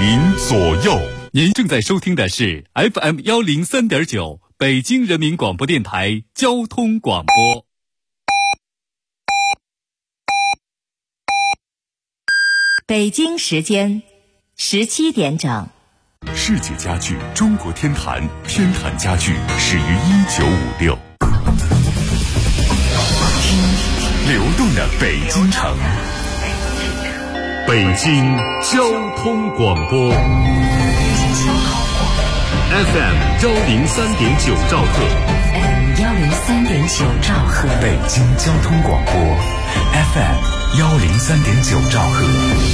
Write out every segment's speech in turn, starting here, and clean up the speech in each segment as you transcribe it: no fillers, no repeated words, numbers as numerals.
您左右。 您正在收听的是 FM103.9 北京人民广播电台交通广播。 北京时间17点整。 世界家具中国天坛，天坛家具始于1956。流动的北京城，北京交通广播 FM103.9 兆赫 103.9 兆赫， 北京交通广播 FM103.9 兆赫。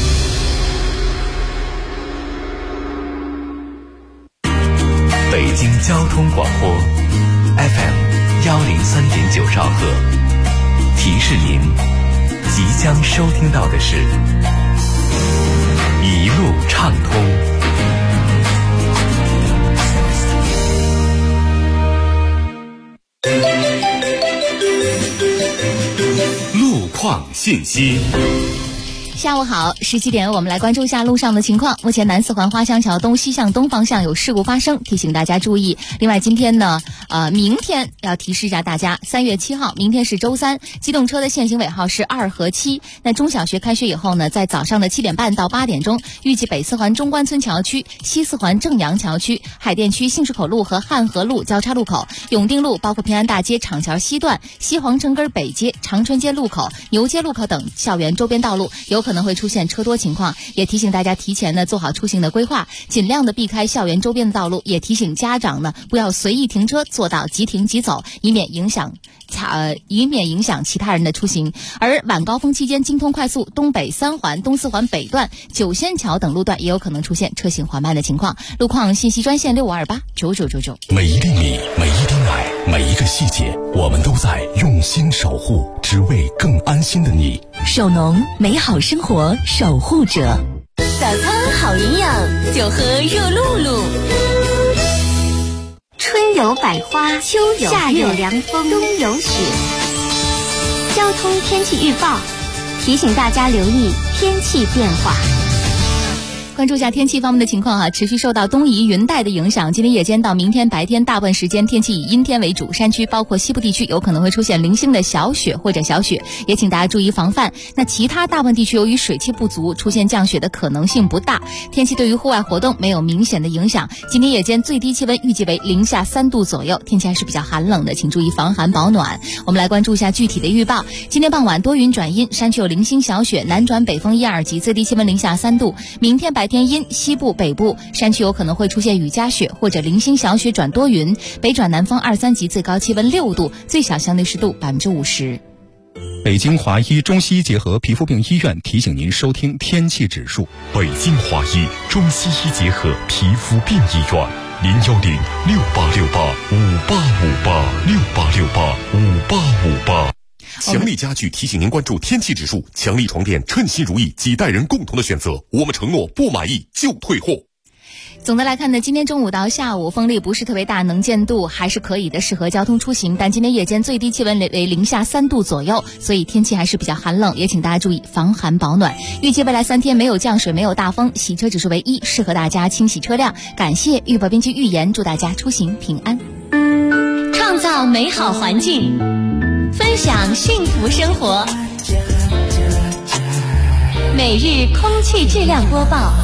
北京交通广播 FM103.9 兆赫，提示您即将收听到的是一路畅通。路况信息。 下午好，17点，我们来关注一下路上的情况。目前南四环花乡桥东西向东方向有事故发生，提醒大家注意。另外，今天呢，明天要提示一下大家，3月7号，明天是周三，机动车的限行尾号是2和7。那中小学开学以后呢，在早上的7点半到8点钟，预计北四环中关村桥区、西四环正阳桥区、海淀区杏市口路和汉河路交叉路口、永定路，包括平安大街厂桥西段、西皇城根北街、长春街路口、牛街路口等校园周边道路有可能会出现车多情况，也提醒大家提前呢做好出行的规划，尽量的避开校园周边的道路，也提醒家长呢不要随意停车，做到即停即走，以免影响其他人的出行。而晚高峰期间，京通快速东北3环、东四环北段、九仙桥等路段也有可能出现车行缓慢的情况。路况信息专线65289999。 每一粒米，每一滴奶，每一个细节，我们都在用心守护，只为更安心的你。 首农，美好生活守护者。 早餐好营养，就喝热露露。春有百花，秋有夏有凉风，冬有雪。交通天气预报提醒大家留意天气变化。 关注一下天气方面的情况持续受到东移云带的影响，今天夜间到明天白天大部分时间天气以阴天为主，山区包括西部地区有可能会出现零星的小雪或者小雪，也请大家注意防范。那其他大部分地区由于水汽不足，出现降雪的可能性不大，天气对于户外活动没有明显的影响。今天夜间最低气温预计为零下3度左右，天气还是比较寒冷的，请注意防寒保暖。我们来关注一下具体的预报。今天傍晚多云转阴，山区有零星小雪，南转北风1、2级，最低气温零下3度。明天白天阴，西部北部山区有可能会出现雨夹雪或者零星小雪转多云，北转南风2、3级，最高气温6度，最小相对湿度50%。 北京华医中西医结合皮肤病医院提醒您收听天气指数。 北京华医中西医结合皮肤病医院，010-6868-5858，6868-5858。强力家具提醒您关注天气指数，强力床垫称心如意，几代人共同的选择。我们承诺不满意就退货。 总的来看呢，今天中午到下午风力不是特别大，能见度还是可以的，适合交通出行。但今天夜间最低气温为零下3度左右，所以天气还是比较寒冷，也请大家注意防寒保暖。预计未来3天没有降水，没有大风，洗车指数为1，适合大家清洗车辆。感谢预报编辑预言，祝大家出行平安。 创造美好环境，分享幸福生活。每日空气质量播报。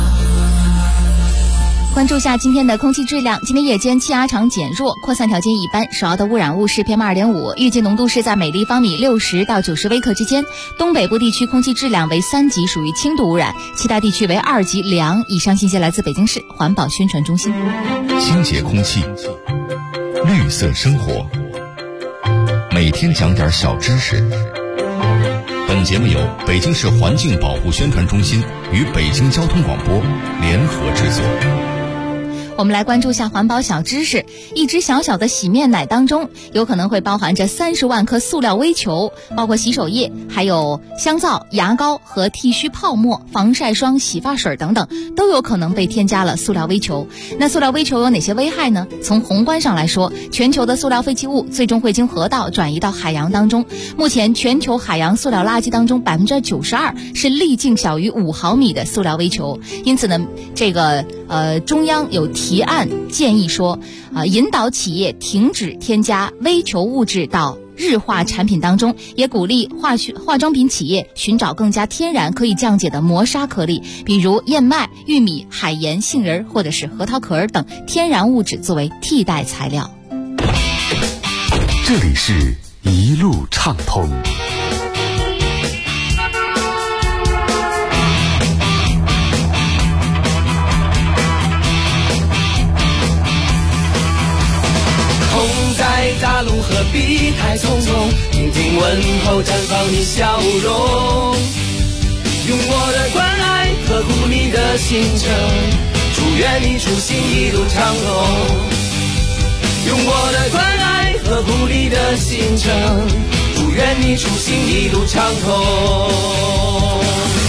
关注一下今天的空气质量。今天夜间气压场减弱，扩散条件一般，首要的污染物是 PM2.5， 预计浓度是在每立方米60到90微克之间。东北部地区空气质量为3级，属于轻度污染，其他地区为2级良。以上信息来自北京市环保宣传中心。 清洁空气，绿色生活，每天讲点小知识。本节目由北京市环境保护宣传中心与北京交通广播联合制作。 我们来关注一下环保小知识。一只小小的洗面奶当中有可能会包含着30万颗塑料微球，包括洗手液、还有香皂、牙膏和剃须泡沫、防晒霜、洗发水等等，都有可能被添加了塑料微球。那塑料微球有哪些危害呢？从宏观上来说，全球的塑料废弃物最终会经河道转移到海洋当中。目前全球海洋塑料垃圾当中92%是粒径小于5毫米的塑料微球。因此呢，这个中央有提案建议说，引导企业停止添加微球物质到日化产品当中，也鼓励化妆品企业寻找更加天然可以降解的磨砂颗粒，比如燕麦、玉米、海盐、杏仁或者是核桃壳等天然物质作为替代材料。 这里是一路畅通。 大路何必太匆匆，听听问候，绽放你笑容。用我的关爱呵护你的行程，祝愿你出行一路畅通。用我的关爱呵护你的行程，祝愿你出行一路畅通。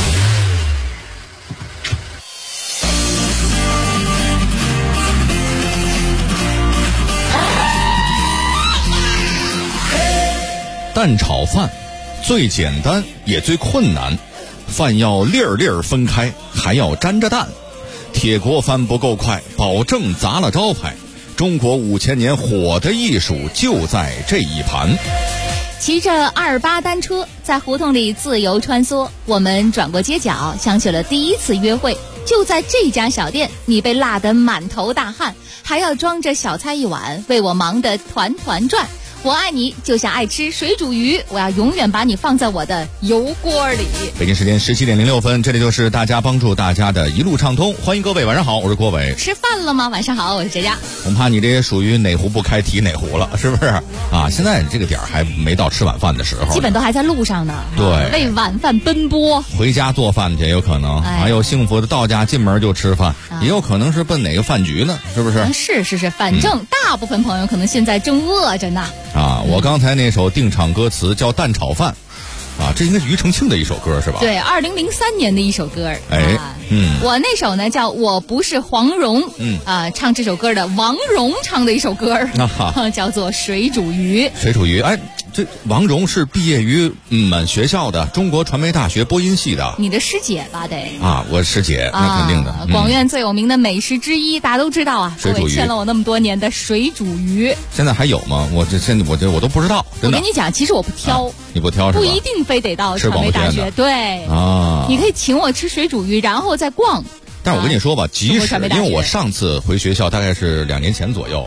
蛋炒饭最简单也最困难，饭要粒儿粒儿分开，还要沾着蛋。铁锅饭不够快，保证砸了招牌。中国5000年火的艺术就在这一盘。 骑着28单车在胡同里自由穿梭，我们转过街角，想起了第一次约会。就在这家小店，你被辣得满头大汗，还要装着小菜一碗，为我忙得团团转。我爱你就像爱吃水煮鱼，我要永远把你放在我的油锅里。 北京时间17:06，这里就是大家帮助大家的一路畅通，欢迎各位，晚上好，我是郭伟。 吃饭了吗？晚上好，我是哲佳。 恐怕你这也属于哪壶不开提哪壶了，是不是啊？现在这个点还没到吃晚饭的时候， 基本都还在路上呢。 对， 为晚饭奔波， 回家做饭去也有可能，还有幸福的到家进门就吃饭，也有可能是奔哪个饭局呢，是不是？ 是，反正大部分朋友可能现在正饿着呢。 我刚才那首定场歌词叫蛋炒饭这应该是庾澄庆的一首歌是吧？ 对，2003年的一首歌。我那首呢叫我不是黄蓉，唱这首歌的王蓉唱的一首歌叫做水煮鱼。水煮鱼， 这王蓉是毕业于学校的中国传媒大学播音系的。 你的师姐吧得我师姐，那肯定的。 广院最有名的美食之一，大家都知道啊。 水煮鱼， 欠了我那么多年的水煮鱼。 现在还有吗？我都不知道。真的， 我跟你讲，其实我不挑， 你不挑是吧？ 不一定非得到传媒大学。对你可以请我吃水煮鱼，然后再逛。 但是我跟你说吧，即使因为我上次回学校大概是2年前左右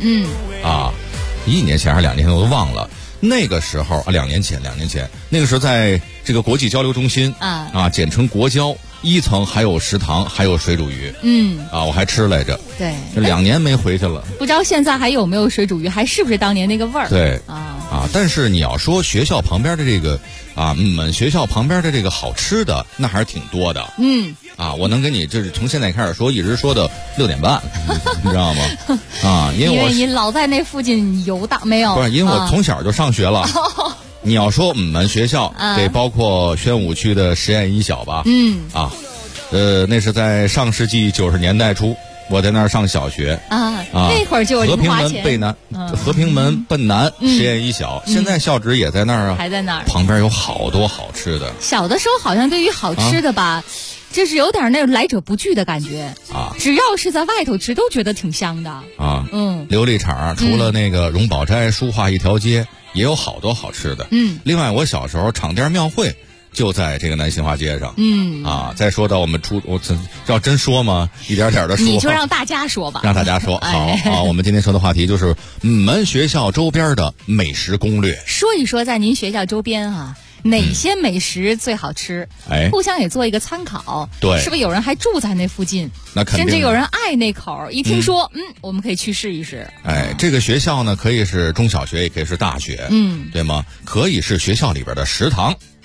，1年前还是2年前我都忘了。那个时候2年前，那个时候在这个国际交流中心简称国交1层还有食堂，还有水煮鱼。我还吃来着。对，2年没回去了。 不知道现在还有没有水煮鱼，还是不是当年那个味儿？ 对但是你要说学校旁边的这个学校旁边的这个好吃的，那还是挺多的。我能跟你就是从现在开始说，一直说到6点半，你知道吗？因为你老在那附近游荡，没有？ 不是，因为我从小就上学了。你要说我们学校得包括宣武区的实验一小吧？那是在上世纪90年代初，我在那儿上小学那会儿就有和平门奔南实验一小，现在校址也在那儿还在那儿， 旁边有好多好吃的。 小的时候好像对于好吃的吧，就是有点那种来者不拒的感觉只要是在外头吃都觉得挺香的琉璃厂除了那个荣宝斋书画一条街，也有好多好吃的。另外我小时候场店庙会就在这个南新华街上。再说到我们我要真说吗？一点点的说， 你就让大家说吧。 让大家说好我们今天说的话题就是学校周边的美食攻略。 说一说在您学校周边哪些美食最好吃？互相也做一个参考。 对， 是不是有人还住在那附近？ 那肯定， 甚至有人爱那口，一听说我们可以去试一试。 这个学校呢，可以是中小学，也可以是大学，对吗？可以是学校里边的食堂。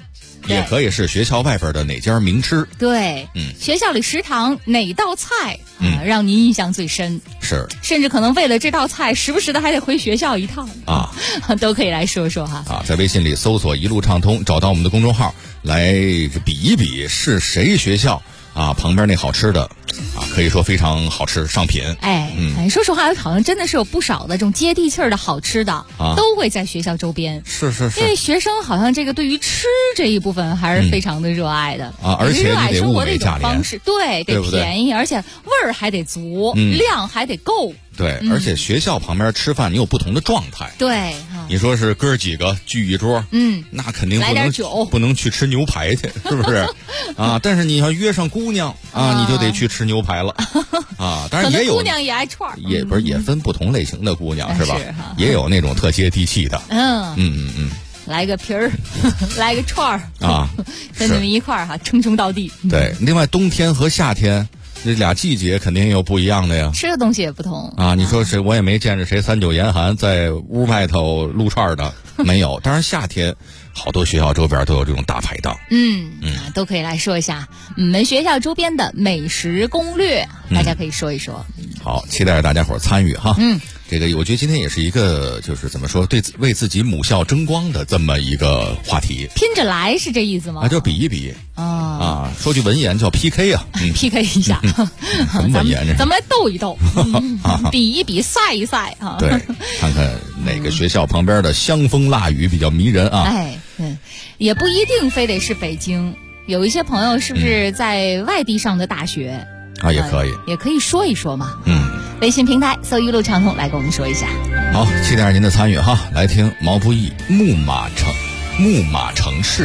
也可以是学校外边的哪家名吃。 对，学校里食堂哪道菜让您印象最深？ 是， 甚至可能为了这道菜，时不时的还得回学校一趟啊， 都可以来说说哈。 在微信里搜索一路畅通，找到我们的公众号，来比一比是谁学校旁边那好吃的可以说非常好吃上品。 说实话，好像真的是有不少的这种接地气儿的好吃的都会在学校周边。 是， 因为学生好像这个对于吃这一部分还是非常的热爱的而且热爱生活的一种物美价廉方式，对，得便宜，而且味儿还得足，量还得够。 对，而且学校旁边吃饭你有不同的状态。 对， 你说是哥几个聚一桌，那肯定来点酒， 不能去吃牛排去，是不是？但是你要约上姑娘你就得去吃牛排了当然也有姑娘也爱串儿， 也分不同类型的姑娘是吧？也有那种特接地气的， 来个皮儿，来个串儿跟你们一块儿称兄道弟。 对，另外冬天和夏天。这俩季节肯定有不一样的呀， 吃的东西也不同你说谁？我也没见着谁3九严寒在屋外头撸串的，没有。当然夏天好多学校周边都有这种大排档， 都可以来说一下我们学校周边的美食攻略，大家可以说一说。 好，期待着大家伙参与哈。这个我觉得今天也是一个就是怎么说，为自己母校争光的这么一个话题。 拼着来是这意思吗？ 就比一比说句文言叫 PK PK 一下， 什么文言？ 咱们来斗一斗，比一比，赛一赛对，看看哪个学校旁边的香风腊雨比较迷人也不一定非得是北京，有一些朋友是不是在外地上的大学也可以， 也可以说一说嘛。微信平台搜一路畅通来跟我们说一下。 好，期待着您的参与哈。来听毛不易《牧马城市》。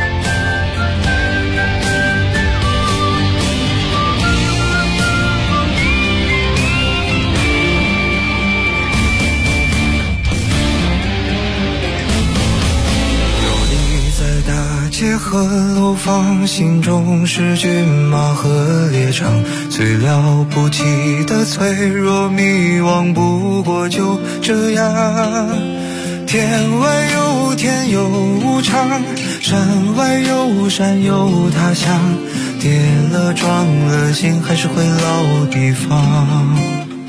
街和楼房，心中是骏马和猎场，最了不起的脆弱迷惘，不过就这样。天外有天有无常，山外有山有他乡，跌了撞了心还是回老地方。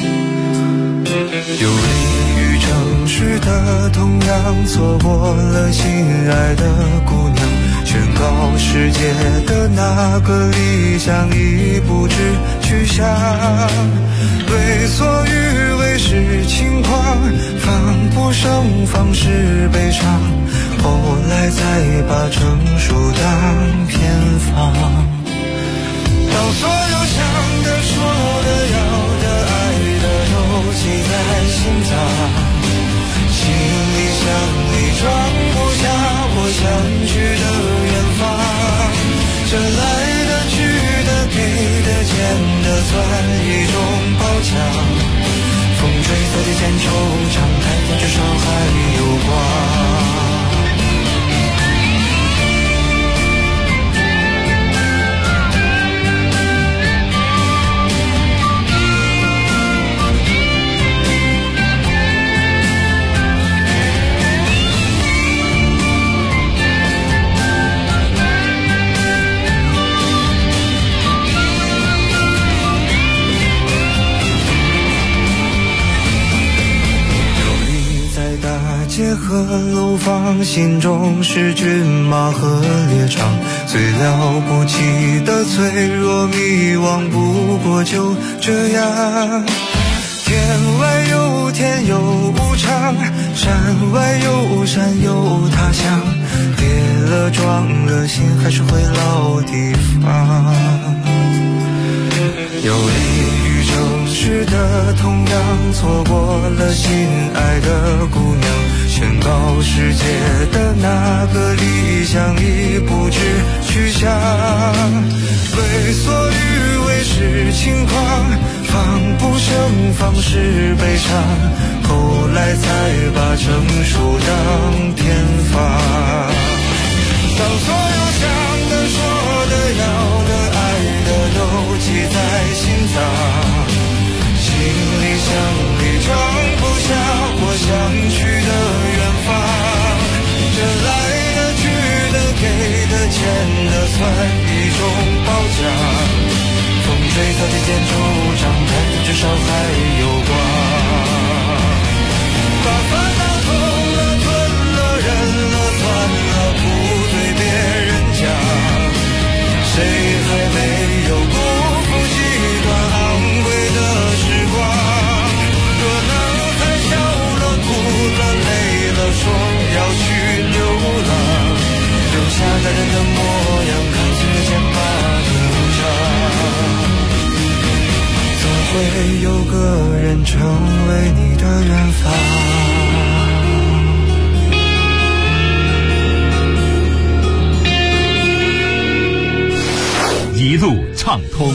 有利于城市的同样，错过了心爱的姑娘，宣告世界的那个理想已不知去向。为所欲为是轻狂，防不胜防是悲伤，后来才把成熟当偏方。当所有想的说的要的爱的都记在心脏，行李箱里装不下我想去的远方，这来的去的给的欠的算一种褒奖，风吹草低见惆怅，太阳至少还有光。街和楼房，心中是骏马和猎场，最了不起的脆弱迷惘，不过就这样。天外有天有无常，山外有山有他乡，跌了撞了心还是回老地方。有利于城市的同样，错过了心爱的姑娘，宣告世界的那个理想已不知去向。为所欲为是轻狂，防不胜防是悲伤，后来才把成熟当偏方。当所有想的说的要的爱的都记在心脏，行李箱里装不下我想去的远方，这来的去的给的欠色渐渐惆怅，但至少还有光。把烦恼吞了吞了忍了算了，不对别人讲。谁还没有辜负几段昂贵的时光？若能还笑了哭了累了说要去流浪，留下在人的模样，看时间把酒尝。总会有个人成为你的远方。 一路畅通。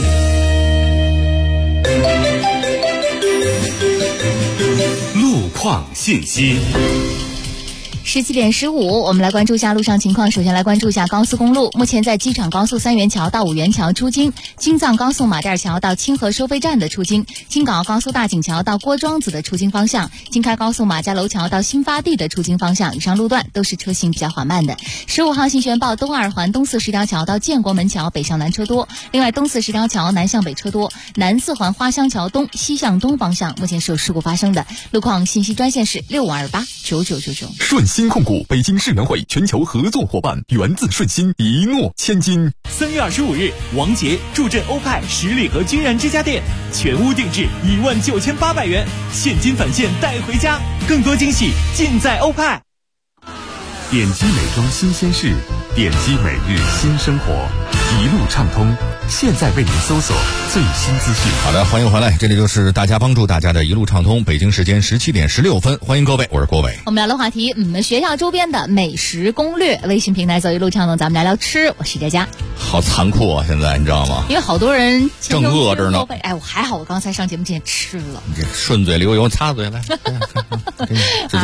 路况信息。 17点15，我们来关注一下路上情况。首先来关注一下高速公路，目前在机场高速三元桥到五元桥出京，京藏高速马甸桥到清河收费站的出京，京港澳高速大井桥到郭庄子的出京方向，京开高速马家楼桥到新发地的出京方向，以上路段都是车行比较缓慢的。15号信宣报，东二环东四十条桥到建国门桥北向南车多，另外东四十条桥南向北车多，南四环花乡桥东西向东方向目前是有事故发生的。路况信息专线是65289999。 顺鑫控股北京世园会全球合作伙伴，源自顺鑫，一诺千金。 3月25日，王杰助阵欧派十里河君然之家店，全屋定制19800元，现金返现带回家，更多惊喜尽在欧派。 点击美妆新鲜事，点击每日新生活，一路畅通。现在为您搜索最新资讯。 好的，欢迎回来，这里就是大家帮助大家的一路畅通。北京时间17点16分，欢迎各位，我是郭伟。 我们聊的话题，学校周边的美食攻略。微信平台走一路畅通，咱们聊聊吃。我是佳佳。 好残酷啊，现在你知道吗？ 因为好多人正饿着呢。 哎，我还好，我刚才上节目之前吃了。 你这顺嘴流油，擦嘴来。这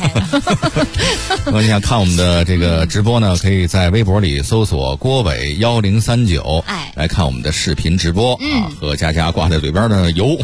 你想看我们的这个直播呢，可以在微博里搜索郭伟1039，来看我们的视频直播和佳佳挂在嘴边的油。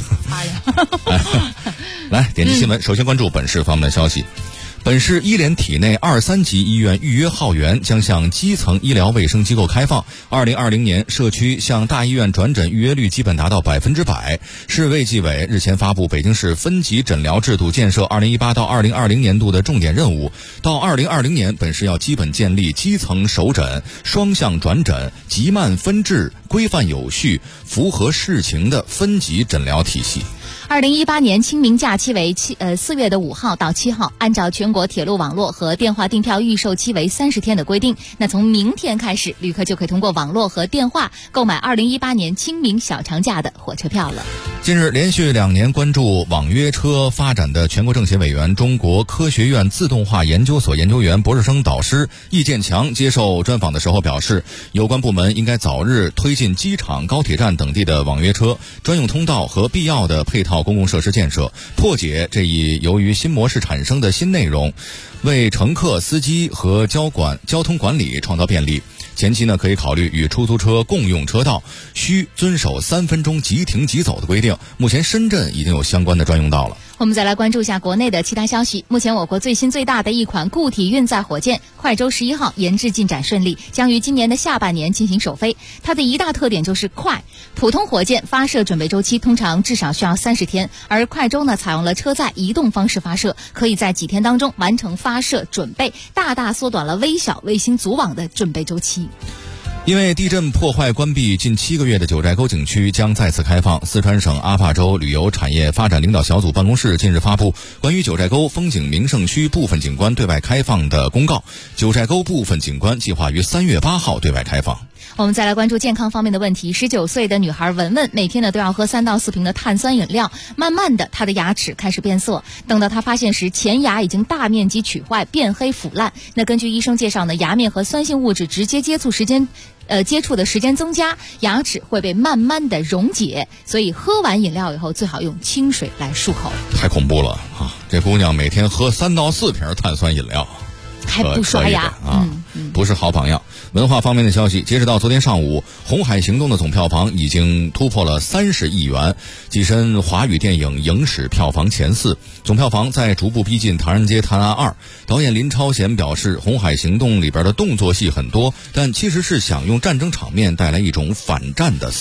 来点击新闻，首先关注本市方面的消息。本市医联体内2、3级医院预约号源将向基层医疗卫生机构开放。2020年，社区向大医院转诊预约率基本达到100%。市卫计委日前发布北京市分级诊疗制度建设2018到2020年度的重点任务。到2020年，本市要基本建立基层首诊、双向转诊、急慢分治、规范有序、符合市情的分级诊疗体系。 2018年清明假期为4月5号到7号，按照全国铁路网络和电话订票预售期为30天的规定，那从明天开始，旅客就可以通过网络和电话购买2018年清明小长假的火车票了。 近日，连续2年关注网约车发展的全国政协委员、中国科学院自动化研究所研究员、博士生导师易建强接受专访的时候表示，有关部门应该早日推进机场、高铁站等地的网约车专用通道和必要的配套公共设施建设，破解这一由于新模式产生的新内容，为乘客、司机和交通管理创造便利。前期呢，可以考虑与出租车共用车道，需遵守3分钟即停即走的规定。目前深圳已经有相关的专用道了。 我们再来关注一下国内的其他消息。目前我国最新最大的一款固体运载火箭快舟11号研制进展顺利，将于今年的下半年进行首飞。它的一大特点就是快。普通火箭发射准备周期通常至少需要30天，而快舟呢采用了车载移动方式发射，可以在几天当中完成发射准备，大大缩短了微小卫星组网的准备周期。 因为地震破坏关闭近7个月的九寨沟景区将再次开放。四川省阿坝州旅游产业发展领导小组办公室近日发布关于九寨沟风景名胜区部分景观对外开放的公告，九寨沟部分景观计划于3月8号对外开放。 我们再来关注健康方面的问题。19岁的女孩文文每天呢都要喝3到4瓶的碳酸饮料，慢慢的她的牙齿开始变色，等到她发现时，前牙已经大面积龋坏、变黑腐烂。那根据医生介绍呢，牙面和酸性物质直接接触的时间增加，牙齿会被慢慢的溶解，所以喝完饮料以后最好用清水来漱口。 太恐怖了啊！这姑娘每天喝3到4瓶碳酸饮料， 还不刷牙啊，不是好榜样。文化方面的消息，截止到昨天上午，红海行动的总票房已经突破了30亿元，跻身华语电影影史票房前4，总票房在逐步逼近《唐人街探案2》。导演林超贤表示，红海行动里边的动作戏很多，但其实是想用战争场面带来一种反战的思考。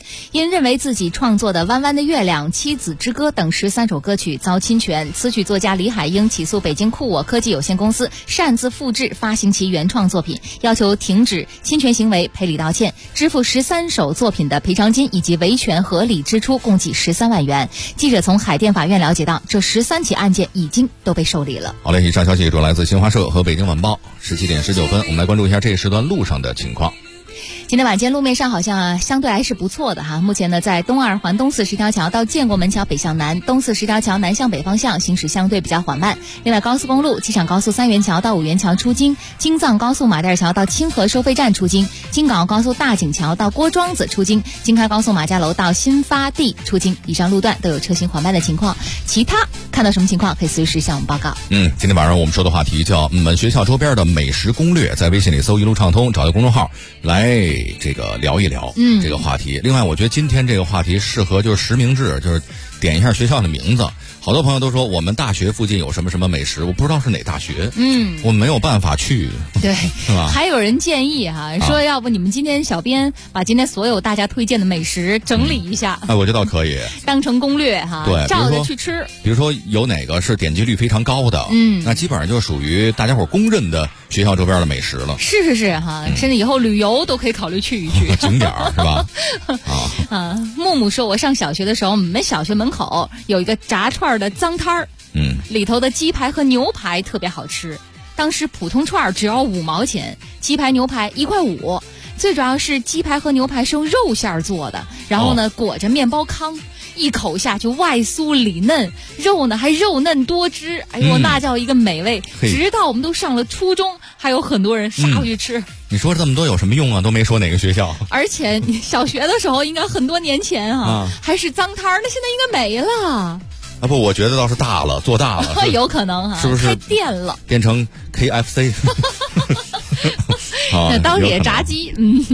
因认为自己创作的《弯弯的月亮》《妻子之歌》等13首歌曲遭侵权，词曲作家李海英起诉北京酷我科技有限公司擅自复制发行其原创作品，要求停止侵权行为，赔礼道歉，支付13首作品的赔偿金以及维权合理支出共计13万元。记者从海淀法院了解到，这13起案件已经都被受理了。 好嘞，以上消息主要来自新华社和北京晚报。17点19分，我们来关注一下这一时段路上的情况。 今天晚间路面上好像相对还是不错的哈。目前呢，在东二环东四十条桥到建国门桥北向南，东四十条桥南向北方向行驶相对比较缓慢。另外，高速公路机场高速三元桥到五元桥出京，京藏高速马甸桥到清河收费站出京，京港高速大井桥到郭庄子出京，京开高速马家楼到新发地出京。以上路段都有车行缓慢的情况。其他看到什么情况可以随时向我们报告。 今天晚上我们说的话题叫我们学校周边的美食攻略，在微信里搜一路畅通，找到公众号来这个聊一聊这个话题。另外我觉得今天这个话题适合就是实名制，就是点一下学校的名字。好多朋友都说我们大学附近有什么什么美食，我不知道是哪大学，我没有办法去， 对， 是吧？ 还有人建议说要不你们今天小编把今天所有大家推荐的美食整理一下， 我觉得可以当成攻略对， 照着去吃。 比如说有哪个是点击率非常高的，那基本上就属于大家伙公认的学校周边的美食了。 是甚至以后旅游都可以考虑去一去景点是吧？ 木木说，我上小学的时候，我们小学门口有一个炸串的脏摊儿，里头的鸡排和牛排特别好吃。当时普通串只要5毛钱，鸡排牛排1块5。最主要是鸡排和牛排是用肉馅做的，然后呢裹着面包糠，一口下去外酥里嫩，肉呢还肉嫩多汁，哎呦那叫一个美味。直到我们都上了初中，还有很多人杀回去吃。 你说这么多有什么用啊？都没说哪个学校。 而且你小学的时候应该很多年前还是脏摊儿，那现在应该没了。 不，我觉得倒是大了，做大了， 有可能是不是开店了， 变成 KFC？ 刀铁炸鸡，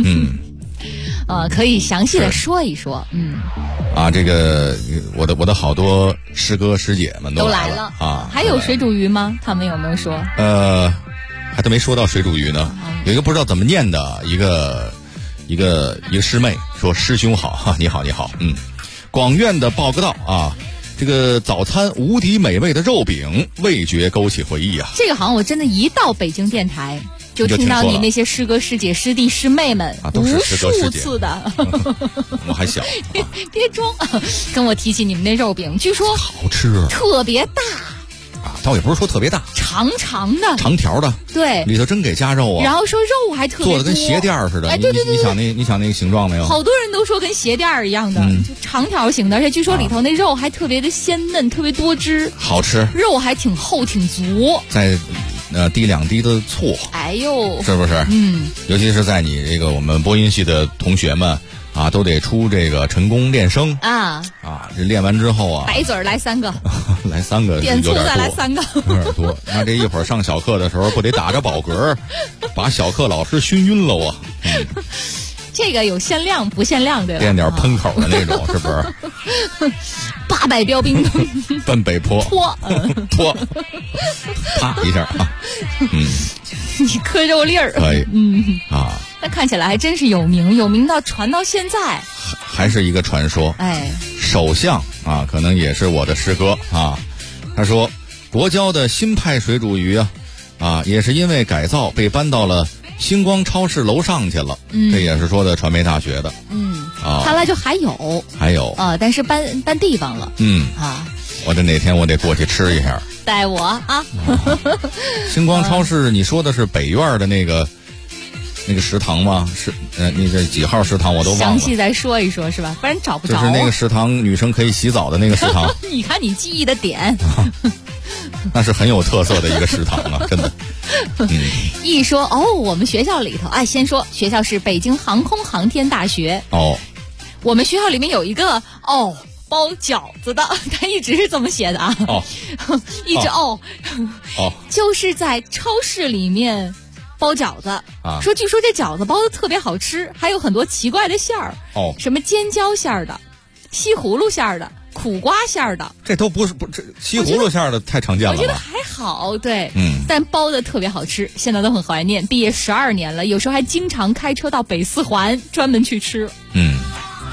可以详细的说一说， 这个我的好多师哥师姐们都来了啊！ 还有水煮鱼吗？他们有没有说？ 还都没说到水煮鱼呢。有一个不知道怎么念的一个师妹说：“师兄好，你好。”广院的报个到啊！这个早餐无敌美味的肉饼，味觉勾起回忆啊！ 这个好像我真的一到北京电台就听到你那些师哥师姐师弟师妹们都是师哥师姐无数次的我还小别装跟我提起你们那肉饼，据说好吃， 特别大倒也不是说特别大， 长长的长条的， 对， 里头真给加肉啊。 然后说肉还特别多， 做的跟鞋垫似的。 对， 你想那个形状没有？ 好多人都说跟鞋垫一样的，就长条形的，而且据说里头那肉还特别的鲜嫩，特别多汁， 好吃， 肉还挺厚挺足。 再滴2滴的醋， 哎呦， 是不是？尤其是在你这个我们播音系的同学们。都得出这个成功练声这练完之后白嘴来3个来3个点醋再来3个有点多。那这一会儿上小课的时候不得打着饱嗝把小课老师熏晕了啊这个有限量不限量对吧？ 练点喷口的那种是不是 800标兵奔北坡拖啪一下你磕肉粒儿可以那看起来还真是有名到传到现在还是一个传说。首相可能也是我的师哥他说国交的新派水煮鱼也是因为改造被搬到了星光超市楼上去了这也是说的传媒大学的看来就还有但是搬地方了我这哪天我得过去吃一下带我星光超市你说的是北院的那个食堂吗？是那个几号食堂我都忘了。 详细再说一说是吧？不然找不着。 就是那个食堂，女生可以洗澡的那个食堂。 你看你记忆的点， 那是很有特色的一个食堂啊，真的。 一说我们学校里头，先说学校是北京航空航天大学。我们学校里面有一个包饺子的，他一直是这么写的一直就是在超市里面。包饺子说据说这饺子包的特别好吃，还有很多奇怪的馅儿什么尖椒馅儿的、西葫芦馅儿的、苦瓜馅儿的， 这都不是这西葫芦馅儿的太常见了吧？ 我觉得还好，对，但包的特别好吃，现在都很怀念。毕业12年了，有时候还经常开车到北4环专门去吃。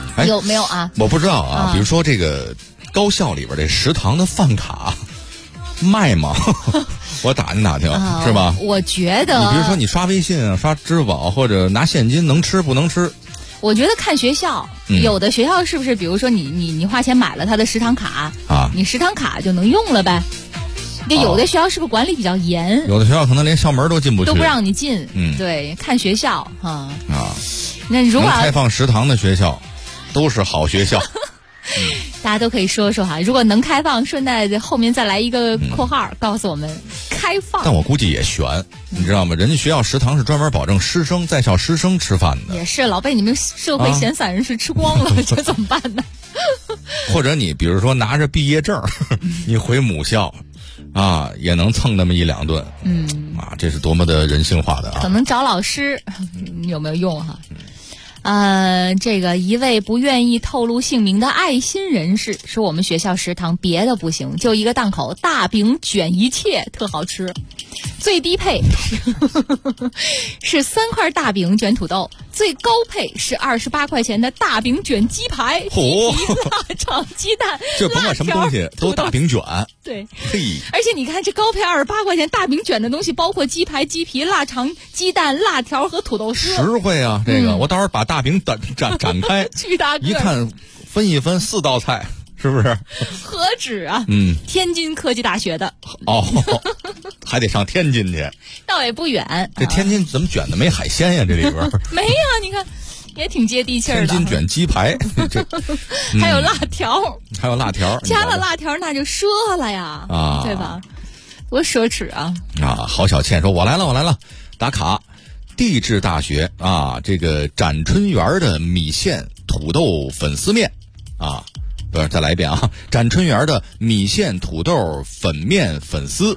有没有啊？ 我不知道啊。比如说这个高校里边这食堂的饭卡卖吗？我打听打听，是吧？ 我觉得， 你比如说你刷微信啊、刷支付宝或者拿现金，能吃不能吃？ 我觉得看学校，有的学校是不是，比如说你花钱买了他的食堂卡啊，你食堂卡就能用了呗？那有的学校是不是管理比较严？ 有的学校可能连校门都进不去， 都不让你进。对，看学校哈。那如果能开放食堂的学校，都是好学校。 大家都可以说说哈，如果能开放，顺带后面再来一个括号，告诉我们开放。 但我估计也悬，你知道吗？人家学校食堂是专门保证在校师生吃饭的。 也是，老被你们社会闲散人士吃光了，这怎么办呢？ 或者你比如说拿着毕业证，你回母校啊，也能蹭那么一两顿。这是多么的人性化的啊！ 可能找老师有没有用哈？这个一位不愿意透露姓名的爱心人士说，我们学校食堂别的不行，就一个档口大饼卷一切特好吃，最低配是3块大饼卷土豆，最高配是28块钱的大饼卷鸡排、鸡皮、腊肠、鸡蛋， 这甭管什么东西都大饼卷。 对，而且你看这高配28块钱大饼卷的东西，包括鸡排、鸡皮、腊肠、鸡蛋、辣条和土豆丝。 实惠啊，这个我到时候把大饼展开， 巨大个， 一看分一分4道菜，是不是？ 何止啊！天津科技大学的还得上天津去， 倒也不远。 这天津怎么卷的没海鲜呀？这里边没呀，你看也挺接地气儿的。 天津卷鸡排， 还有辣条，加了辣条那就奢了呀，对吧？多奢侈啊！ 郝小倩说：“我来了，打卡。”地质大学啊，这个展春园的米线土豆粉丝面啊，不是，再来一遍啊！展春园的米线土豆粉面粉丝，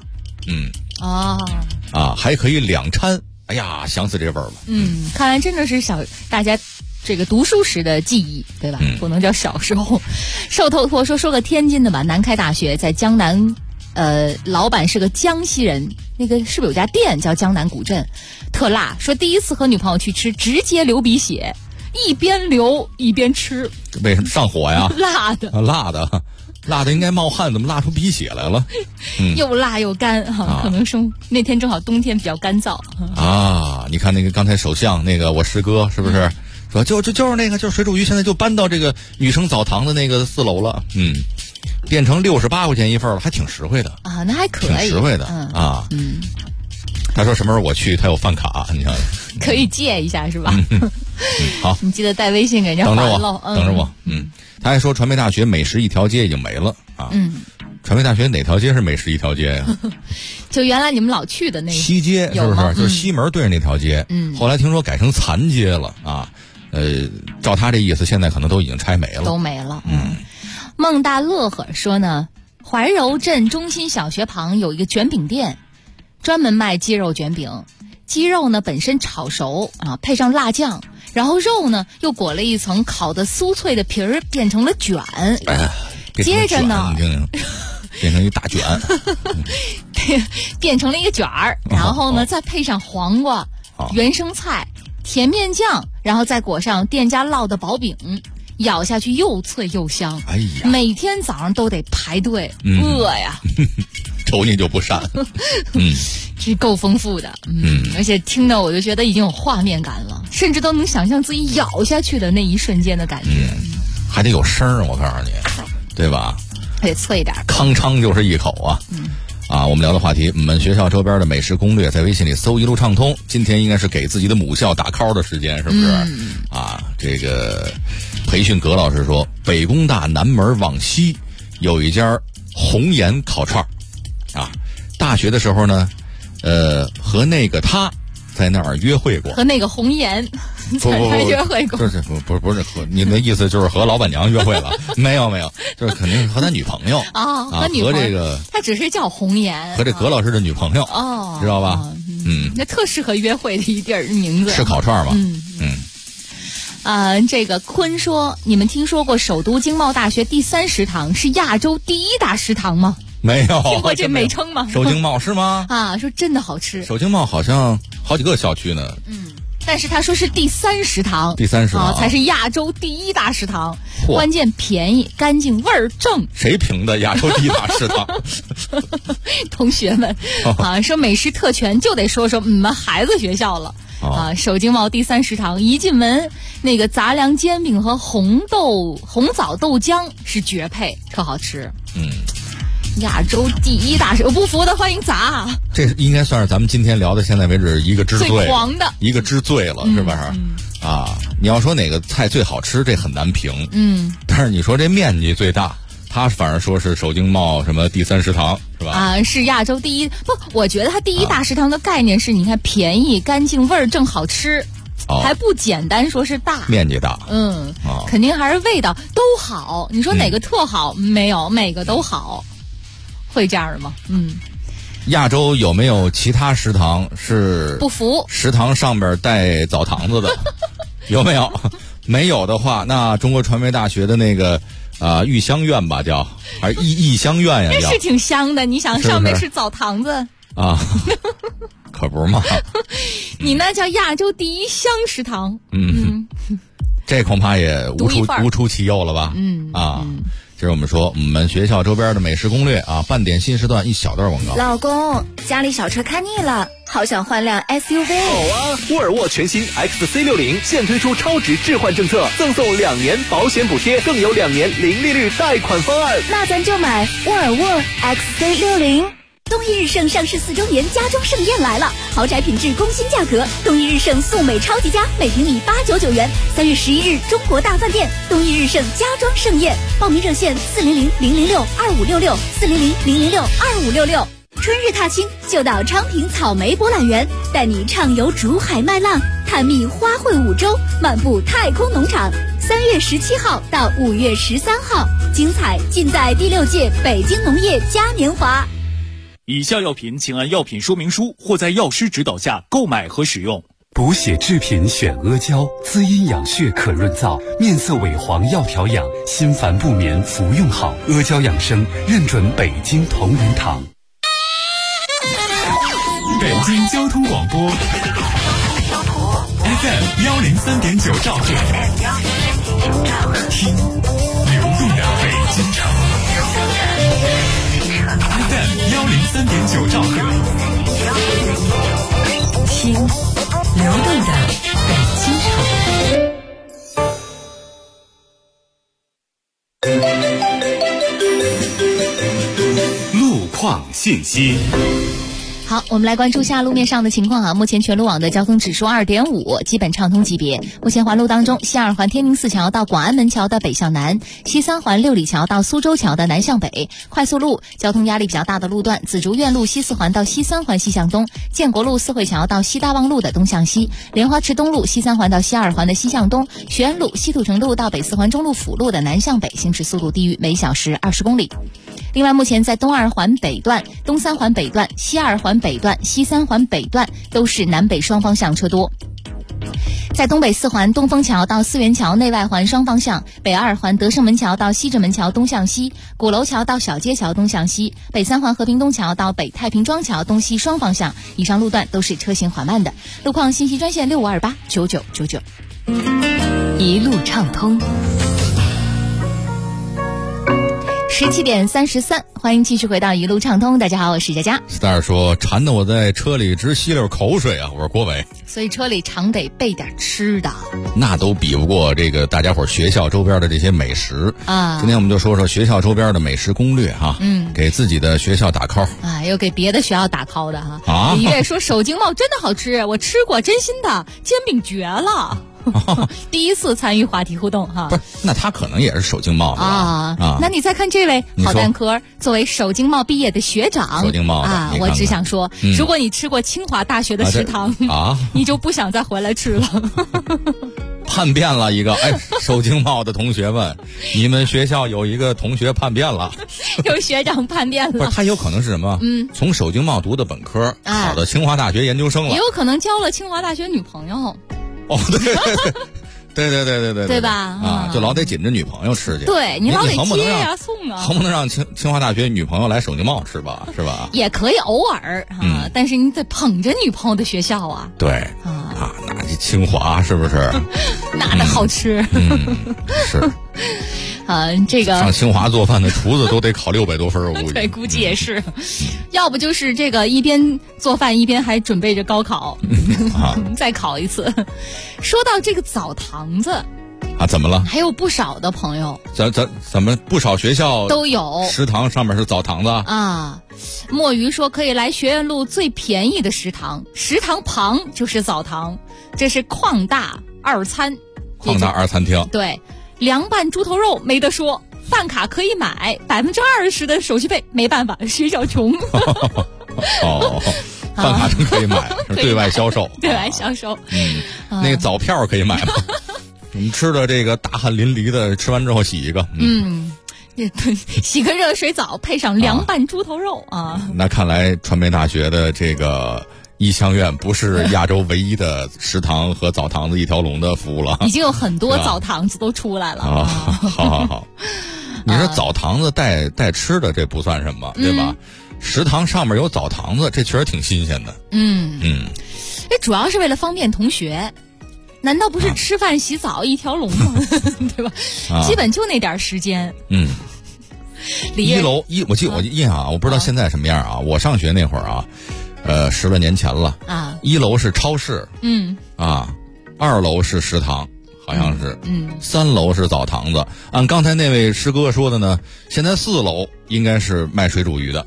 还可以2餐。哎呀，想死这味儿了。 看来真的是大家这个读书时的记忆，对吧？不能叫小时候。瘦透透说个天津的吧，南开大学在江南。老板是个江西人，那个是不是有家店叫江南古镇？特辣，说第一次和女朋友去吃，直接流鼻血，一边流一边吃。 为什么上火呀？辣的应该冒汗，怎么辣出鼻血来了？ 又辣又干可能是那天正好冬天比较干燥你看那个刚才首相那个我师哥是不是？说就是那个就是水煮鱼，现在就搬到这个女生澡堂的那个4楼了。变成68块钱一份了，还挺实惠的那还可以， 挺实惠的他说什么时候我去，他有饭卡，你看可以借一下是吧？ 好， 你记得带微信给人家还喽。 等着我。他还说传媒大学美食一条街已经没了传媒大学哪条街是美食一条街呀？ 就原来你们老去的那个西街，是不是？就是西门对着那条街。后来听说改成残街了照他这意思，现在可能都已经拆没了， 都没了。孟大乐呵说呢，怀柔镇中心小学旁有一个卷饼店，专门卖鸡肉卷饼。鸡肉呢本身炒熟配上辣酱，然后肉呢又裹了一层烤的酥脆的皮儿，变成了卷。接着呢， 变成一大卷， 变成了一个卷儿，然后呢再配上黄瓜、原生菜、甜面酱，然后再裹上店家烙的薄饼。咬下去又脆又香， 哎呀！ 每天早上都得排队，饿呀！ 瞅你就不善， 这够丰富的，而且听着我就觉得已经有画面感了，甚至都能想象自己咬下去的那一瞬间的感觉， 还得有声儿，我告诉你，对吧？ 还得脆点， 康昌就是一口我们聊的话题，我们学校周边的美食攻略，在微信里搜一路畅通。今天应该是给自己的母校打 call 的时间，是不是？这个培训葛老师说，北工大南门往西有一家红颜烤串大学的时候呢，和那个他在那儿约会过， 和那个红颜在那儿约会过， 不是和你的意思就是和老板娘约会了？没有，就是肯定是和他女朋友和女朋友， 和这个他只是叫红颜， 和这葛老师的女朋友知道吧？ 那特适合约会的一地儿名字， 吃烤串嘛。 这个坤说，你们听说过首都经贸大学第3食堂是亚洲第1大食堂吗？ 没有， 听过这美称吗？ 首经贸是吗？ 说真的好吃。 首经贸好像好几个校区呢。 但但是他说是第3食堂， 第3食堂才是亚洲第1大食堂，关键便宜、干净、味儿正。 谁评的亚洲第1大食堂？ 同学们说美食特权就得说你们孩子学校了。首经贸第3食堂一进门，那个杂粮煎饼和红枣豆浆是绝配，特好吃。亚洲第1大食，不服的欢迎砸。 这应该算是咱们今天聊的现在为止一个之最， 最狂的一个之最了，是吧？你要说哪个菜最好吃，这很难评。但是你说这面积最大，他反而说是首经贸什么第3食堂，是吧？ 是亚洲第1。不，我觉得它第1大食堂的概念是，你看便宜、干净、味儿正、好吃，还不简单说是大， 面积大。 肯定还是味道都好。你说哪个特好？没有，每个都好。会这样的吗？ 亚洲有没有其他食堂是不服？ 食堂上边带澡堂子的，有没有？没有的话，那中国传媒大学的那个育香院吧，叫还是艺香院呀？ 这是挺香的。你想上面是澡堂子啊？可不嘛。 你那叫亚洲第1香食堂。 这恐怕也无出其右了吧？这是我们说我们学校周边的美食攻略半点新时段一小段广告。 老公，家里小车看腻了，好想换辆 SUV。 好啊，沃尔沃全新 XC60现推出超值置换政策，赠送2年保险补贴，更有2年零利率贷款方案。 那咱就买沃尔沃 XC60。东一日盛上市4周年家装盛宴来了，豪宅品质工薪价格，东一日盛送美超级家，每平米899元。3月11日，中国大饭店东一日盛家装盛宴，报名热线400-006-2566 400-006-2566。春日踏青就到昌平草莓博览园，带你畅游竹海麦浪，探秘花卉5洲，漫步太空农场。3月17号到5月13号，精彩尽在第6届北京农业嘉年华。 以下药品请按药品说明书或在药师指导下购买和使用。 补血制品选阿胶，滋阴养血可润燥，面色萎黄要调养，心烦不眠服用好。阿胶养生认准北京同仁堂。 北京交通广播 FM103.9兆赫，听流动的北京城。FM103.9兆赫，听流动的北京城。路况信息。 好，我们来关注下路面上的情况目前全路网的交通指数2.5，基本畅通级别。目前环路当中，西2环天宁寺桥到广安门桥的北向南，西3环六里桥到苏州桥的南向北。快速路交通压力比较大的路段，紫竹院路西4环到西3环西向东，建国路四惠桥到西大望路的东向西，莲花池东路西3环到西2环的西向东，学安路西土城路到北4环中路辅路的南向北，行驶速度低于每小时20公里。另外，目前在东2环北段、东3环北段、西2环北段、西3环北段都是南北双方向车多。在东北4环东风桥到四元桥内外环双方向，北2环德胜门桥到西直门桥东向西，鼓楼桥到小街桥东向西，北3环和平东桥到北太平庄桥东西双方向，以上路段都是车行缓慢的。路况信息专线65289999。 一路畅通。 17点33，欢迎继续回到一路畅通。大家好，我是佳佳。 Star 说馋得我在车里直吸溜口水啊！我是郭伟。 所以车里常得备点吃的， 那都比不过这个大家伙学校周边的这些美食啊。今天我们就说说学校周边的美食攻略哈，给自己的学校打 call 啊，又给别的学校打 call 的哈。啊，李月说首经贸真的好吃，我吃过，真心的，煎饼绝了。第一次参与话题互动哈， 不是，那他可能也是首经贸的啊。 那你再看这位好蛋壳，作为首经贸毕业的学长， 首经贸啊，我只想说，如果你吃过清华大学的食堂啊，你就不想再回来吃了。 叛变了一个，首经贸的同学们，你们学校有一个同学叛变了， 有学长叛变了。 不是，他有可能是什么？从首经贸读的本科，考到清华大学研究生了， 也有可能交了清华大学女朋友。 哦，对， 对吧？ 啊，就老得紧着女朋友吃去。 对，你老得接呀送啊， 横不能让清华大学女朋友来首经贸吃吧？是吧？ 也可以偶尔啊，但是你得捧着女朋友的学校啊。 对啊，那这清华是不是？ 那的好吃。 是。 这个上清华做饭的厨子都得考600多分，我估计。 对，估计也是。要不就是这个一边做饭一边还准备着高考，再考一次。说到这个澡堂子啊，怎么了？ 还有不少的朋友， 咱们不少学校都有食堂上面是澡堂子啊。墨鱼说可以来学院路最便宜的食堂，食堂旁就是澡堂，这是矿大二餐。 矿大二餐厅。 对。凉拌猪头肉没得说，饭卡可以买，20%的手续费，没办法，学校穷。 饭卡真可以买，是对外销售。 对外销售。 那个澡票可以买吗？我们吃的这个大汗淋漓的，吃完之后洗一个。 洗个热水澡，配上凉拌猪头肉啊。 那看来传媒大学的这个医香院不是亚洲唯一的食堂和澡堂子一条龙的服务了， 已经有很多澡堂子都出来了。 好，你说澡堂子带吃的这不算什么，对吧？食堂上面有澡堂子，这确实挺新鲜的。 这主要是为了方便同学，难道不是吃饭洗澡一条龙吗？对吧？基本就那点时间。 一楼我记得我印象啊，我不知道现在什么样啊。我上学那会儿啊。10来年前了啊！1楼是超市，2楼是食堂，好像是，3楼是澡堂子。按刚才那位师哥说的呢，现在4楼应该是卖水煮鱼的。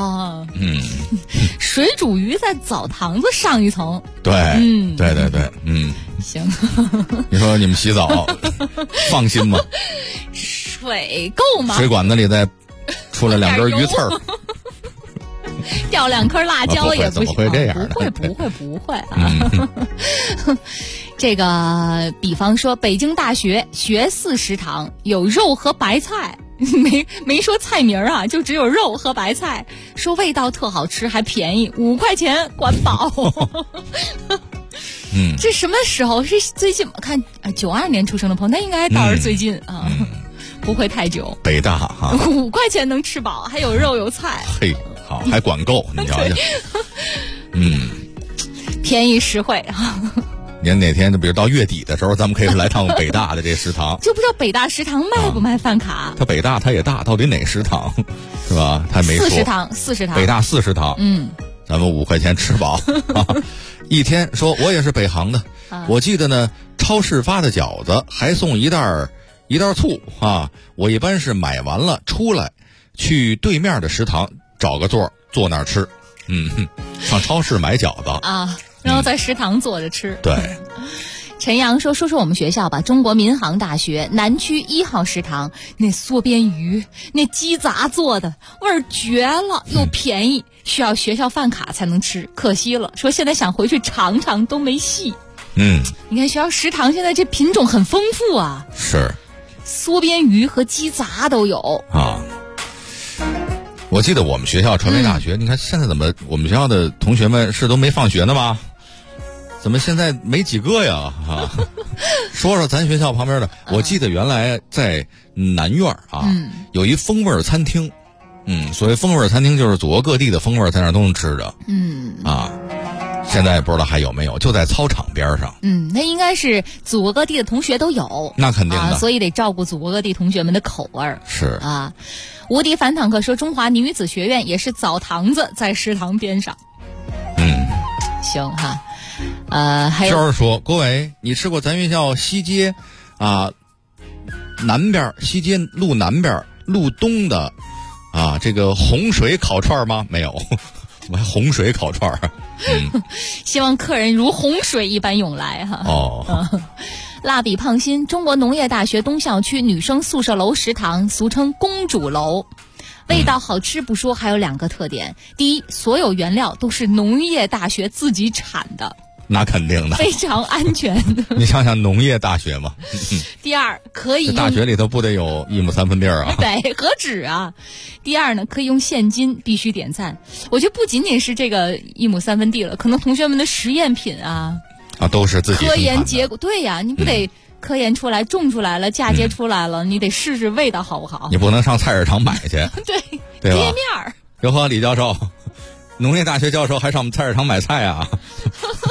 水煮鱼在澡堂子上一层。 对，对， 行。 你说你们洗澡放心吗？ 水够吗？ 水管子里再出来2根鱼刺儿。 掉2颗辣椒也不行， 怎么会这样？ 不会啊！这个，比方说北京大学学4食堂有肉和白菜，没说菜名啊，就只有肉和白菜，说味道特好吃，还便宜，5块钱管饱。这什么时候？是最近看92年出生的朋友，那应该倒是最近啊，不会太久。 北大哈 ，5块钱能吃饱，还有肉有菜。 嘿。好，还管够，你瞧瞧， 便宜实惠啊！ 您哪天就比如到月底的时候，咱们可以来趟北大的这食堂。 就不知道北大食堂卖不卖饭卡？ 它北大它也大，到底哪食堂是吧？他没说。 4食堂， 北大4食堂。咱们5块钱吃饱一天。说我也是北航的，我记得呢，超市发的饺子还送一袋醋啊。我一般是买完了出来，去对面的食堂。找个座坐那儿吃，上超市买饺子啊，然后在食堂坐着吃。 对， 陈阳说我们学校吧，中国民航大学南区1号食堂，那缩边鱼、那鸡杂做的味儿绝了，又便宜，需要学校饭卡才能吃，可惜了。说现在想回去尝尝都没戏。你看学校食堂现在这品种很丰富啊， 是， 缩边鱼和鸡杂都有啊。我记得我们学校传媒大学，你看现在怎么我们学校的同学们是都没放学呢吗？怎么现在没几个呀？说说咱学校旁边的，我记得原来在南院啊，有一风味餐厅，所谓风味餐厅就是祖国各地的风味在那儿都能吃着，现在也不知道还有没有，就在操场边上。 那应该是祖国各地的同学都有， 那肯定的， 所以得照顾祖国各地同学们的口味儿。 是啊，无敌反坦克说，中华女子学院也是澡堂子在食堂边上。行哈，还有就是说，郭伟，你吃过咱学校西街南边西街路南边路东的这个洪水烤串吗？没有。我还洪水烤串儿， 希望客人如洪水一般涌来哈。蜡笔胖心，中国农业大学东校区女生宿舍楼食堂，俗称公主楼，味道好吃不说，还有2个特点：第一，所有原料都是农业大学自己产的。 那肯定的， 非常安全的。 你想想农业大学嘛。 第二，可以大学里头不得有1亩3分地啊？ 对，何止啊！第二呢，可以用现金，必须点赞。我觉得不仅仅是这个1亩3分地了，可能同学们的实验品都是自己科研结果。对呀，你不得科研出来、种出来了、嫁接出来了，你得试试味道好不好？ 你不能上菜市场买去。对吧？ 贴面儿。 哟呵，李教授，农业大学教授还上我们菜市场买菜啊？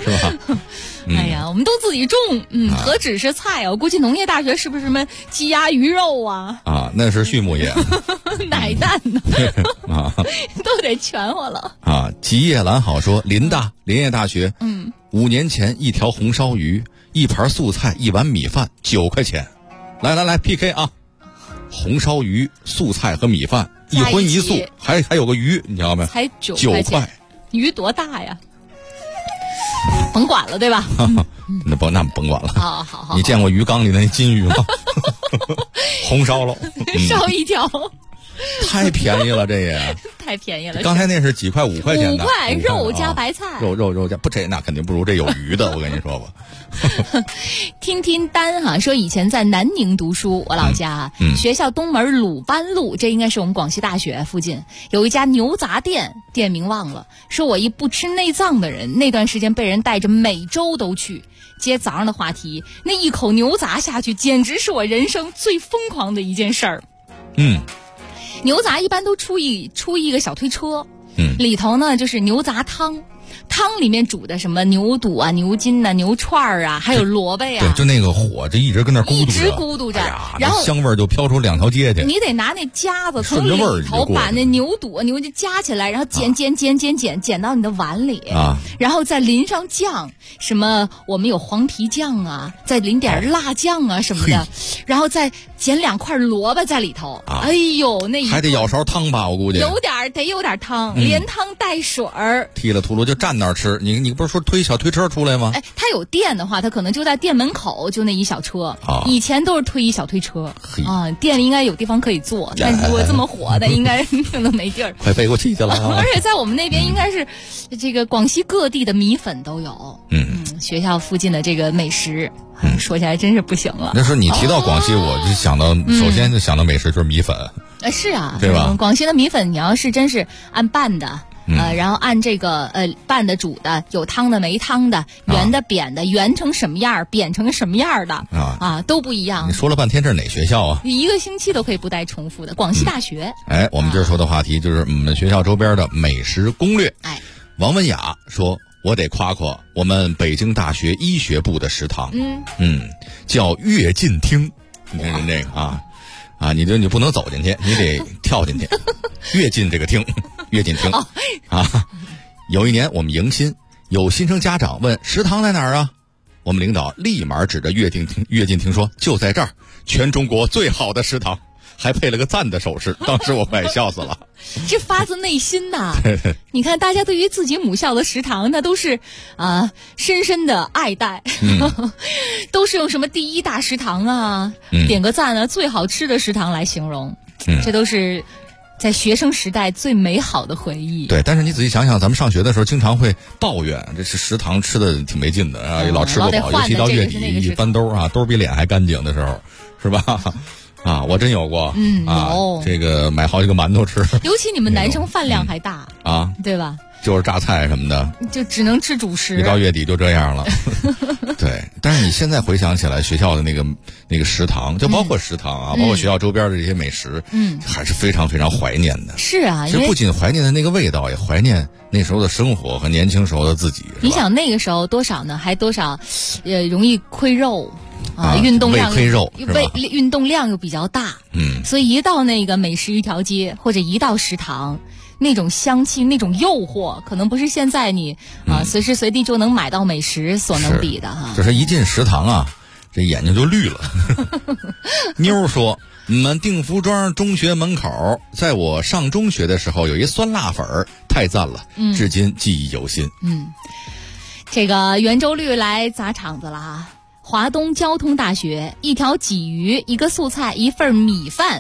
是吧？ 哎呀，我们都自己种，何止是菜啊？我估计农业大学是不是什么鸡鸭鱼肉啊？ 啊，那是畜牧业， 奶蛋呢？ 啊， 都得全乎了。 啊，吉叶兰好说，林业大学，5年前一条红烧鱼，1盘素菜，1碗米饭，9块钱。来 PK 啊！红烧鱼、素菜和米饭，1荤1素，还有个鱼，你知道没？ 才9块，鱼多大呀？甭管了，对吧？ 那甭管了。 好， 你见过鱼缸里那金鱼吗？红烧了， 烧一条， 太便宜了，这也太便宜了。 刚才那是几块？5块钱的 ，5块肉加白菜， 肉加不这那肯定不如这有鱼的，我跟你说吧。 听丹哈说，以前在南宁读书，我老家学校东门鲁班路，这应该是我们广西大学附近有一家牛杂店，店名忘了。说我一不吃内脏的人，那段时间被人带着每周都去。接早上的话题，那一口牛杂下去，简直是我人生最疯狂的一件事儿。牛杂一般都出一个小推车，里头呢就是牛杂汤。汤里面煮的什么牛肚啊、牛筋啊、牛串啊，还有萝卜呀。 对，就那个火，这一直跟那咕嘟着，然后香味就飘出2条街去。 你得拿那夹子从里头把那牛肚、牛筋夹起来，然后剪到你的碗里啊，然后再淋上酱，什么我们有黄皮酱啊，再淋点辣酱啊什么的，然后再剪2块萝卜在里头。哎呦，那还得舀勺汤吧，我估计得有点汤，连汤带水儿， 踢了秃噜就站那儿吃。你不是说推小推车出来吗？ 哎，他有店的话，他可能就在店门口，就那一小车。以前都是推一小推车啊，店里应该有地方可以坐，但是如果这么火的，应该可能没地儿。 快背过气去了。 而且在我们那边，应该是这个广西各地的米粉都有。学校附近的这个美食，说起来真是不行了。 那时候你提到广西，我就想到，首先就想到美食就是米粉。 是啊， 对吧？ 广西的米粉，你要是真是按拌的。然后按这个拌的煮的，有汤的没汤的，圆的扁的，圆成什么样，扁成什么样的都不一样。 你说了半天这是哪学校啊？ 一个星期都可以不带重复的，广西大学。 我们这儿说的话题就是我们学校周边的美食攻略。王文雅说，我得夸夸我们北京大学医学部的食堂，叫跃进厅。你看人这个啊，你不能走进去，你得跳进去，跃进这个厅。跃进厅有一年我们迎新，有新生家长问食堂在哪儿啊？我们领导立马指着跃进厅说，就在这儿，全中国最好的食堂，还配了个赞的手势，当时我快笑死了。 这发自内心呐！你看大家对于自己母校的食堂，那都是深深的爱戴，都是用什么第一大食堂啊，点个赞啊，最好吃的食堂来形容，这都是在学生时代最美好的回忆。 对，但是你仔细想想，咱们上学的时候经常会抱怨，这是食堂吃的挺没劲的啊，老吃不饱，尤其到月底一翻兜兜比脸还干净的时候，是吧？我真有过，有这个买好几个馒头吃。 尤其你们男生饭量还大对吧？ 就是榨菜什么的， 就只能吃主食。 一到月底就这样了。对，但是你现在回想起来，学校的那个食堂，就包括食堂包括学校周边的这些美食，还是非常非常怀念的。 是啊， 其实不仅怀念的那个味道，也怀念那时候的生活和年轻时候的自己。 你想那个时候多少呢？还多少，容易亏肉。运动量胃亏肉， 运动量又比较大，所以一到那个美食一条街或者一到食堂，那种香气、那种诱惑，可能不是现在你随时随地就能买到美食所能比的就是一进食堂这眼睛就绿了。妞说，你们定福庄中学门口，在我上中学的时候有一酸辣粉儿，太赞了，至今记忆犹新。 这个圆周率来砸场子了华东交通大学一条鲫鱼，一个素菜，一份米饭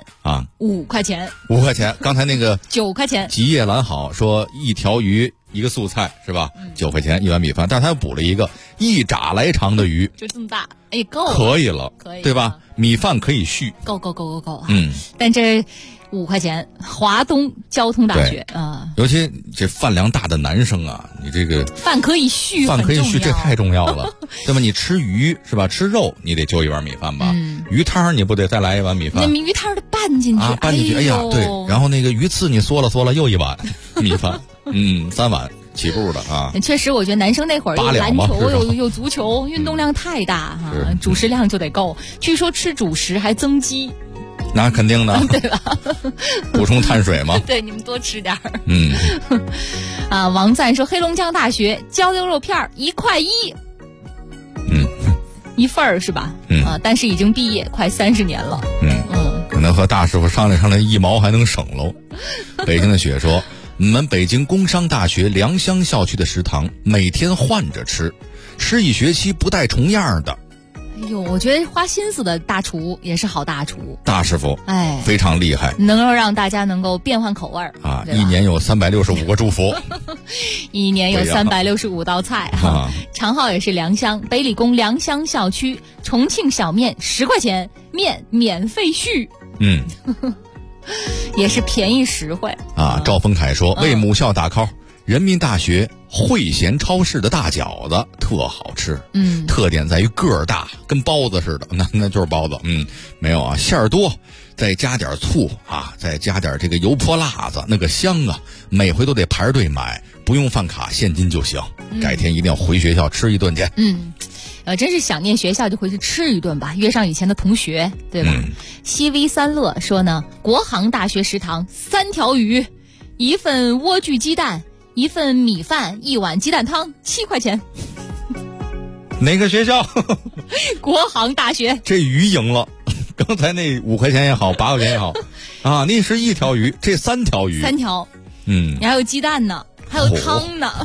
5块钱。 5块钱，刚才那个 9块钱。 吉叶兰好说一条鱼一个素菜是吧？9块钱一碗米饭，但是他又补了一个一拃来长的鱼， 就这么大，够了， 可以了，对吧？米饭可以续， 够但这5块钱，华东交通大学尤其这饭量大的男生你这个饭可以续， 这太重要了，对吧？你吃鱼是吧？吃肉你得就一碗米饭吧？鱼汤你不得再来一碗米饭？ 那鱼汤得拌进去， 哎呀，对，然后那个鱼刺你嗦了又一碗米饭，3碗起步的啊。 确实，我觉得男生那会儿有篮球有足球，运动量太大哈，主食量就得够。据说吃主食还增肌。 那肯定的， 对吧？ 补充碳水嘛。 对，你们多吃点儿。王赞说，黑龙江大学焦牛肉片1块1，一份儿是吧？但是已经毕业快30年了。 可能和大师傅商量商量，1毛还能省喽。北京的雪说，我们北京工商大学良乡校区的食堂每天换着吃1学期不带重样的。 哎呦，我觉得花心思的大厨也是好大厨， 大师傅，非常厉害， 能够让大家能够变换口味啊！一年有365个祝福， 一年有365道菜哈。长号也是良乡，北理工良乡校区，重庆小面10块钱，面免费续。也是便宜实惠啊！赵峰凯说，为母校打 call，人民大学汇贤超市的大饺子特好吃，特点在于个儿大，跟包子似的，那就是包子，没有啊，馅儿多，再加点醋啊，再加点这个油泼辣子，那个香啊，每回都得排着队买，不用饭卡，现金就行。改天一定要回学校吃一顿去。 真是想念学校就回去吃一顿吧，约上以前的同学，对吧？西 V 三乐说呢，国航大学食堂3条鱼，1份莴苣鸡蛋，1份米饭，1碗鸡蛋汤，7块钱。 哪个学校？ 国航大学。 这鱼赢了，刚才那5块钱也好，8块钱也好啊，那是1条鱼，这3条鱼 ，3条，你还有鸡蛋呢，还有汤呢。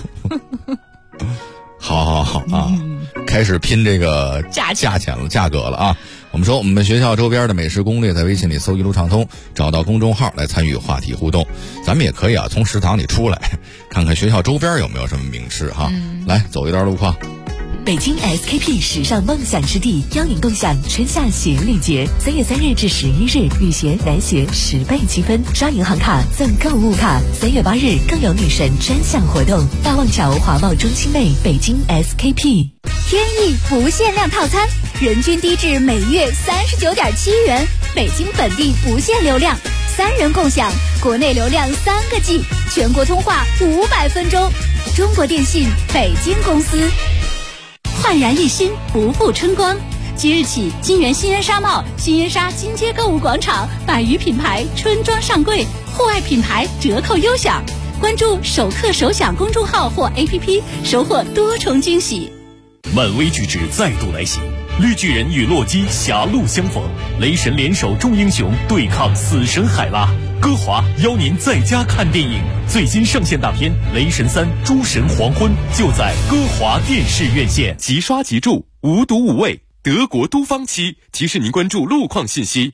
好啊，开始拼这个价钱了，价格了啊！我们说我们学校周边的美食攻略，在微信里搜一路畅通，找到公众号来参与话题互动。咱们也可以啊，从食堂里出来，看看学校周边有没有什么名吃哈。来走一段路况。 北京 SKP 时尚梦想之地邀您共享春夏鞋礼节，3月3日至11日，女鞋、男鞋10倍积分，刷银行卡赠购物卡。3月8日更有女神专项活动，大望桥华贸中心内北京 SKP。 天翼不限量套餐，人均低至每月39.7元，北京本地不限流量，3人共享，国内流量3个 G， 全国通话500分钟。中国电信北京公司。焕然一新，不负春光。即日起，金源新源纱贸、新源纱金街购物广场100余品牌春装上柜，户外品牌折扣优享。关注首客首享公众号或 APP， 收获多重惊喜。 漫威巨制再度来袭，绿巨人与洛基狭路相逢，雷神联手众英雄对抗死神海拉。歌华邀您在家看电影，最新上线大片《雷神3：诸神黄昏》就在歌华电视院线。即刷即注，无毒无味，德国都方期提示您关注路况信息。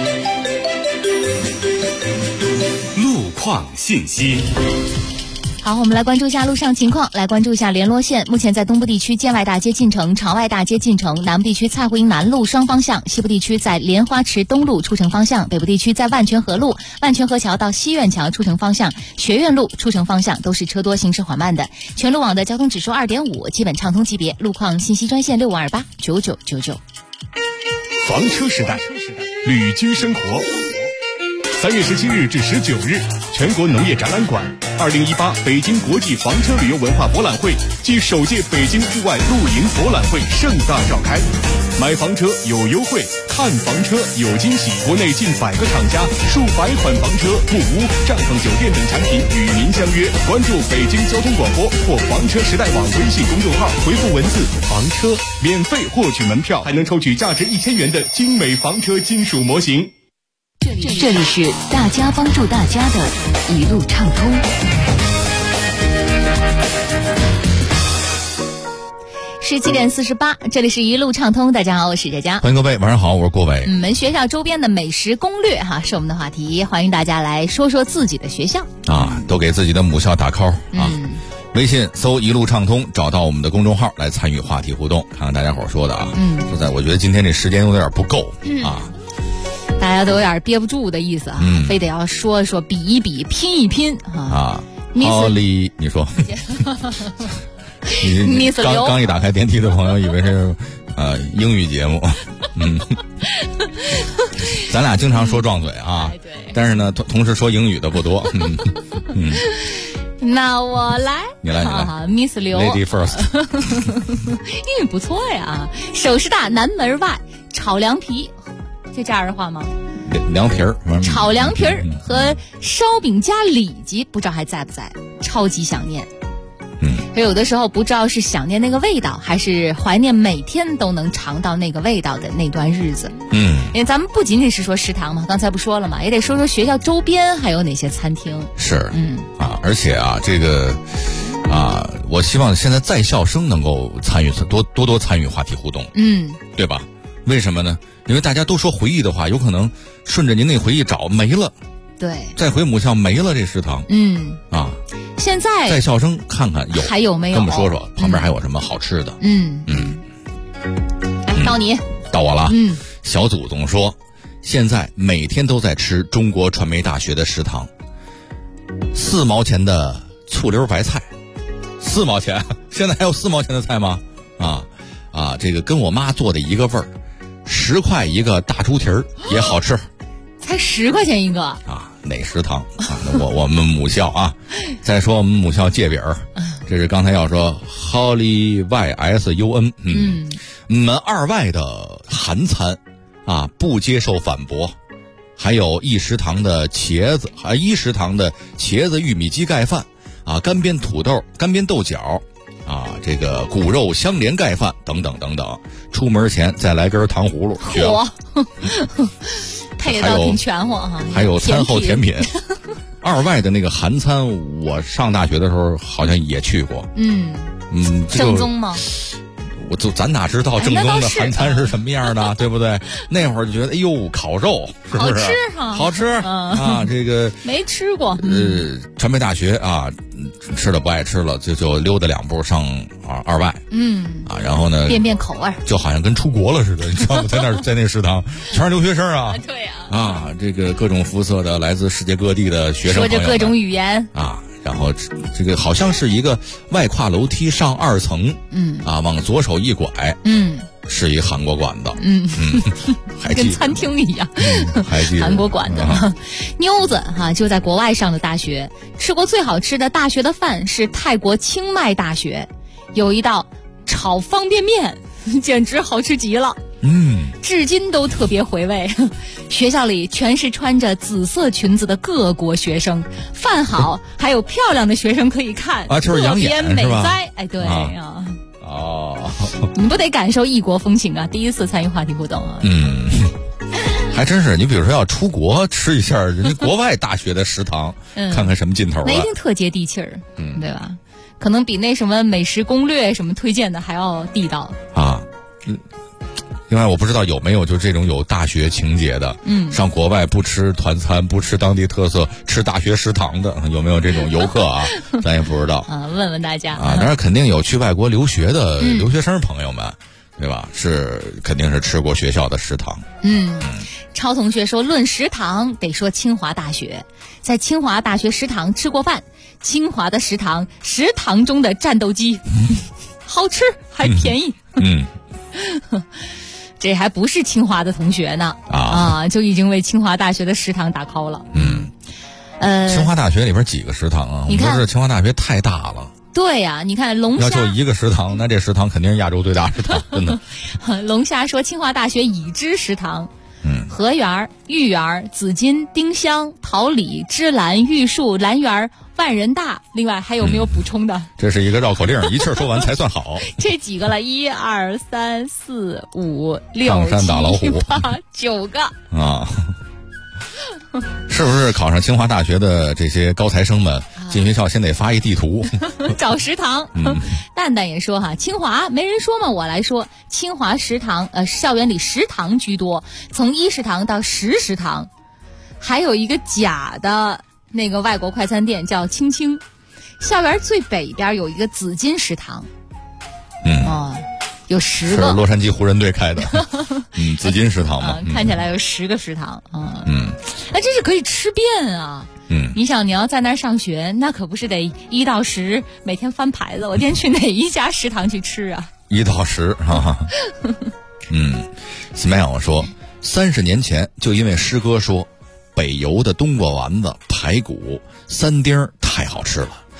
路况信息。 好，我们来关注一下路上情况，来关注一下联络线。目前在东部地区建外大街进城、朝外大街进城，南部地区蔡胡营南路双方向，西部地区在莲花池东路出城方向，北部地区在万泉河路、万泉河桥到西苑桥出城方向、学院路出城方向都是车多行驶缓慢的。全路网的交通指数2.5，基本畅通级别。路况信息专线65289999。 房车时代，旅居生活。3月17日至19日，全国农业展览馆2018北京国际房车旅游文化博览会暨首届北京户外露营博览会盛大召开。买房车有优惠，看房车有惊喜。国内近100个厂家、数百款房车、木屋、帐篷酒店等产品与您相约。关注北京交通广播或房车时代网微信公众号，回复文字“房车”，免费获取门票，还能抽取价值1000元的精美房车金属模型。 这里是大家帮助大家的一路畅通。 17点48，这里是一路畅通。大家好，我是佳佳。 欢迎各位，晚上好，我是郭伟。 我们学校周边的美食攻略哈是我们的话题，欢迎大家来说说自己的学校啊，都给自己的母校打 call 啊。微信搜一路畅通，找到我们的公众号来参与话题互动，看看大家伙说的啊。就在我觉得今天这时间有点不够啊。 大家都有点憋不住的意思啊，非得要说一说、比一比、拼一拼啊。 奥利，你说，你刚一打开电梯的朋友以为是英语节目，咱俩经常说撞嘴啊，但是呢，同时说英语的不多， 那我来， 你来 ，Miss 刘 ，Lady First， 英语不错呀。首师大南门外炒凉皮，这家人话吗？ 凉皮儿， 炒凉皮儿和烧饼加里脊，不知道还在不在？超级想念。有的时候不知道是想念那个味道，还是怀念每天都能尝到那个味道的那段日子。因为咱们不仅仅是说食堂嘛，刚才不说了嘛，也得说说学校周边还有哪些餐厅。 是，而且啊，这个啊，我希望现在在校生能够参与多参与话题互动，对吧？为什么呢？因为大家都说回忆的话，有可能顺着您那回忆找没了。 对， 再回母校没了这食堂。 现在在校生看看还有没有？ 跟我们说说旁边还有什么好吃的。 来，到你， 到我了。小祖宗说，现在每天都在吃中国传媒大学的食堂，4毛钱的醋溜白菜，4毛钱，现在还有4毛钱的菜吗？这个跟我妈做的一个味儿，10块一个大猪蹄儿也好吃。 才10块钱一个啊？哪食堂啊？我们母校啊。再说我们母校芥饼儿，这是刚才要说 Holy YSUN。我们2外的韩餐啊，不接受反驳。还有一食堂的茄子玉米鸡盖饭啊，干煸豆角啊，这个骨肉相连盖饭等等等等。出门前再来根糖葫芦，绝了。 配的挺全乎哈， 还有餐后甜品。2外的那个韩餐，我上大学的时候好像也去过。 正宗吗？ 咱哪知道正宗的韩餐是什么样的，对不对？那会儿就觉得，哎呦，烤肉是不是？ 好吃哈， 好吃啊！这个没吃过。 传媒大学啊，吃了不爱吃了，就溜达2步上2外。然后呢， 变口味， 就好像跟出国了似的，你知道吗？在那食堂全是留学生啊。 对啊。 这个各种肤色的，来自世界各地的学生朋友们， 说着各种语言啊。然后这个好像是一个外跨楼梯上2层，往左手一拐，是一韩国馆子，还跟餐厅一样， 还记得韩国馆子。妞子就在国外上的大学，吃过最好吃的大学的饭是泰国清迈大学，有一道炒方便面，简直好吃极了。至今都特别回味。学校里全是穿着紫色裙子的各国学生，饭好，还有漂亮的学生可以看， 就是养眼特别美哉。哎，对啊。你不得感受异国风情啊！第一次参与话题互动啊。 还真是。你比如说要出国吃一下人家国外大学的食堂，看看什么劲头了。 那一定特接地气儿，对吧？可能比那什么美食攻略什么推荐的还要地道啊。另外我不知道有没有就这种有大学情节的，上国外不吃团餐，不吃当地特色，吃大学食堂的，有没有这种游客啊？咱也不知道啊，问问大家啊。当然肯定有去外国留学的留学生朋友们，对吧？肯定是吃过学校的食堂。 超同学说，论食堂得说清华大学，在清华大学食堂吃过饭，清华的食堂中的战斗机，好吃还便宜。这还不是清华的同学呢就已经为清华大学的食堂打 call 了。 清华大学里边几个食堂啊？ 你看， 是清华大学太大了。 对呀，你看龙虾要就一个食堂，那这食堂肯定是亚洲最大食堂，真的。 龙虾说，清华大学已知食堂，河园、豫园、紫金、丁香、桃李、芝兰、玉树、兰园、万人大。另外还有没有补充的？ 这是一个绕口令，一气说完才算好。 这几个了，1、2、3、4、5、6、 上山打老虎 7、8、9个啊。是不是考上清华大学的这些高材生们进学校先得发一地图找食堂？蛋蛋也说清华没人说嘛，我来说，清华食堂校园里食堂居多，从1食堂到10食堂，还有一个假的那个外国快餐店叫青青。校园最北边有一个紫金食堂，有10个， 是洛杉矶湖人队开的。紫金食堂嘛， 看起来有10个食堂那真是可以吃遍啊。你想你要在那儿上学，那可不是得1到10每天翻牌子，我今天去哪一家食堂去吃啊 ？1到10啊。Smile 说，30年前就因为师哥说北邮的冬瓜丸子、排骨、3丁太好吃了，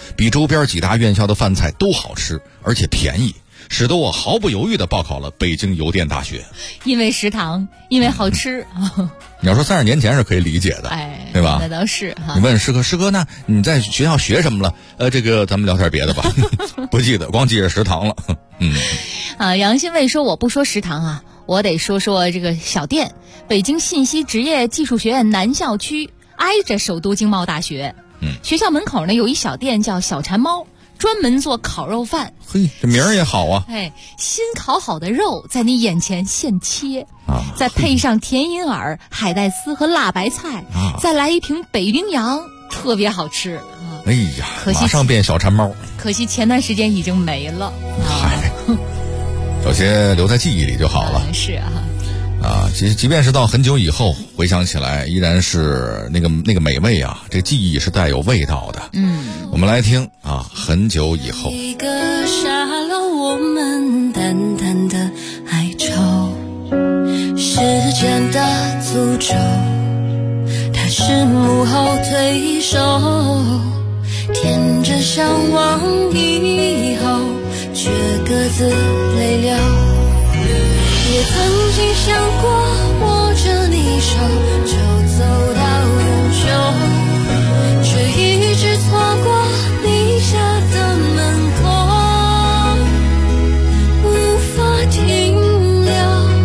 比周边几大院校的饭菜都好吃，而且便宜，使得我毫不犹豫地报考了北京邮电大学。 因为食堂，因为好吃。 你要说30年前是可以理解的，对吧？ 那倒是哈。 你问师哥，那你在学校学什么了？这个咱们聊点别的吧。不记得，光记着食堂了。 杨新卫说我不说食堂啊，我得说说这个小店。北京信息职业技术学院南校区挨着首都经贸大学。学校门口呢有一小店叫小馋猫，专门做烤肉饭。 嘿，这名儿也好啊！ 新烤好的肉在你眼前现切再配上甜银耳、海带丝和辣白菜再来一瓶北冰洋，特别好吃。 哎呀，马上变小馋猫。 可惜前段时间已经没了。 有些留在记忆里就好了。 是啊。 即便是到很久以后回想起来，依然是那个美味啊，这记忆是带有味道的。我们来听很久以后。 一个沙漏，我们淡淡的哀愁，时间的诅咒，它是幕后推手，天真向往以后，却各自泪流。也曾经想过握着你手就走到永久，却一直错过你家的门口，无法停留。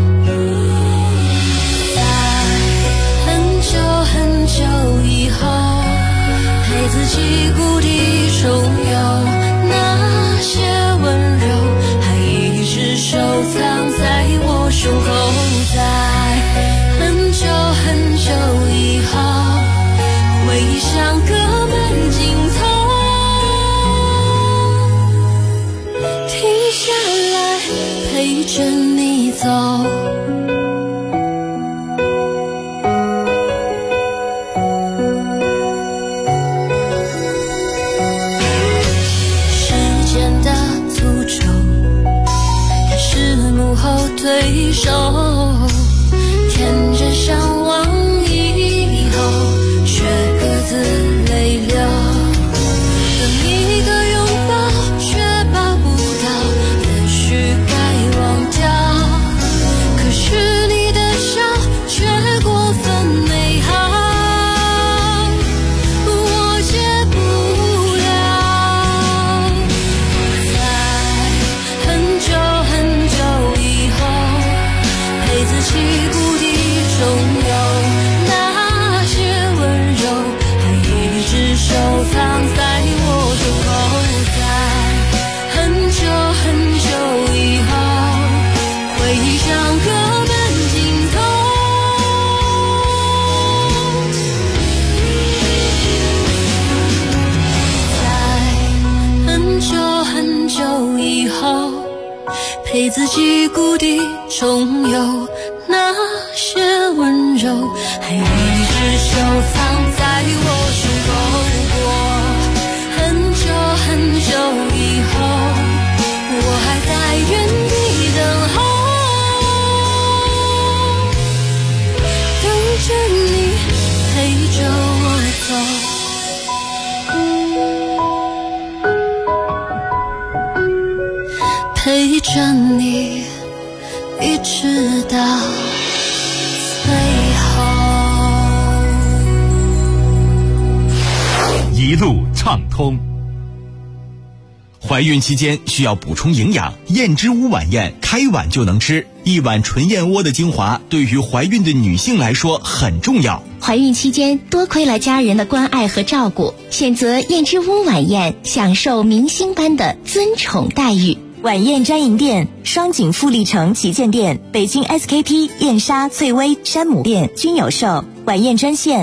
在很久很久以后，陪自己故地重游，那些温柔还一直收藏在我胸口。在很久很久以后，回忆像歌门尽头，停下来陪着你走。时间的诅咒，它是幕后推手，天真向往以后，却各自泪流。等一个拥抱，却抱不到，也许该忘掉。可是你的笑，却过分美好，我戒不了。在很久很久以后，陪自己故地重游，那些温柔还一直收藏在我胸口。在很久很久以后，回忆像歌门尽头，在很久很久以后，陪自己故地重游，那些温柔还一直收藏在我胸口。过很久很久以后，我还在原地等候，等着你陪着我走，陪着你一直到最后， 一路畅通。怀孕期间需要补充营养，燕之屋晚宴开碗就能吃。一碗纯燕窝的精华对于怀孕的女性来说很重要。 怀孕期间多亏了家人的关爱和照顾，选择燕之屋晚宴，享受明星般的尊宠待遇。 晚宴专营店：双井富力城旗舰店、北京 SKP、燕莎、翠微、山姆店均有售。晚宴专线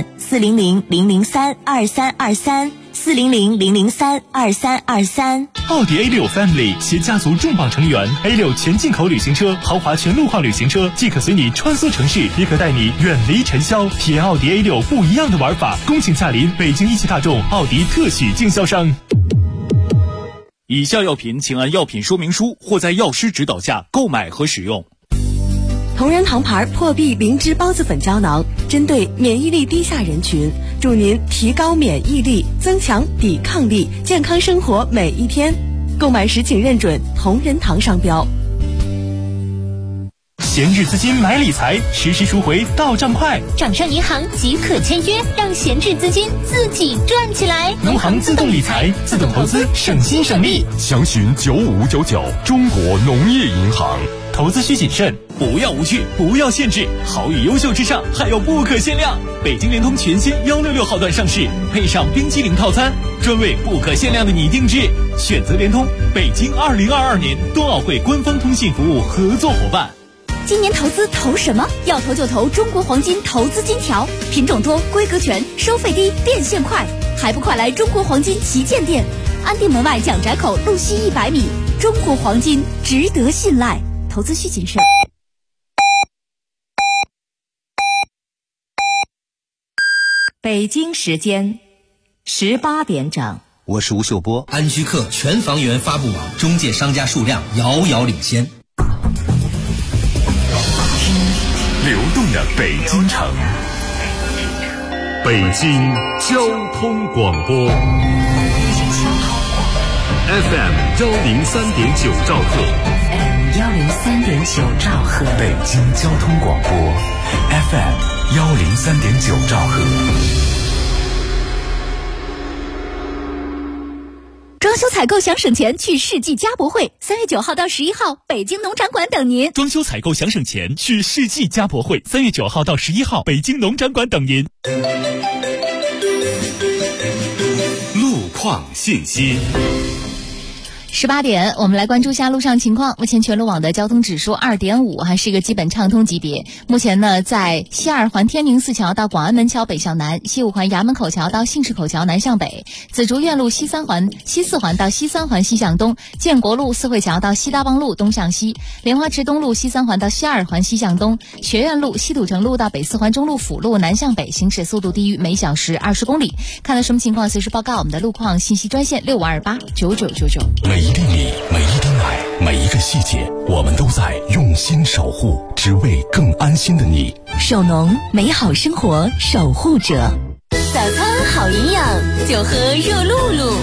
：400-003-2323，400-003-2323。 奥迪 A6 Family 携家族重磅成员 A6 全进口旅行车，豪华全路况旅行车，既可随你穿梭城市，也可带你远离尘嚣，体验奥迪 A6 不一样的玩法。恭请驾临北京一汽大众奥迪特许经销商。 以下药品请按药品说明书或在药师指导下购买和使用。 同仁堂牌破壁灵芝孢子粉胶囊，针对免疫力低下人群，助您提高免疫力，增强抵抗力，健康生活每一天。购买时请认准同仁堂商标。 闲置资金买理财，实时赎回到账快， 掌上银行即可签约，让闲置资金自己赚起来。 农行自动理财，自动投资，省心省力。 详询9599中国农业银行。 投资需谨慎， 不要无趣，不要限制，好与优秀之上还有不可限量。北京联通全新166号段上市，配上冰激凌套餐，专为不可限量的你定制。选择联通，北京2022年冬奥会官方通信服务合作伙伴。 今年投资投什么？要投就投中国黄金投资金条，品种多，规格全，收费低，变现快，还不快来中国黄金旗舰店，安定门外蒋宅口路西100米。中国黄金值得信赖，投资需谨慎。 北京时间18点整。 我是吴秀波。安居客全房源发布网中介商家数量遥遥领先。 流动的北京城，北京交通广播 FM 103.9兆赫， 103.9兆赫， 北京交通广播 FM 103.9兆赫。 装修采购想省钱，去世纪家博会，3月9号到11号，北京农展馆等您。 装修采购想省钱，去世纪家博会，3月9号到11号，北京农展馆等您。 路况信息。 18点，我们来关注一下路上情况。目前全路网的交通指数2.5，还是一个基本畅通级别。目前呢，在西二环天宁寺桥到广安门桥北向南，西五环衙门口桥到信市口桥南向北，紫竹院路西四环到西3环西向东，建国路四惠桥到西大帮路东向西，莲花池东路西3环到西2环西向东，学院路西土城路到北4环中路辅路南向北，行驶速度低于每小时20公里。看到什么情况，随时报告我们的路况信息专线65289999。 每一粒米，每一滴奶，每一个细节，我们都在用心守护，只为更安心的你。 首农，美好生活守护者。 早餐好营养，就喝热露露。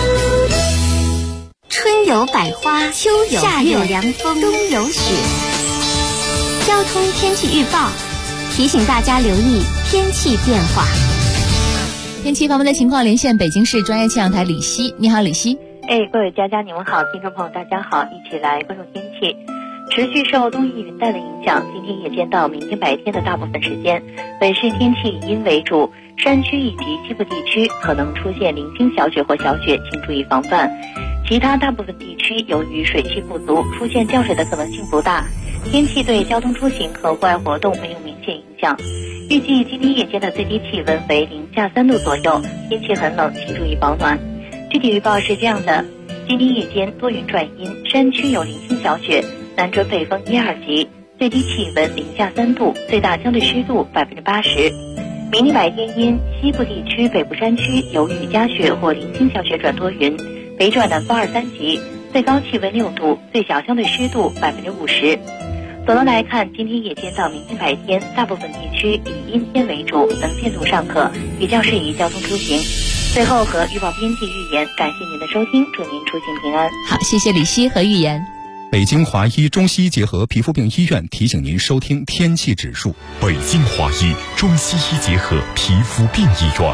春有百花，秋有夏有凉风，冬有雪。交通天气预报提醒大家留意天气变化。 天气方面的情况，连线北京市专业气象台李希。你好，李希。 各位佳佳你们好，听众朋友大家好，一起来关注天气。持续受东翼云带的影响，今天夜间到明天白天的大部分时间，本市天气以阴为主，山区以及西部地区可能出现零星小雪或小雪，请注意防范。其他大部分地区由于水汽不足，出现降水的可能性不大，天气对交通出行和户外活动没有明显影响。预计今天夜间的最低气温为零下3度左右，天气很冷，请注意保暖。具体预报是这样的，今天夜间多云转阴，山区有零星小雪，南转北风1、2级，最低气温零下3度，最大相对湿度80%。明天白天阴，西部地区北部山区有雨夹雪或零星小雪转多云，北转南风2、3级，最高气温6度，最小相对湿度50%。总的来看，今天夜间到明天白天，大部分地区以阴天为主，能见度尚可，比较适宜交通出行。最后和预报编辑预言，感谢您的收听，祝您出行平安。 好，谢谢李希和预言。 北京华医中西医结合皮肤病医院提醒您收听天气指数。 北京华医中西医结合皮肤病医院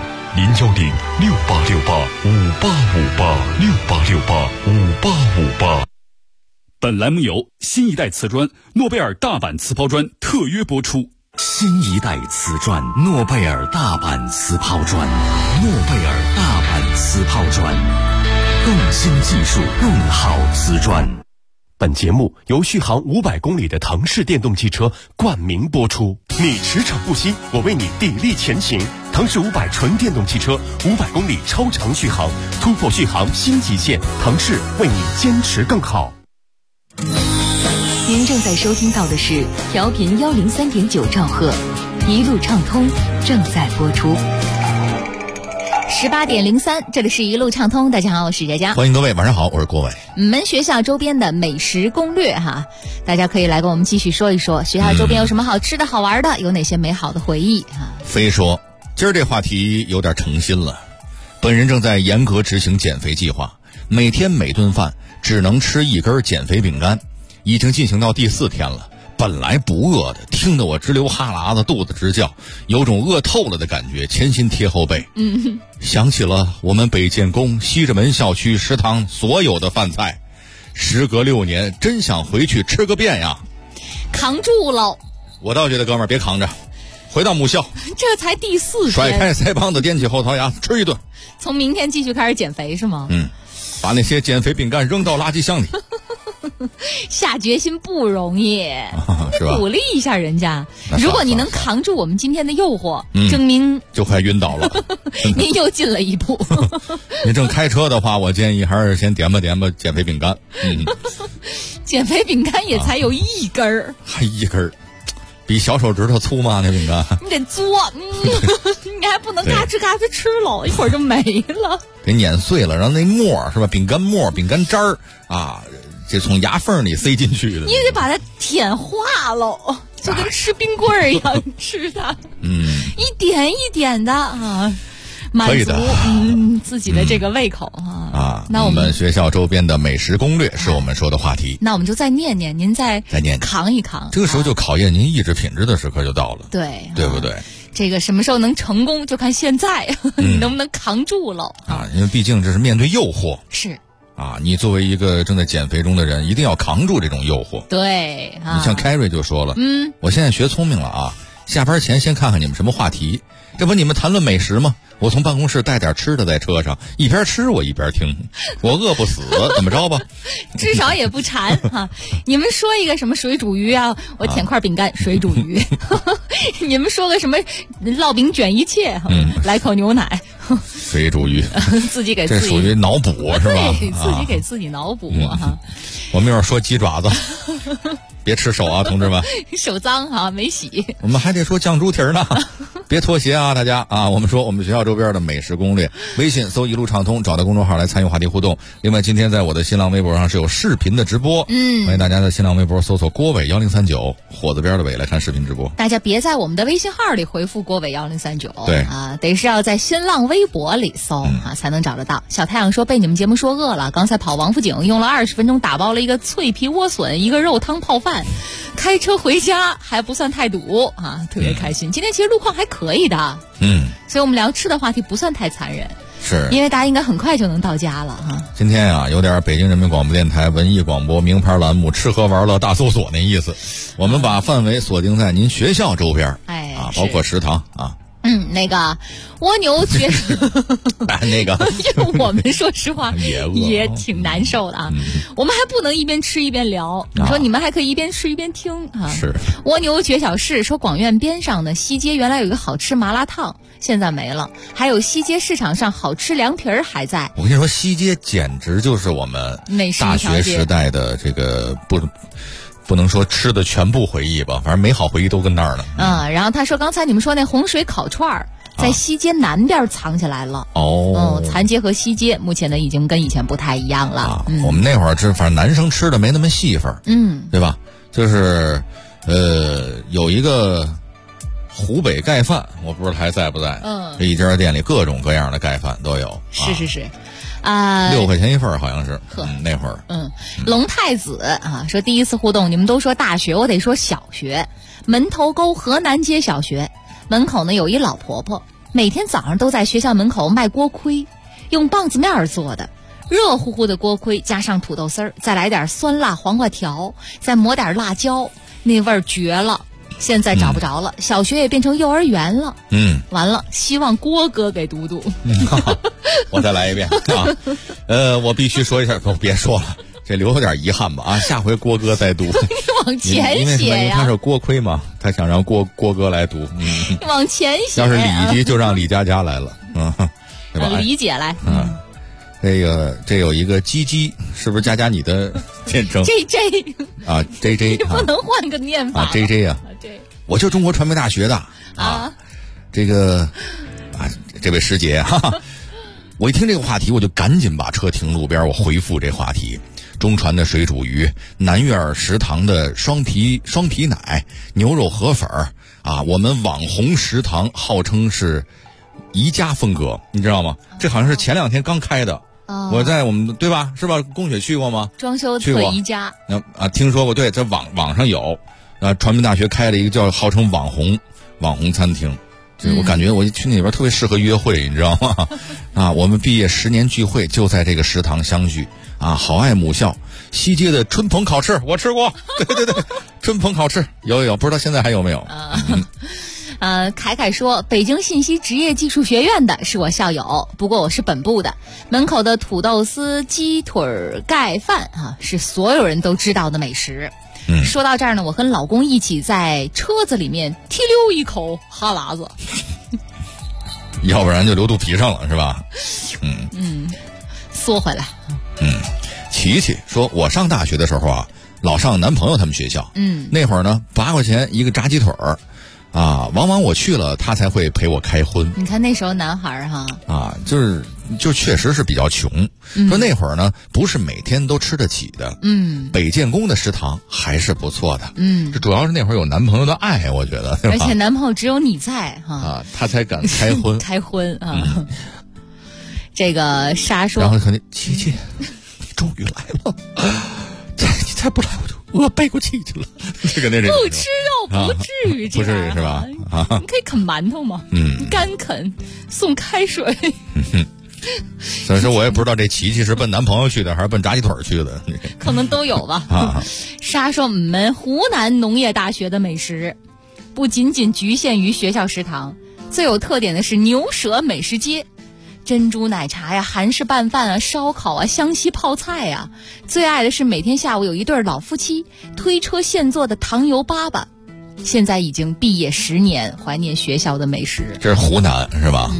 ，010-6868-5858，6868-5858。本栏目由新一代瓷砖诺贝尔大阪瓷抛砖特约播出。 新一代瓷砖诺贝尔大阪瓷抛砖，诺贝尔大阪瓷抛砖，更新技术，更好瓷砖。 本节目由续航500公里的腾势电动汽车冠名播出。你驰骋不息，我为你砥砺前行。腾势500纯电动汽车，500公里超长续航，突破续航新极限。腾势为你坚持更好。 您正在收听到的是调频103.9兆赫，一路畅通正在播出。 18:03，这里是一路畅通。大家好，我是佳佳， 欢迎各位，晚上好，我是郭伟。 我们学校周边的美食攻略哈，大家可以来跟我们继续说一说，学校周边有什么好吃的好玩的，有哪些美好的回忆哈。 非说今儿这话题有点诚心了，本人正在严格执行减肥计划，每天每顿饭只能吃1根减肥饼干，已经进行到第4天了。本来不饿的，听得我直流哈喇子，肚子直叫，有种饿透了的感觉，前心贴后背。想起了我们北建工西直门校区食堂所有的饭菜，时隔6年，真想回去吃个遍呀！ 扛住喽！ 我倒觉得哥们儿别扛着，回到母校， 这才第4天， 甩开腮帮子，掂起后槽牙，吃一顿。 从明天继续开始减肥是吗？ 把那些减肥饼干扔到垃圾箱里。 下决心不容易， 是吧？ 鼓励一下人家。如果你能扛住我们今天的诱惑，证明就快晕倒了。 您又进了一步。 您正开车的话，我建议还是先点吧减肥饼干。 减肥饼干也才有1根儿， 还1根儿，比小手指头粗吗？那饼干你得嘬，你还不能嘎吱嘎吱吃了，一会儿就没了。 得碾碎了，然后那沫是吧？饼干沫、饼干渣儿啊，这从牙缝里塞进去的。你也得把它舔化了，就跟吃冰棍儿一样吃它。一点一点的啊，满足自己的这个胃口啊。那我们学校周边的美食攻略是我们说的话题。 那我们就再念念，您再念扛一扛。 这个时候就考验您意志品质的时刻就到了，对不对？ 这个什么时候能成功，就看现在你能不能扛住了啊！因为毕竟这是面对诱惑， 是啊，你作为一个正在减肥中的人，一定要扛住这种诱惑。 对， 你像凯瑞就说了，我现在学聪明了啊，下班前先看看你们什么话题，这不你们谈论美食吗？我从办公室带点吃的在车上，一边吃我一边听，我饿不死，怎么着吧？ 至少也不馋哈。你们说一个什么水煮鱼啊，我舔块饼干，水煮鱼。你们说个什么烙饼卷一切，来口牛奶， 水煮鱼， 自己给自己， 这属于脑补是吧？ 对，自己给自己脑补哈。 我们一会儿说鸡爪子。别吃手啊，同志们！ 手脏啊，没洗。 我们还得说酱猪蹄儿呢，别脱鞋啊，大家啊！我们说我们学校周边的美食攻略，微信搜一路畅通，找到公众号来参与话题互动。另外，今天在我的新浪微博上是有视频的直播，欢迎大家在新浪微博搜索郭伟1039，火字边的伟来看视频直播。 大家别在我们的微信号里回复郭伟1039， 对啊，得是要在新浪微博里搜啊才能找得到。小太阳说被你们节目说饿了，刚才跑王府井用了20分钟打包了一个脆皮莴笋，一个肉汤泡饭。开车回家还不算太堵啊，特别开心。今天其实路况还可以的，所以我们聊吃的话题不算太残忍， 是因为大家应该很快就能到家了哈。 今天啊，有点北京人民广播电台文艺广播名牌栏目吃喝玩乐大搜索那意思，我们把范围锁定在您学校周边，包括食堂啊。 那个蜗牛觉得那个因为我们说实话也挺难受的啊。我们还不能一边吃一边聊，你说你们还可以一边吃一边听啊。 是蜗牛绝小事说广院边上的西街原来有一个好吃麻辣烫，现在没了，还有西街市场上好吃凉皮儿还在。 我跟你说，西街简直就是我们大学时代的这个不能说吃的全部回忆吧，反正美好回忆都跟那儿呢。 然后他说刚才你们说那洪水烤串儿在西街南边藏起来了。残街和西街目前呢已经跟以前不太一样了。 我们那会儿反正男生吃的没那么细份，对吧？就是有一个湖北盖饭，我不知道还在不在。这一家店里各种各样的盖饭都有。 是。 6块钱一份好像是。那会儿。 龙太子啊说第一次互动，你们都说大学，我得说小学。门头沟河南街小学门口呢有一老婆婆，每天早上都在学校门口卖锅盔，用棒子面做的，热乎乎的锅盔加上土豆丝儿，再来点酸辣黄瓜条，再抹点辣椒，那味儿绝了。现在找不着了，小学也变成幼儿园了。完了，希望郭哥给读读。 我再来一遍啊！我必须说一下，别说了，这留有点遗憾吧啊！下回郭哥再读。 往前写呀！ 因为他是锅盔嘛，他想让郭哥来读。 往前写。 要是李级就让李佳佳来了，对吧？ 李姐来。 这有一个鸡鸡，是不是佳佳你的简称 ？JJ 啊 ，JJ 你不能换个念法啊 ，JJ 啊，我就中国传媒大学的啊，这个啊，这位师姐哈， 我一听这个话题，我就赶紧把车停路边，我回复这话题。中传的水煮鱼，南苑食堂的双皮奶，牛肉河粉啊，我们网红食堂号称是宜家风格，你知道吗？这好像是前2天刚开的。我在我们对吧？是吧？龚雪去过吗？ 装修特宜家。 听说过，对，在网上有。传媒大学开了一个叫号称网红餐厅。我感觉我去那边特别适合约会，你知道吗？我们毕业10年聚会就在这个食堂相聚啊！好爱母校，西街的春鹏烤翅我吃过，对，春鹏烤翅有，不知道现在还有没有？ 凯凯说，北京信息职业技术学院的是我校友，不过我是本部的。门口的土豆丝鸡腿盖饭啊，是所有人都知道的美食。说到这儿呢，我跟老公一起在车子里面提溜一口哈喇子， 要不然就流肚皮上了，是吧？ 缩回来。 琪琪说，我上大学的时候啊，老上男朋友他们学校，那会儿呢8块钱一个炸鸡腿儿。往往我去了，他才会陪我开荤。 你看那时候男孩哈， 就确实是比较穷。说那会儿呢，不是每天都吃得起的。北建工的食堂还是不错的。这主要是那会儿有男朋友的爱，我觉得。 而且男朋友只有你在哈， 他才敢开荤。 开荤啊！这个莎说， 然后肯定琪琪，你终于来了，你再不来我就。我背过气去了，这个那不吃肉不至于， 不至于是吧？ 你可以啃馒头吗？干啃，送开水。 所以说我也不知道这琪琪是奔男朋友去的，还是奔炸鸡腿去的， 可能都有吧。莎说，我们湖南农业大学的美食，不仅仅局限于学校食堂，最有特点的是牛舌美食街。珍珠奶茶呀，韩式拌饭啊，烧烤啊，湘西泡菜啊，最爱的是每天下午有一对老夫妻推车现做的糖油粑粑。现在已经毕业10年，怀念学校的美食。 这是湖南是吧？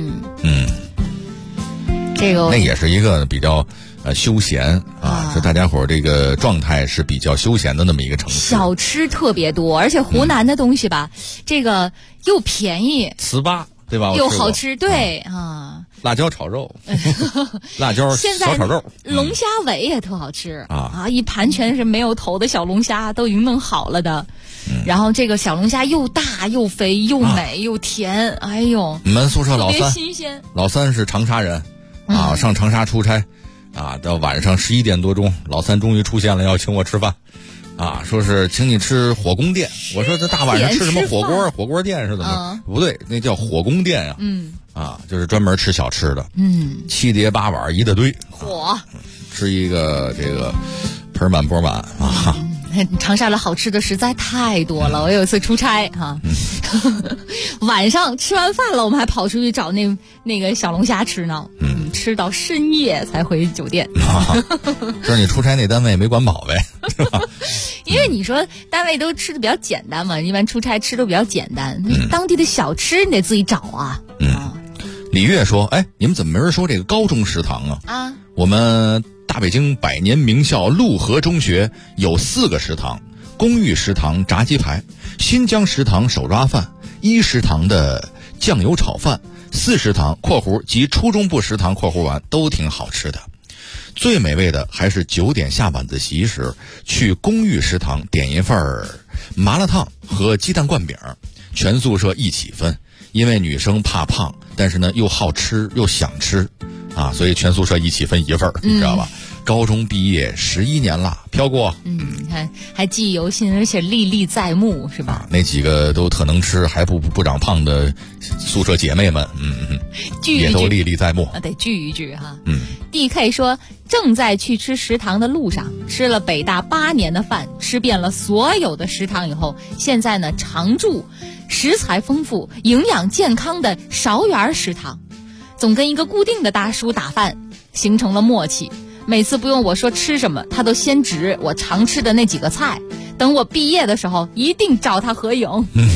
这个那也是一个比较休闲就大家伙这个状态是比较休闲的那么一个城市。 小吃特别多，而且湖南的东西吧，这个又便宜， 糍粑对吧？ 又好吃，对辣椒炒肉，辣椒小炒肉， 龙虾尾也特好吃一盘全是没有头的小龙虾，都已经弄好了的。然后这个小龙虾又大又肥又美又甜，哎呦！ 我们宿舍老三新鲜， 老三是长沙人上长沙出差到晚上11点多钟，老三终于出现了，要请我吃饭。说是请你吃火宫殿，我说这大晚上吃什么火锅？火锅店是怎么？不对，那叫火宫殿呀。就是专门吃小吃的。7碟8碗一大堆。吃一个这个盆满钵满长沙的好吃的实在太多了。我有一次出差晚上吃完饭了，我们还跑出去找那个小龙虾吃呢。吃到深夜才回酒店。 就是你出差那单位没管饱呗，是吧？ 因为你说单位都吃的比较简单嘛，一般出差吃都比较简单。当地的小吃你得自己找啊。 李月说：“哎，你们怎么没人说这个高中食堂啊？我们大北京百年名校陆河中学有4个食堂：公寓食堂炸鸡排，新疆食堂手抓饭，1食堂的酱油炒饭，4食堂（括弧及初中部食堂）（括弧完）都挺好吃的。最美味的还是9点下晚自习时去公寓食堂点一份麻辣烫和鸡蛋灌饼，全宿舍一起分。因为女生怕胖，但是呢又好吃又想吃所以全宿舍一起分一份你知道吧？高中毕业11年了，飘过。 还记忆犹新，而且历历在目，是吧？ 那几个都特能吃还不长胖的宿舍姐妹们，也都历历在目。 得聚一聚哈。DK 说，正在去吃食堂的路上，吃了北大8年的饭，吃遍了所有的食堂以后，现在呢常驻食材丰富、营养健康的韶园食堂，总跟一个固定的大叔打饭，形成了默契。每次不用我说吃什么，他都先指我常吃的那几个菜。等我毕业的时候，一定找他合影。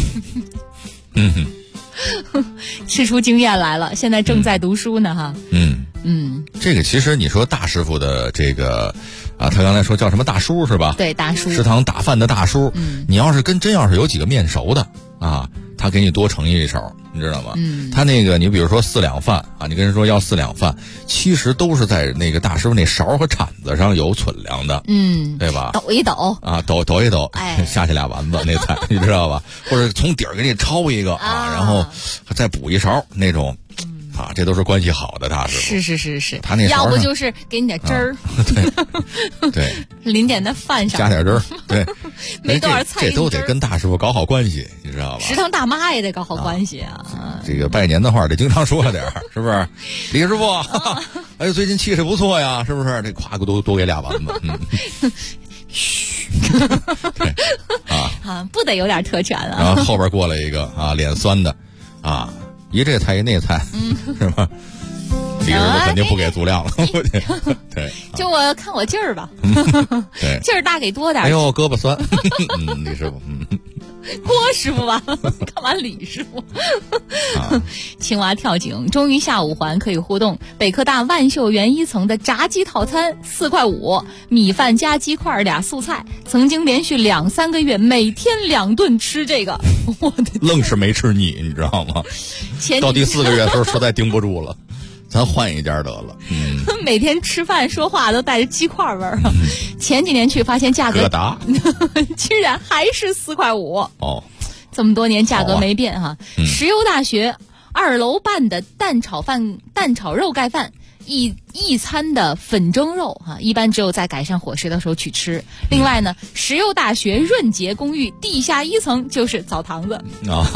吃出经验来了，现在正在读书呢哈。 这个其实你说大师傅的这个他刚才说叫什么大叔是吧？ 对，大叔。 食堂打饭的大叔，你要是真要是有几个面熟的他他给你多盛一勺，你知道吗？他那个你比如说4两饭啊，你跟人说要4两饭，其实都是在那个大师傅那勺和铲子上有存量的，对吧？ 抖一抖啊，抖一抖，下去2丸子那菜，你知道吧？或者从底儿给你焯一个啊，然后再补一勺那种。啊，这都是关系好的大师傅。 是， 他那要不就是给你点汁儿， 对， 淋点在饭上， 加点汁儿，对， 没多少菜， 这都得跟大师傅搞好关系，你知道吧？ 食堂大妈也得搞好关系啊。 这个拜年的话得经常说点儿，是不是？李师傅，哎，最近气势不错呀，是不是？这夸多给2丸子，嘘，对啊，不得有点特权啊。 然后后边过来一个啊，脸酸的啊。一这菜一那菜，是吧？李师傅肯定不给足量了，对。 就我看我劲儿吧， 对， 劲儿大给多点。 哎呦，胳膊酸，李师傅， 郭师傅吧，干嘛李师傅？青蛙跳井，终于下5环可以互动。北科大万秀园1层的炸鸡套餐4块5，米饭加鸡块俩素菜，曾经连续2-3个月每天2顿吃这个，我的愣是没吃腻，你知道吗？到第4个月的时候实在顶不住了。咱换一家得了， 每天吃饭说话都带着鸡块味儿。前几年去发现价格居然还是4块5 哦， 这么多年价格没变哈。石油大学2楼办的蛋炒肉盖饭，一餐的粉蒸肉哈，一般只有在改善伙食的时候去吃。另外呢，石油大学润杰公寓地下1层就是澡堂子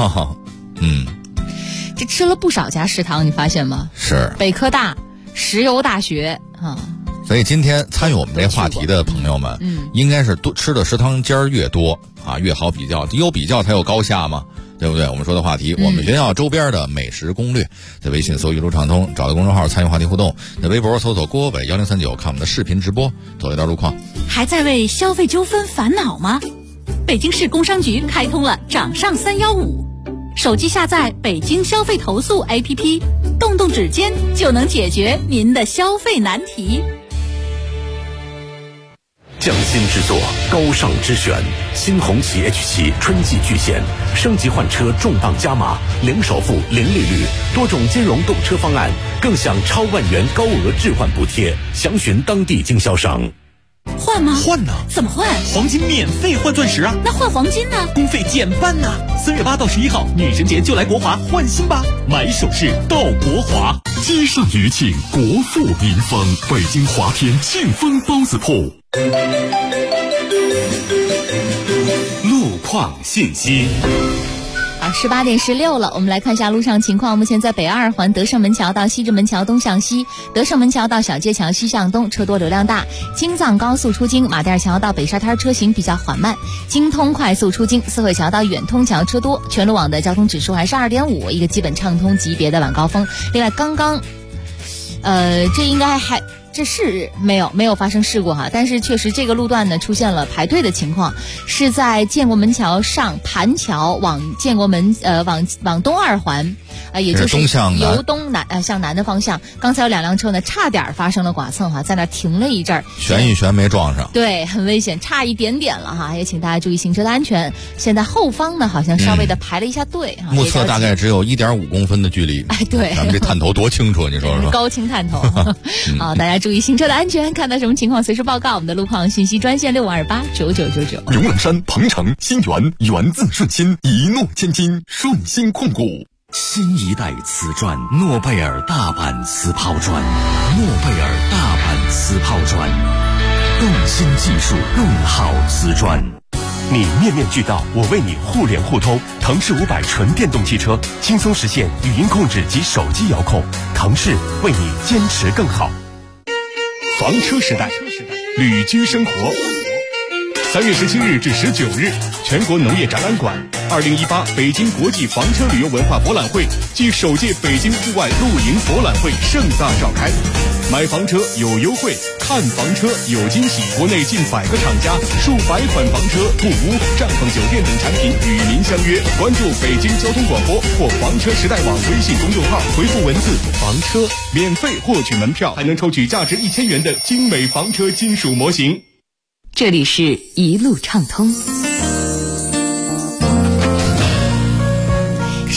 这吃了不少家食堂，你发现吗？ 是北科大、石油大学啊。 所以今天参与我们这话题的朋友们，应该是多吃的食堂间越多啊，越好比较，有比较才有高下嘛，对不对？我们说的话题，我们学校周边的美食攻略，在微信搜一路畅通，找到公众号参与话题互动，在微博搜索郭伟1039，看我们的视频直播，走一段路况。 还在为消费纠纷烦恼吗？北京市工商局开通了掌上315。手机下载北京消费投诉 APP， 动动指尖就能解决您的消费难题。 匠心之作，高尚之选，新红旗 H7 春季巨献，升级换车重磅加码，0首付0利率，多种金融动车方案，更享超万元高额置换补贴，详询当地经销商。 换吗？ 换呢？ 怎么换？ 黄金免费换钻石啊！ 那换黄金呢？ 工费减半呢！3月8到11号，女神节就来国华换新吧！买首饰到国华。 街上余庆，国富民丰，北京华天庆丰包子铺。路况信息。 18点16了，我们来看一下路上情况。目前在北2环德胜门桥到西直门桥东向西，德胜门桥到小街桥西向东车多流量大。京藏高速出京马甸桥到北沙滩车行比较缓慢。京通快速出京四惠桥到远通桥车多。全路网的交通指数还是2.5，一个基本畅通级别的晚高峰。另外刚刚这应该还这是没有发生事故哈，但是确实这个路段呢出现了排队的情况，是在建国门桥上盘桥往建国门往东2环也就是由东南向南的方向，刚才有2辆车呢差点发生了剐蹭哈，在那停了一阵儿， 悬一悬没撞上， 对，很危险，差一点点了哈，也请大家注意行车的安全。现在后方呢好像稍微的排了一下队哈， 目测大概只有1.5公分的距离， 哎，对， 咱们这探头多清楚，你说说， 高清探头好，大家注意行车的安全，看到什么情况随时报告我们的路况信息专线65289999。 牛栏山、鹏城、新源，源自顺心，一诺千金，顺心控股。新一代瓷砖，诺贝尔大阪瓷抛砖，诺贝尔大阪瓷抛砖，更新技术，更好瓷砖。你面面俱到，我为你互联互通。腾势500纯电动汽车，轻松实现语音控制及手机遥控。腾势为你坚持更好。 房车时代，旅居生活。3月17日至19日，全国农业展览馆2018北京国际房车旅游文化博览会暨首届北京户外露营博览会盛大召开。买房车有优惠，看房车有惊喜。国内近100个厂家，数百款房车、木屋、帐篷、酒店等产品与您相约。关注北京交通广播或房车时代网微信公众号，回复文字房车，免费获取门票，还能抽取价值1000元的精美房车金属模型。 这里是一路畅通。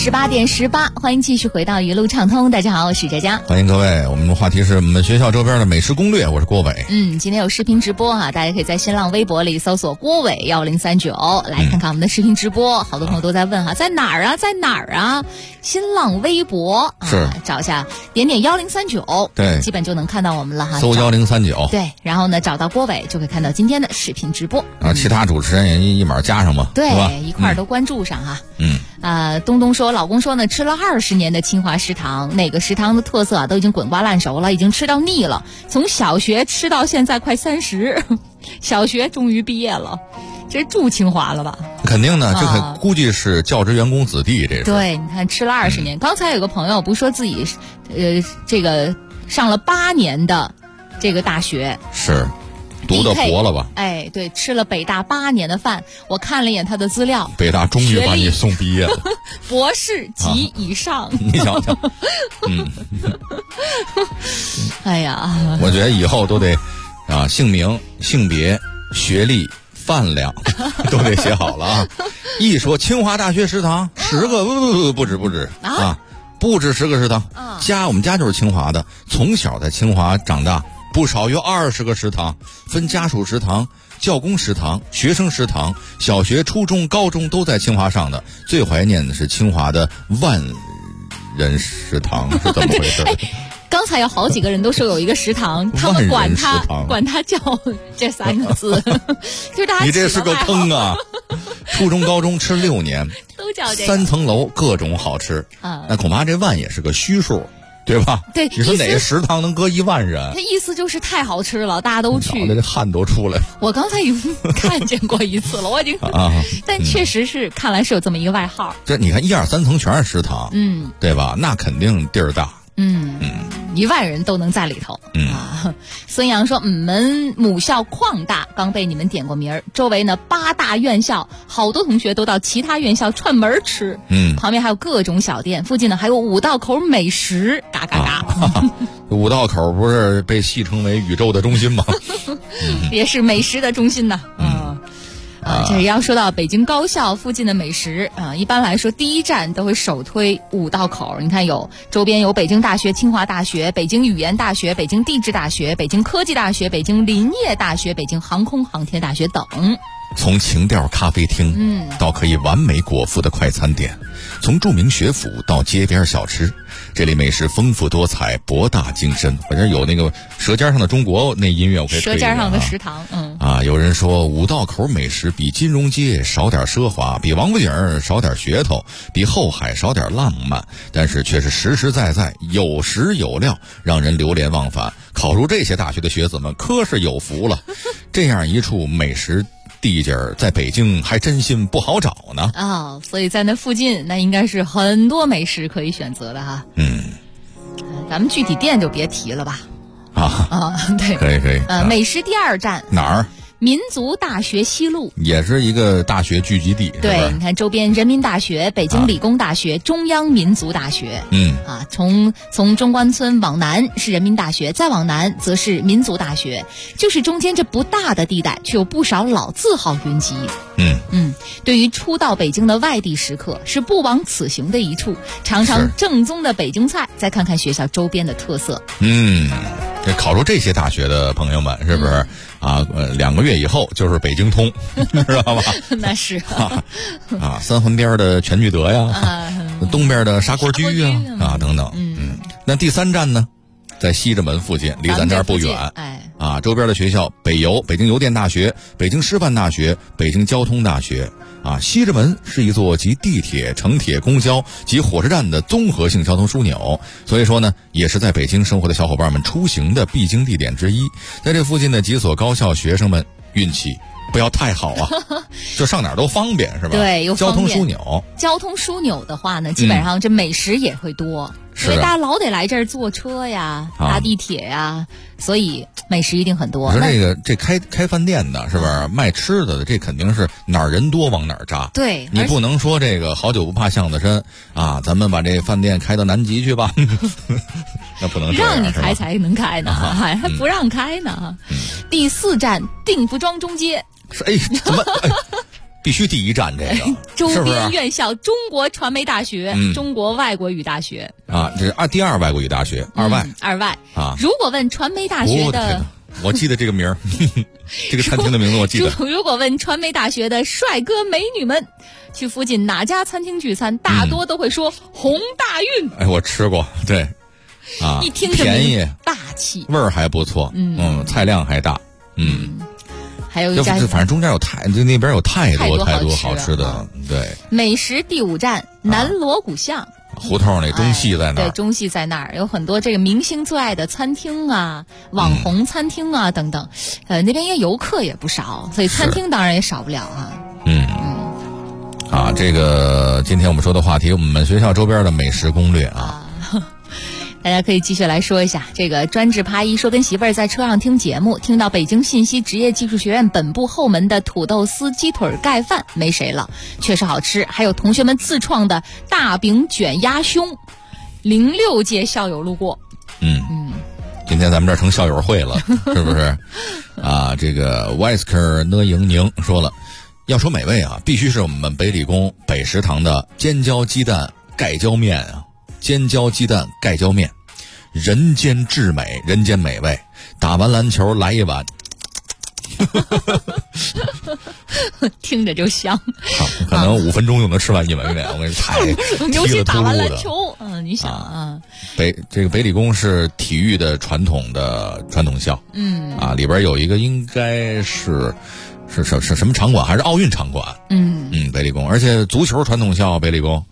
18点18，欢迎继续回到一路畅通。大家好，我是佳佳， 欢迎各位。我们的话题是我们学校周边的美食攻略，我是郭伟。 今天有视频直播大家可以在新浪微博里搜索郭伟1039来看看我们的视频直播。好多朋友都在问在哪儿啊，在哪儿啊？新浪微博是找一下，点1039， 对， 基本就能看到我们了搜1039， 对，然后呢找到郭伟就可以看到今天的视频直播。 其他主持人也一码加上吧， 对，一块儿都关注上东东说，老公说呢，吃了20年的清华食堂，哪个食堂的特色都已经滚瓜烂熟了，已经吃到腻了，从小学吃到现在快30，小学终于毕业了，这住清华了吧？ 肯定的，这估计是教职员工子弟，这是。 对，你看吃了20年。刚才有个朋友不是说自己这个上了8年的这个大学， 是读的博了吧？ 哎，对，吃了北大8年的饭。我看了一眼他的资料， 北大终于把你送毕业了， 博士及以上。 你想想， 哎呀， 我觉得以后都得姓名、性别、学历、饭量都得写好了啊！一说清华大学食堂10个，不止不止10个食堂。我们家就是清华的，从小在清华长大。不少于20个食堂，分家属食堂、教工食堂、学生食堂，小学、初中、高中都在清华上的。最怀念的是清华的万人食堂是怎么回事？ 刚才有好几个人都说有一个食堂，他们管他叫这3个字，就是大家你这是个坑啊！初中、高中吃6年， 都叫这个 3层楼，各种好吃。那恐怕这万也是个虚数。对吧？ 对， 你说哪个食堂能搁1万人？ 他意思就是太好吃了，大家都去， 这汗都出来了。 我刚才已经看见过一次了，我已经但确实是看来是有这么一个外号。 这你看1、2、3层全是食堂，对吧？那肯定地儿大。 1万人都能在里头。孙杨说，我们母校矿大，刚被你们点过名儿，周围呢8大院校，好多同学都到其他院校串门吃。旁边还有各种小店，附近呢还有5道口美食，嘎嘎嘎。 5道口不是被戏称为宇宙的中心吗？ 也是美食的中心呢。这要说到北京高校附近的美食一般来说第一站都会首推5道口。你看周边有北京大学、清华大学、北京语言大学、北京地质大学、北京科技大学、北京林业大学、北京航空航天大学等。 从情调咖啡厅到可以完美果腹的快餐店，从著名学府到街边小吃，这里美食丰富多彩，博大精深。反正有那个《舌尖上的中国》那音乐我可以推荐。舌尖上的食堂。 有人说5道口美食比金融街少点奢华，比王府井少点噱头，比后海少点浪漫，但是却是实实在在有食有料，让人流连忘返。考入这些大学的学子们可是有福了，这样一处美食地界儿在北京还真心不好找呢。 所以在那附近那应该是很多美食可以选择的哈。咱们具体店就别提了吧。对， 可以。 美食第2站哪儿？ 民族大学西路， 也是一个大学聚集地。 对，你看周边人民大学、北京理工大学、中央民族大学。从中关村往南是人民大学，再往南则是民族大学，就是中间这不大的地带，却有不少老字号云集。对于初到北京的外地食客，是不枉此行的一处。尝尝正宗的北京菜，再看看学校周边的特色。 考入这些大学的朋友们，是不是2个月以后就是北京通，知道吧？ 那是三环边的全聚德呀，东边的砂锅居等等。那第3站呢，在西直门附近，离咱这儿不远。周边的学校：北邮、北京邮电大学、北京师范大学、北京交通大学。西直门是一座集地铁、城铁、公交及火车站的综合性交通枢纽，所以说呢，也是在北京生活的小伙伴们出行的必经地点之一。在这附近的几所高校学生们运气不要太好就上哪儿都方便，是吧？ 对，有交通枢纽。 交通枢纽的话呢，基本上这美食也会多，因为大家老得来这儿坐车呀、搭地铁呀，所以美食一定很多。 我说这开饭店的是不是卖吃的这肯定是哪儿人多往哪儿扎。 对， 你不能说这个好久不怕巷子深咱们把这饭店开到南极去吧，那不能这样。 让你开才能开呢，还不让开呢。第4站定福庄中街。 怎么必须第一站这个， 周边院校中国传媒大学、中国外国语大学啊，这是第二外国语大学，二外啊。 如果问传媒大学的， 我记得这个名儿，这个餐厅的名字我记得。 如果问传媒大学的帅哥美女们，去附近哪家餐厅聚餐，大多都会说宏大运。 哎，我吃过，对，啊， 一听着便宜， 大气， 味儿还不错，菜量还大， 还有一家， 反正中间有那边有太多好吃的，对。 美食第5站南锣鼓巷。 胡同那中戏在那儿， 对，中戏在那儿有很多这个明星最爱的餐厅啊、网红餐厅啊等等，那边游客也不少，所以餐厅当然也少不了啊。 这个今天我们说的话题，我们学校周边的美食攻略啊。 大家可以继续来说一下，这个专治扒一说跟媳妇儿在车上听节目，听到北京信息职业技术学院本部后门的土豆丝鸡腿盖饭没谁了，确实好吃。还有同学们自创的大饼卷鸭胸，06届校友路过。 今天咱们这儿成校友会了，是不是？啊，这个 Wesker 呢莹宁说了，要说美味啊，必须是我们北理工北食堂的尖椒鸡蛋盖浇面啊。尖椒鸡蛋盖浇面，人间至美，人间美味。打完篮球来一碗， 听着就香。 可能5分钟就能吃完一碗面，我跟你太尤其打完篮球，你想啊， 这个北理工是体育的传统校，里边有一个应该是什么场馆，还是奥运场馆？北理工，而且足球传统校北理工，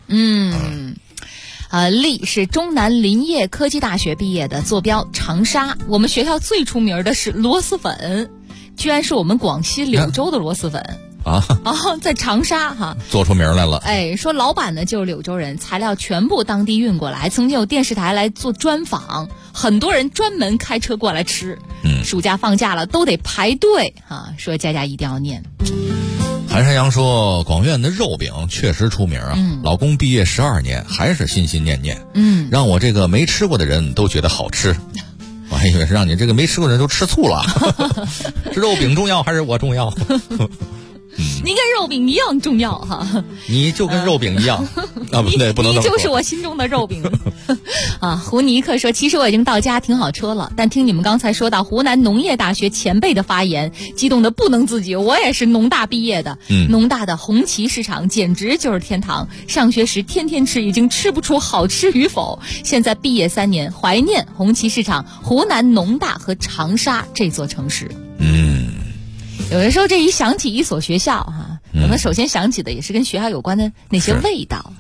丽是中南林业科技大学毕业的，坐标长沙。我们学校最出名的是螺蛳粉，居然是我们广西柳州的螺蛳粉在长沙做出名来了。 说老板呢就是柳州人，材料全部当地运过来，曾经有电视台来做专访，很多人专门开车过来吃。暑假放假了都得排队说佳佳一定要念。 韩山阳说，广院的肉饼确实出名啊，老公毕业12年还是心心念念，让我这个没吃过的人都觉得好吃。我还以为是让你这个没吃过的人都吃醋了。是肉饼重要还是我重要？ 你跟肉饼一样重要你就跟肉饼一样不对，不能这么说， 你就是我心中的肉饼胡尼克说，其实我已经到家停好车了，但听你们刚才说到湖南农业大学前辈的发言，激动的不能自己。我也是农大毕业的，农大的红旗市场简直就是天堂，上学时天天吃，已经吃不出好吃与否。现在毕业3年，怀念红旗市场、湖南农大和长沙这座城市。有的时候这一想起一所学校可能首先想起的也是跟学校有关的那些味道。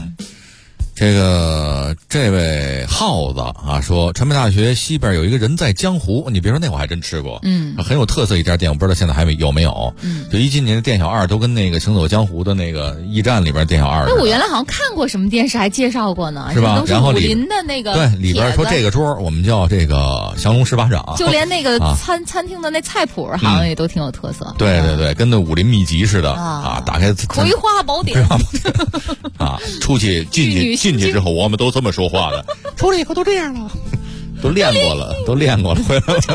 这位耗子说，传媒大学西边有一个人在江湖，你别说那我还真吃过，很有特色一家店，我不知道现在还有没有。就一进年的店小二都跟那个行走江湖的那个驿站里边店小二。 我原来好像看过什么电视还介绍过呢， 是吧？然后武林的那个对里边说这个桌我们叫这个降龙十八掌， 就连那个餐厅的那菜谱好像也都挺有特色。 对对对，跟那武林秘籍似的打开葵花宝典出去进去之后我们都这么说话的，出来以后都这样了，都练过了回来了。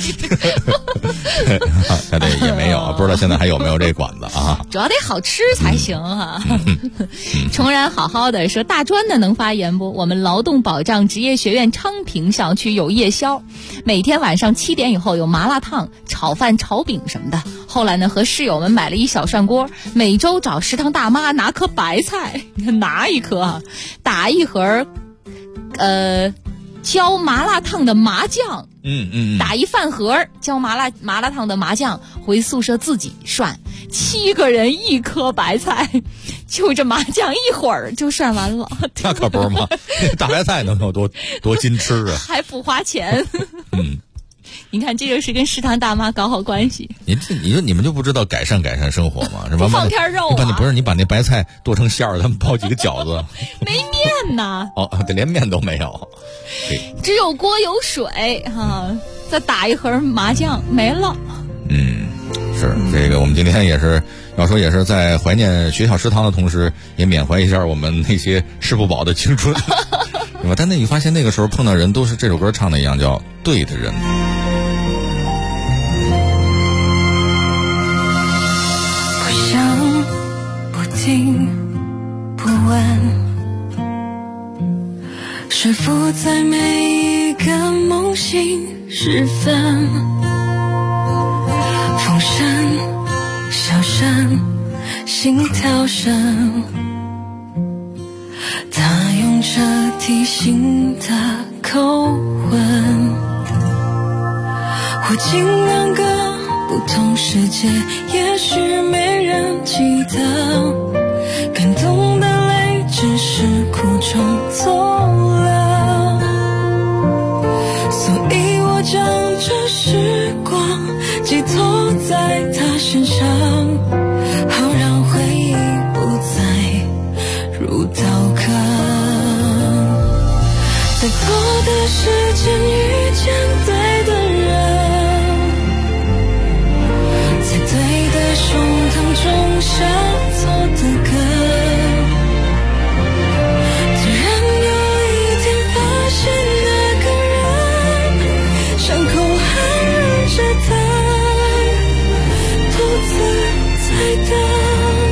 现在也没有，不知道现在还有没有这馆子主要得好吃才行重然好好的说，大专的能发言不？我们劳动保障职业学院昌平校区有夜宵，每天晚上7点以后有麻辣烫、炒饭、炒饼什么的。后来呢，和室友们买了一小涮锅，每周找食堂大妈拿颗白菜，拿一颗打一盒浇麻辣烫的麻酱，打一饭盒浇麻辣烫的麻酱，回宿舍自己涮，7个人1颗白菜，就这麻酱一会儿就涮完了。 那可不是嘛，大白菜能有多金吃啊？ 还不花钱。你看，这就是跟食堂大妈搞好关系。 你说你们就不知道改善生活吗？是吧？ 不放片肉你把那白菜剁成馅儿，他们包几个饺子。 没面呢。 这连面都没有， 只有锅有水再打一盒麻酱没了。 是这个，我们今天也是要说，也是在怀念学校食堂的同时，也缅怀一下我们那些吃不饱的青春，是吧？但你发现那个时候碰到人都是这首歌唱的一样，叫对的人。 我想听不完，是否在每一个梦醒时分，风声小声心跳声，他用着提醒的口吻，或经两个不同世界，也许没人记得，感动的泪只是苦中作乐，所以我将这时光寄托在他身上，好让回忆不再如刀割，在错的时间遇见对的人，在对的胸膛种下错的根，突然有一天发现那个人伤口还染着疼，独自在等。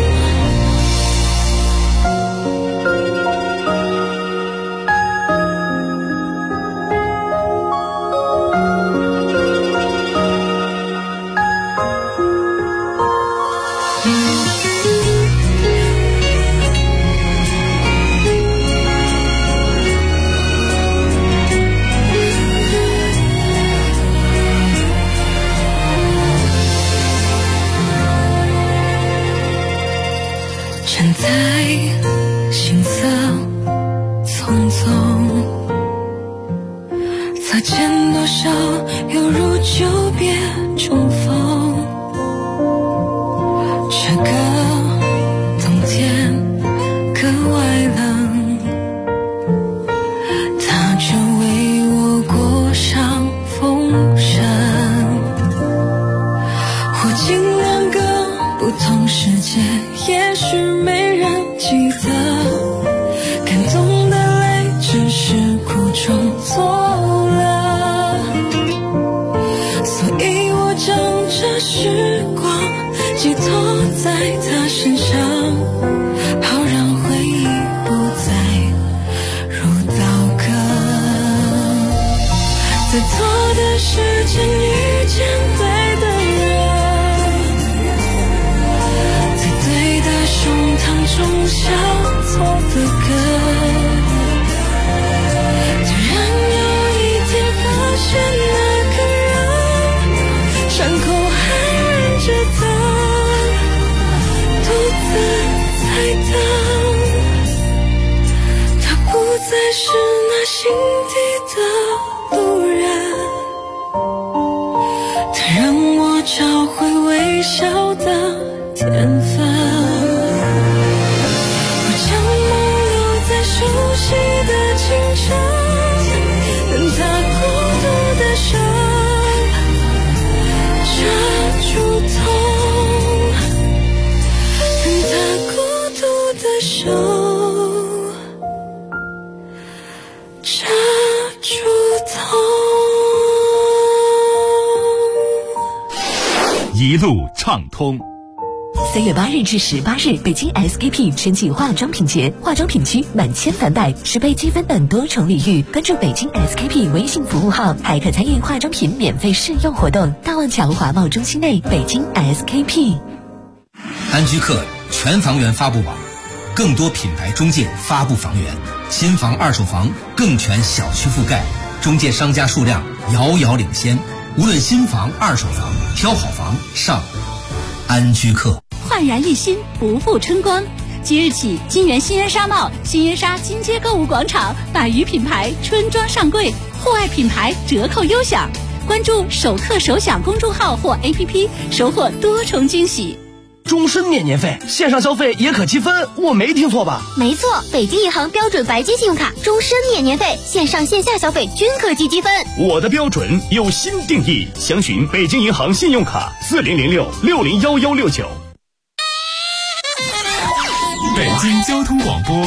站在行色匆匆，擦肩多少犹如久别重逢，这个冬天格外冷，他却为我裹上风声，或经两个不同世界，也许没人记得，感动的泪只是苦中作乐，所以我将这时光寄托在他身上，好让回忆不再如刀割，在错的时间遇见对的人，在对的胸膛种下错的根，突然有一天发现那个人伤口还染着疼，独自在等，他不再是那心底的路人，他让我找回微笑的天分，熟悉的清晨，等他孤独的手遮住痛，等他孤独的手遮住痛。 一路畅通。 3月8日至18日，北京 SKP 春季化妆品节，化妆品区满千返百，10倍积分等多重礼遇。关注北京 SKP 微信服务号，还可参与化妆品免费试用活动。大望桥华贸中心内，北京 SKP。 安居客全房源发布网，更多品牌中介发布房源，新房二手房更全小区覆盖，中介商家数量遥遥领先。无论新房二手房，挑好房上安居客。 焕然一新，不负春光。即日起，金源新源纱贸、新源纱金街购物广场100余品牌春装上柜，户外品牌折扣优享。关注首客首享公众号或 APP， 收获多重惊喜。 终身免年费，线上消费也可积分，我没听错吧？ 没错，北京银行标准白金信用卡终身免年费，线上线下消费均可积积分。 我的标准有新定义，详询北京银行信用卡4006601169。 北京交通广播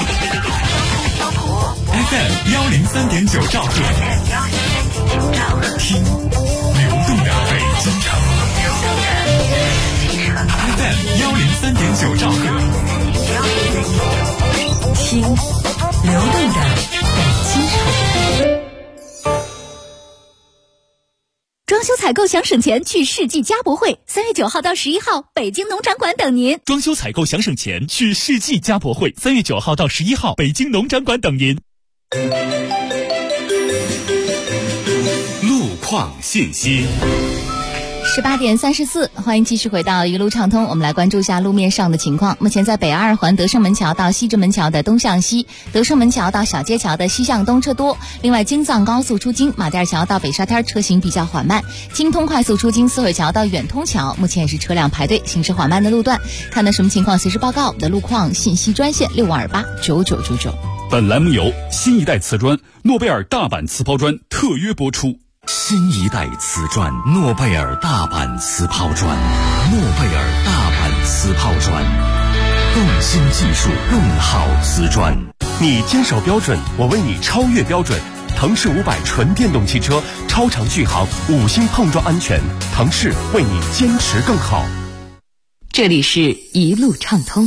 FM 103.9兆赫，听流动的北京城。FM 103.9兆赫， 心，流动的北京城。 装修采购想省钱，去世纪家博会，3月9号到11号，北京农展馆等您。 装修采购想省钱，去世纪家博会，3月9号到11号，北京农展馆等您。 路况信息。 18点34，欢迎继续回到一路畅通，我们来关注一下路面上的情况。目前在北2环德胜门桥到西直门桥的东向西，德胜门桥到小街桥的西向东车多。另外，京藏高速出京马甸桥到北沙滩车行比较缓慢，京通快速出京四惠桥到远通桥目前也是车辆排队，行驶缓慢的路段。看到什么情况随时报告我们的路况信息专线65289999。 本栏目由新一代瓷砖诺贝尔大阪瓷抛砖特约播出。 新一代瓷砖诺贝尔大阪瓷抛砖，诺贝尔大阪瓷抛砖，更新技术，更好瓷砖。 你坚守标准，我为你超越标准。腾势500纯电动汽车，超长续航，5星碰撞安全，腾势为你坚持更好。 这里是一路畅通。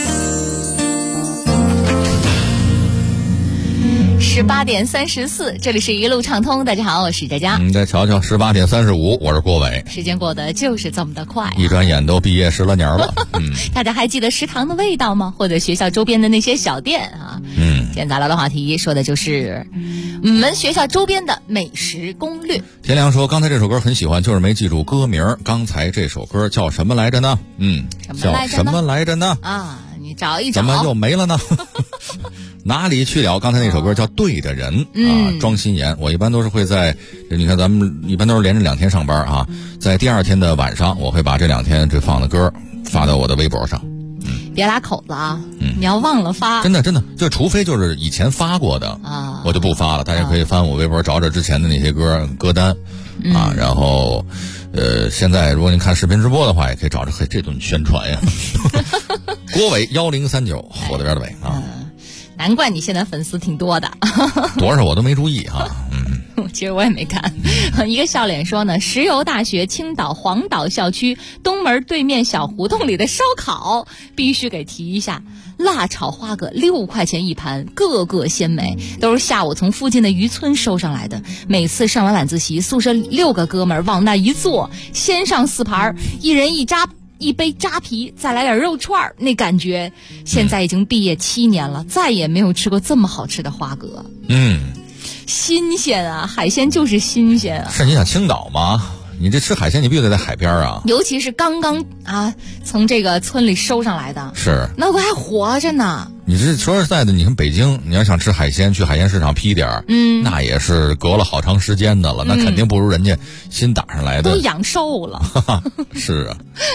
18点34，这里是一路畅通。大家好，我是佳佳。 再瞧瞧18点35，我是郭伟。 时间过得就是这么的快， 一转眼都毕业10来年了。 大家还记得食堂的味道吗？或者学校周边的那些小店啊？今天咱聊的话题说的就是我们学校周边的美食攻略。 天亮说刚才这首歌很喜欢，就是没记住歌名。刚才这首歌叫什么来着呢？叫什么来着呢？ 啊，你找一找。 怎么又没了呢？哪里去了？刚才那首歌叫《对的人》庄心妍。我一般都是会在，你看咱们一般都是连着2天上班啊，在第2天的晚上，我会把这2天这放的歌发到我的微博上。 别拉口子啊！你要忘了发， 真的，就除非就是以前发过的啊，我就不发了。大家可以翻我微博找找之前的那些歌单啊，然后现在如果您看视频直播的话，也可以找着这顿宣传呀。郭伟1039，火的边的伟啊。 难怪你现在粉丝挺多的。 多少我都没注意哈。 其实我也没看。一个笑脸说呢，石油大学青岛黄岛校区东门对面小胡同里的烧烤必须给提一下，辣炒花蛤6块钱一盘，个个鲜美，都是下午从附近的渔村收上来的。每次上完晚自习，宿舍6个哥们儿往那一坐，先上4盘，一人一杯扎啤，再来点肉串，那感觉。现在已经毕业7年了，再也没有吃过这么好吃的花蛤。新鲜啊，海鲜就是新鲜啊。 是你想青岛吗？你这吃海鲜，你必须得在海边啊。 尤其是刚刚从这个村里收上来的， 是那还活着呢。 你这说实在的，你看北京，你要想吃海鲜，去海鲜市场批点儿，那也是隔了好长时间的了，那肯定不如人家新打上来的， 都养瘦了。 是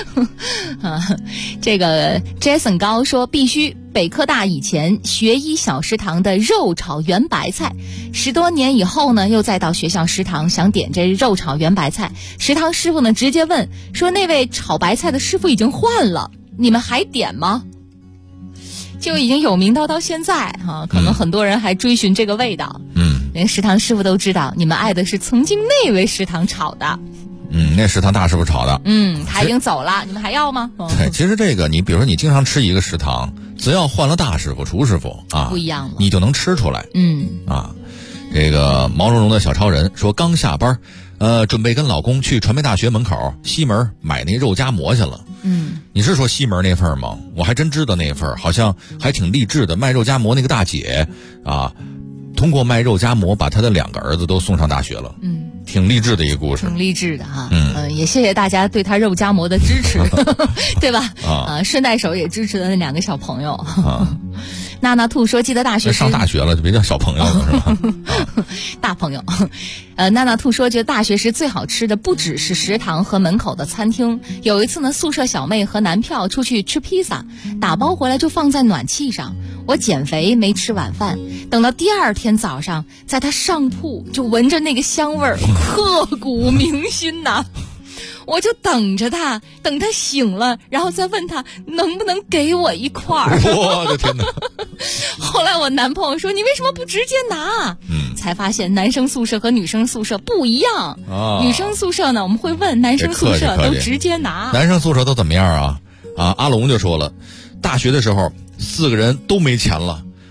这个 Jason 高说，必须北科大以前学医小食堂的肉炒圆白菜，10多年以后呢，又再到学校食堂想点这肉炒圆白菜，食堂师傅呢直接问说，那位炒白菜的师傅已经换了，你们还点吗？就已经有名到现在可能很多人还追寻这个味道。连食堂师傅都知道你们爱的是曾经那位食堂炒的。 那食堂大师傅炒的。 他已经走了，你们还要吗？ 对，其实这个你比如说你经常吃一个食堂，只要换了大师傅、厨师傅啊， 不一样了， 你就能吃出来。这个毛茸茸的小超人说，刚下班准备跟老公去传媒大学门口西门买那肉夹馍去了。你是说西门那份吗？我还真知道那份，好像还挺励志的。卖肉夹馍那个大姐啊，通过卖肉夹馍把她的2个儿子都送上大学了。挺励志的一个故事， 挺励志的哈。也谢谢大家对他肉夹馍的支持，对吧？顺带手也支持了那2个小朋友。娜娜兔说，记得大学上大学了就别叫小朋友了，是吧？ 大朋友。娜娜兔说，觉得大学时最好吃的不只是食堂和门口的餐厅。有一次呢，宿舍小妹和男票出去吃披萨，打包回来就放在暖气上。我减肥没吃晚饭，等到第2天早上，在他上铺就闻着那个香味儿，刻骨铭心呐。我就等着他，等他醒了，然后再问他能不能给我一块儿。 我的天哪！ 后来我男朋友说，你为什么不直接拿？才发现男生宿舍和女生宿舍不一样。女生宿舍呢，我们会问，男生宿舍都直接拿。 男生宿舍都怎么样啊？阿龙就说了，大学的时候4个人都没钱了，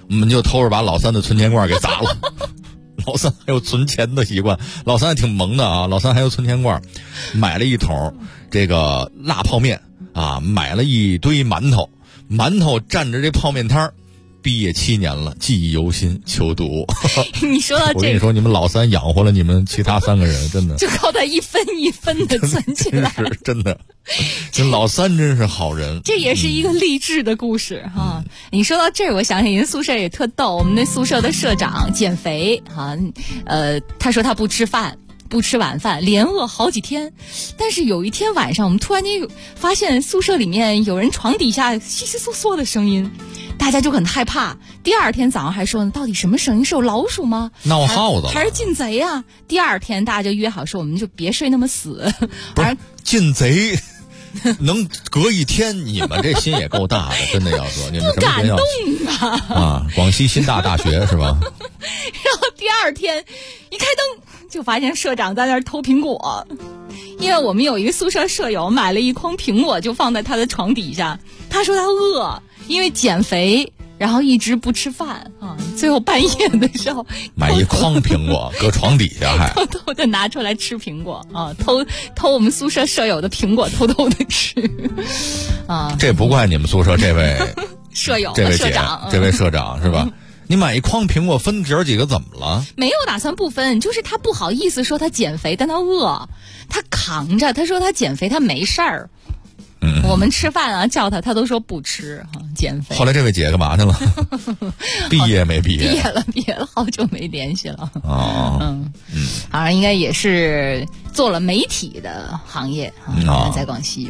我们就偷着把老三的存钱罐给砸了。老三还有存钱的习惯，老三还挺萌的啊。老三还有存钱罐，买了一桶这个辣泡面啊，买了一堆馒头蘸着这泡面摊儿。毕业7年了，记忆犹新，求读。 你说到这个， 我跟你说，你们老三养活了你们其他3个人，真的就靠他一分一分的存起来， 真的。这老三真是好人， 这也是一个励志的故事哈。你说到这儿，我想起人宿舍也特逗，我们那宿舍的社长减肥哈，他说他不吃饭。不吃晚饭，连饿好几天。但是有一天晚上，我们突然间发现宿舍里面有人床底下窸窸窣窣的声音，大家就很害怕。第二天早上还说呢，到底什么声音？是有老鼠吗？ 闹耗子还是进贼啊？第二天大家就约好说，我们就别睡那么死。 不是进贼。能隔一天，你们这心也够大的，真的要说你们什么学校？ 不敢动啊！ 啊，广西新大大学是吧？ 然后第二天一开灯，就发现社长在那儿偷苹果，因为我们有一个宿舍舍友买了一筐苹果，就放在他的床底下。他说他饿，因为减肥，然后一直不吃饭啊。最后半夜的时候， 买一筐苹果搁床底下，还偷偷的拿出来吃苹果啊，偷我们宿舍舍友的苹果，偷偷的吃啊。 这不怪你们宿舍这位舍友， 这位社长， 这位社长是吧？你买一筐苹果分姐儿几个怎么了？ 没有打算不分，就是他不好意思说他减肥，但他饿，他扛着。他说他减肥，他没事儿。我们吃饭啊，叫他都说不吃哈，减肥。 后来这位姐干嘛去了？毕业没毕业？ 毕业了，好久没联系了。哦，好像应该也是做了媒体的行业啊，在广西。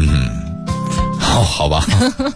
好吧。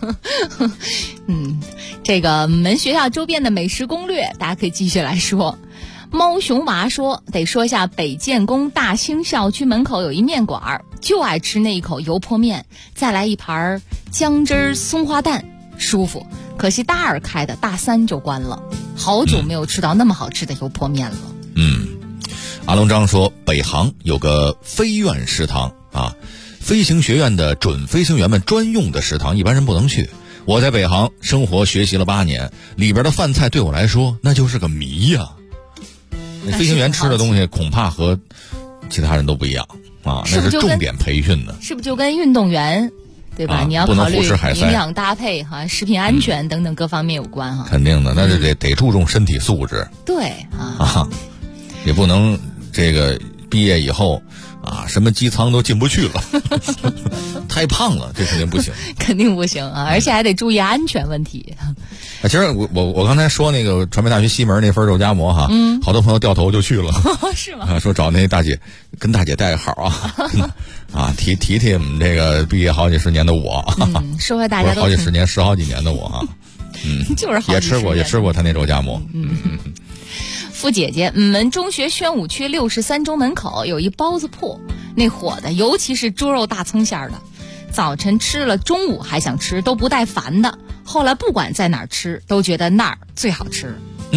这个我们学校周边的美食攻略，大家可以继续来说。猫熊娃说，得说一下北建工大兴校区门口有一面馆，就爱吃那一口油泼面，再来一盘姜汁松花蛋，舒服。可惜大2开的，大3就关了，好久没有吃到那么好吃的油泼面了。 阿龙章说，北航有个飞院食堂啊，飞行学院的准飞行员们专用的食堂，一般人不能去。我在北航生活学习了8年，里边的饭菜对我来说那就是个谜呀。那飞行员吃的东西恐怕和其他人都不一样啊，那是重点培训的。 是不是就跟运动员对吧？你要考虑营养搭配哈、食品安全等等各方面有关哈。 肯定的，那就得注重身体素质。 对啊， 也不能这个毕业以后啊，什么机舱都进不去了，太胖了，这肯定不行。 肯定不行啊，而且还得注意安全问题。 其实我刚才说那个传媒大学西门那份肉夹馍哈，好多朋友掉头就去了。 是吗？ 说找那大姐，跟大姐带个好啊，提我们这个毕业好几十年的我， 说回大家都好几十年、10好几年的我啊， 就是好几十年也吃过他那肉夹馍。 付姐姐，我们中学宣武区63中门口有一包子铺，那火的，尤其是猪肉大葱馅儿的，早晨吃了，中午还想吃，都不带烦的。后来不管在哪儿吃，都觉得那儿最好吃。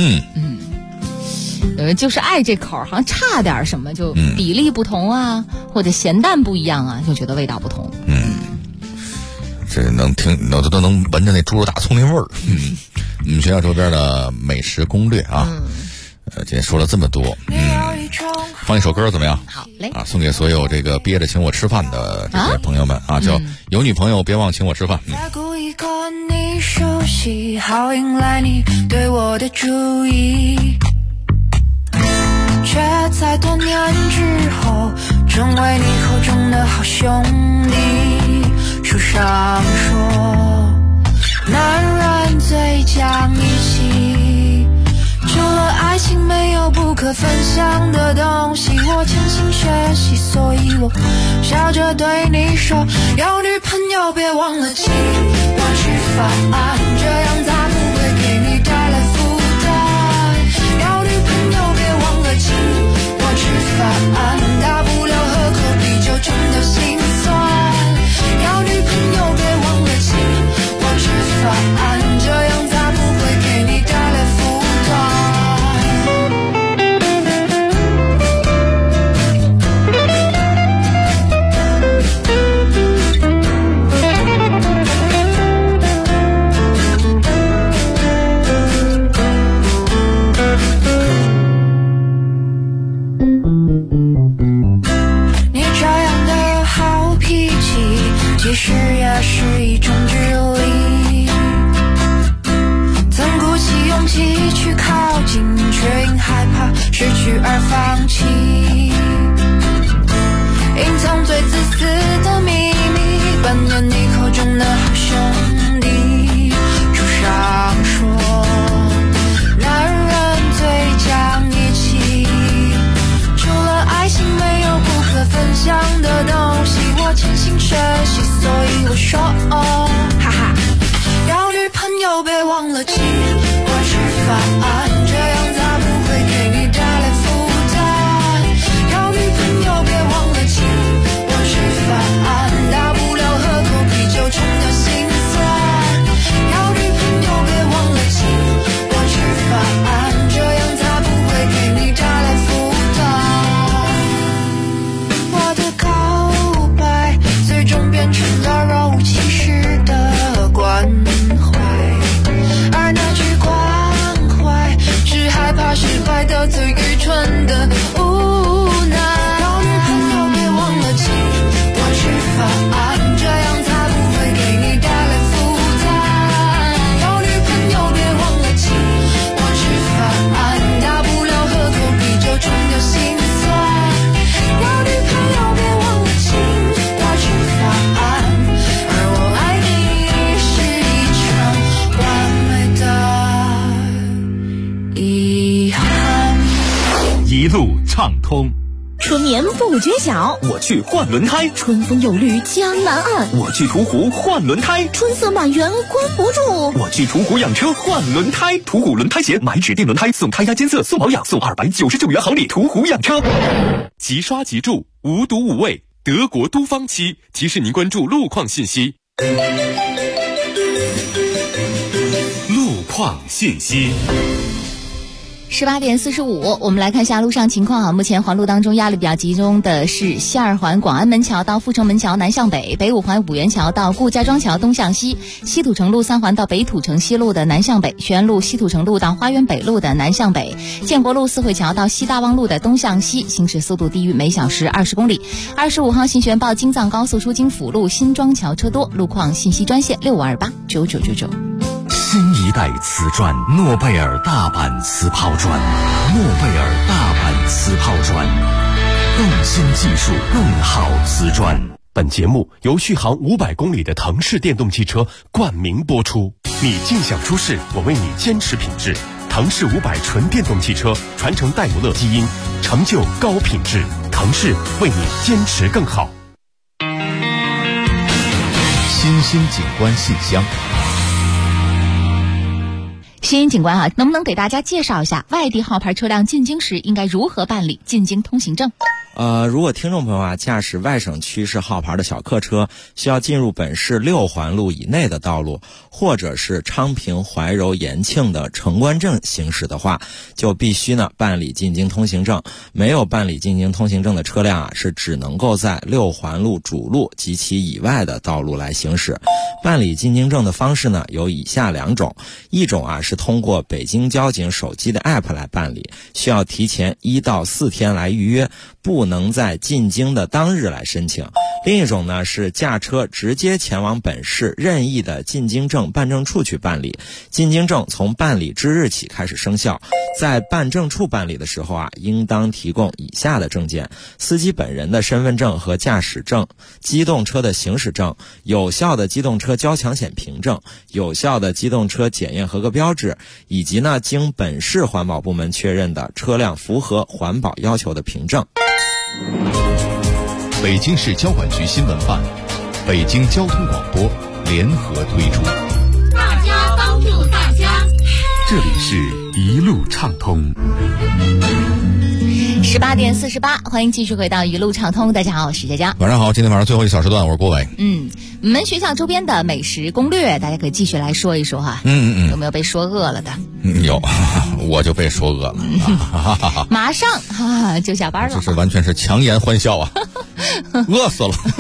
就是爱这口，好像差点什么，就比例不同啊，或者咸淡不一样啊，就觉得味道不同。 这能听，都能闻着那猪肉大葱那味儿。我们学校周边的美食攻略啊。今天说了这么多，放一首歌怎么样？ 好嘞！ 啊，送给所有这个憋着请我吃饭的这些朋友们啊，叫有女朋友别忘请我吃饭。 在故意看你熟悉，好引来你对我的注意，却在多年之后成为你口中的好兄弟。书上说，男人最讲义气，除了爱情没有不可分享的东西，我潜心学习，所以我笑着对你说，有女朋友别忘了请我吃饭，这样才不会给你带来负担。有女朋友别忘了请我吃饭，大不了喝口啤酒冲掉心酸。有女朋友别忘了请我吃饭，这样才不会给你带来负担。 其实也是一种距离。曾鼓起勇气去靠近，却因害怕失去而放弃。隐藏最自私的秘密，扮演你口中的好兄弟。书上说，男人最讲义气，除了爱情没有不可分享的东西。我潜心学习，所以我说哦，哈哈，要女朋友别忘了请我吃饭，这样才不会给你带来负担。要女朋友别忘了请我吃饭，大不了喝口啤酒冲掉心酸。要女朋友别忘了请我吃饭，这样才不会给你带来负担。我的告白最终变成了若无其事的关怀，而那句关怀只害怕失败的最愚蠢的无奈。要女朋友别忘了请我吃饭，这样才不会给你带来负担。要女朋友别忘了请我吃饭，大不了喝口啤酒冲掉心酸。要女朋友别忘了请我吃饭，而我爱你是一场完美的遗憾。 一路畅通， 春眠不觉晓， 我去换轮胎； 春风有绿江南岸， 我去途虎换轮胎； 春色满园关不住， 我去途虎养车换轮胎。途虎轮胎鞋，买指定轮胎送胎压监测、送保养、送299元好礼。途虎养车，即刷即住，无毒无味，德国都方漆提示您关注路况信息。路况信息。 18点45，我们来看一下路上情况啊。目前环路当中压力比较集中的是西二环广安门桥到阜成门桥南向北，北五环五元桥到顾家庄桥东向西，西土城路3环到北土城西路的南向北，学院路西土城路到花园北路的南向北，建国路四惠桥到西大望路的东向西，行驶速度低于每小时20公里。25号信玄报京藏高速出京辅路新庄桥车多，路况信息专线65289999。 新一代瓷砖，诺贝尔大阪瓷抛砖，诺贝尔大阪瓷抛砖，更新技术，更好瓷砖。 本节目由续航500公里的腾势电动汽车冠名播出。你尽享舒适，我为你坚持品质。腾势500纯电动汽车传承戴姆勒基因，成就高品质。腾势为你坚持更好。 新兴景观信箱。 新兴警官啊，能不能给大家介绍一下外地号牌车辆进京时应该如何办理进京通行证？ 如果听众朋友啊驾驶外省区市号牌的小客车，需要进入本市6环路以内的道路，或者是昌平、怀柔、延庆的城关镇行驶的话，就必须呢办理进京通行证。没有办理进京通行证的车辆啊，是只能够在6环路主路及其以外的道路来行驶。办理进京证的方式呢有以下2种，一种啊是通过北京交警手机的 app 来办理，需要提前1到4天来预约，不能在进京的当日来申请。另一种呢是驾车直接前往本市任意的进京证办证处去办理，进京证从办理之日起开始生效。在办证处办理的时候啊，应当提供以下的证件：司机本人的身份证和驾驶证，机动车的行驶证，有效的机动车交强险凭证，有效的机动车检验合格标志，以及呢经本市环保部门确认的车辆符合环保要求的凭证。 北京市交管局新闻办、北京交通广播联合推出。 大家帮助大家， 这里是一路畅通。 18点48，欢迎继续回到一路畅通。大家好，我是佳佳。 晚上好，今天晚上最后一小时段，我是郭伟。 我们学校周边的美食攻略，大家可以继续来说一说哈。有没有被说饿了的？ 有，我就被说饿了。 马上就下班了， 这是完全是强颜欢笑啊！饿死了。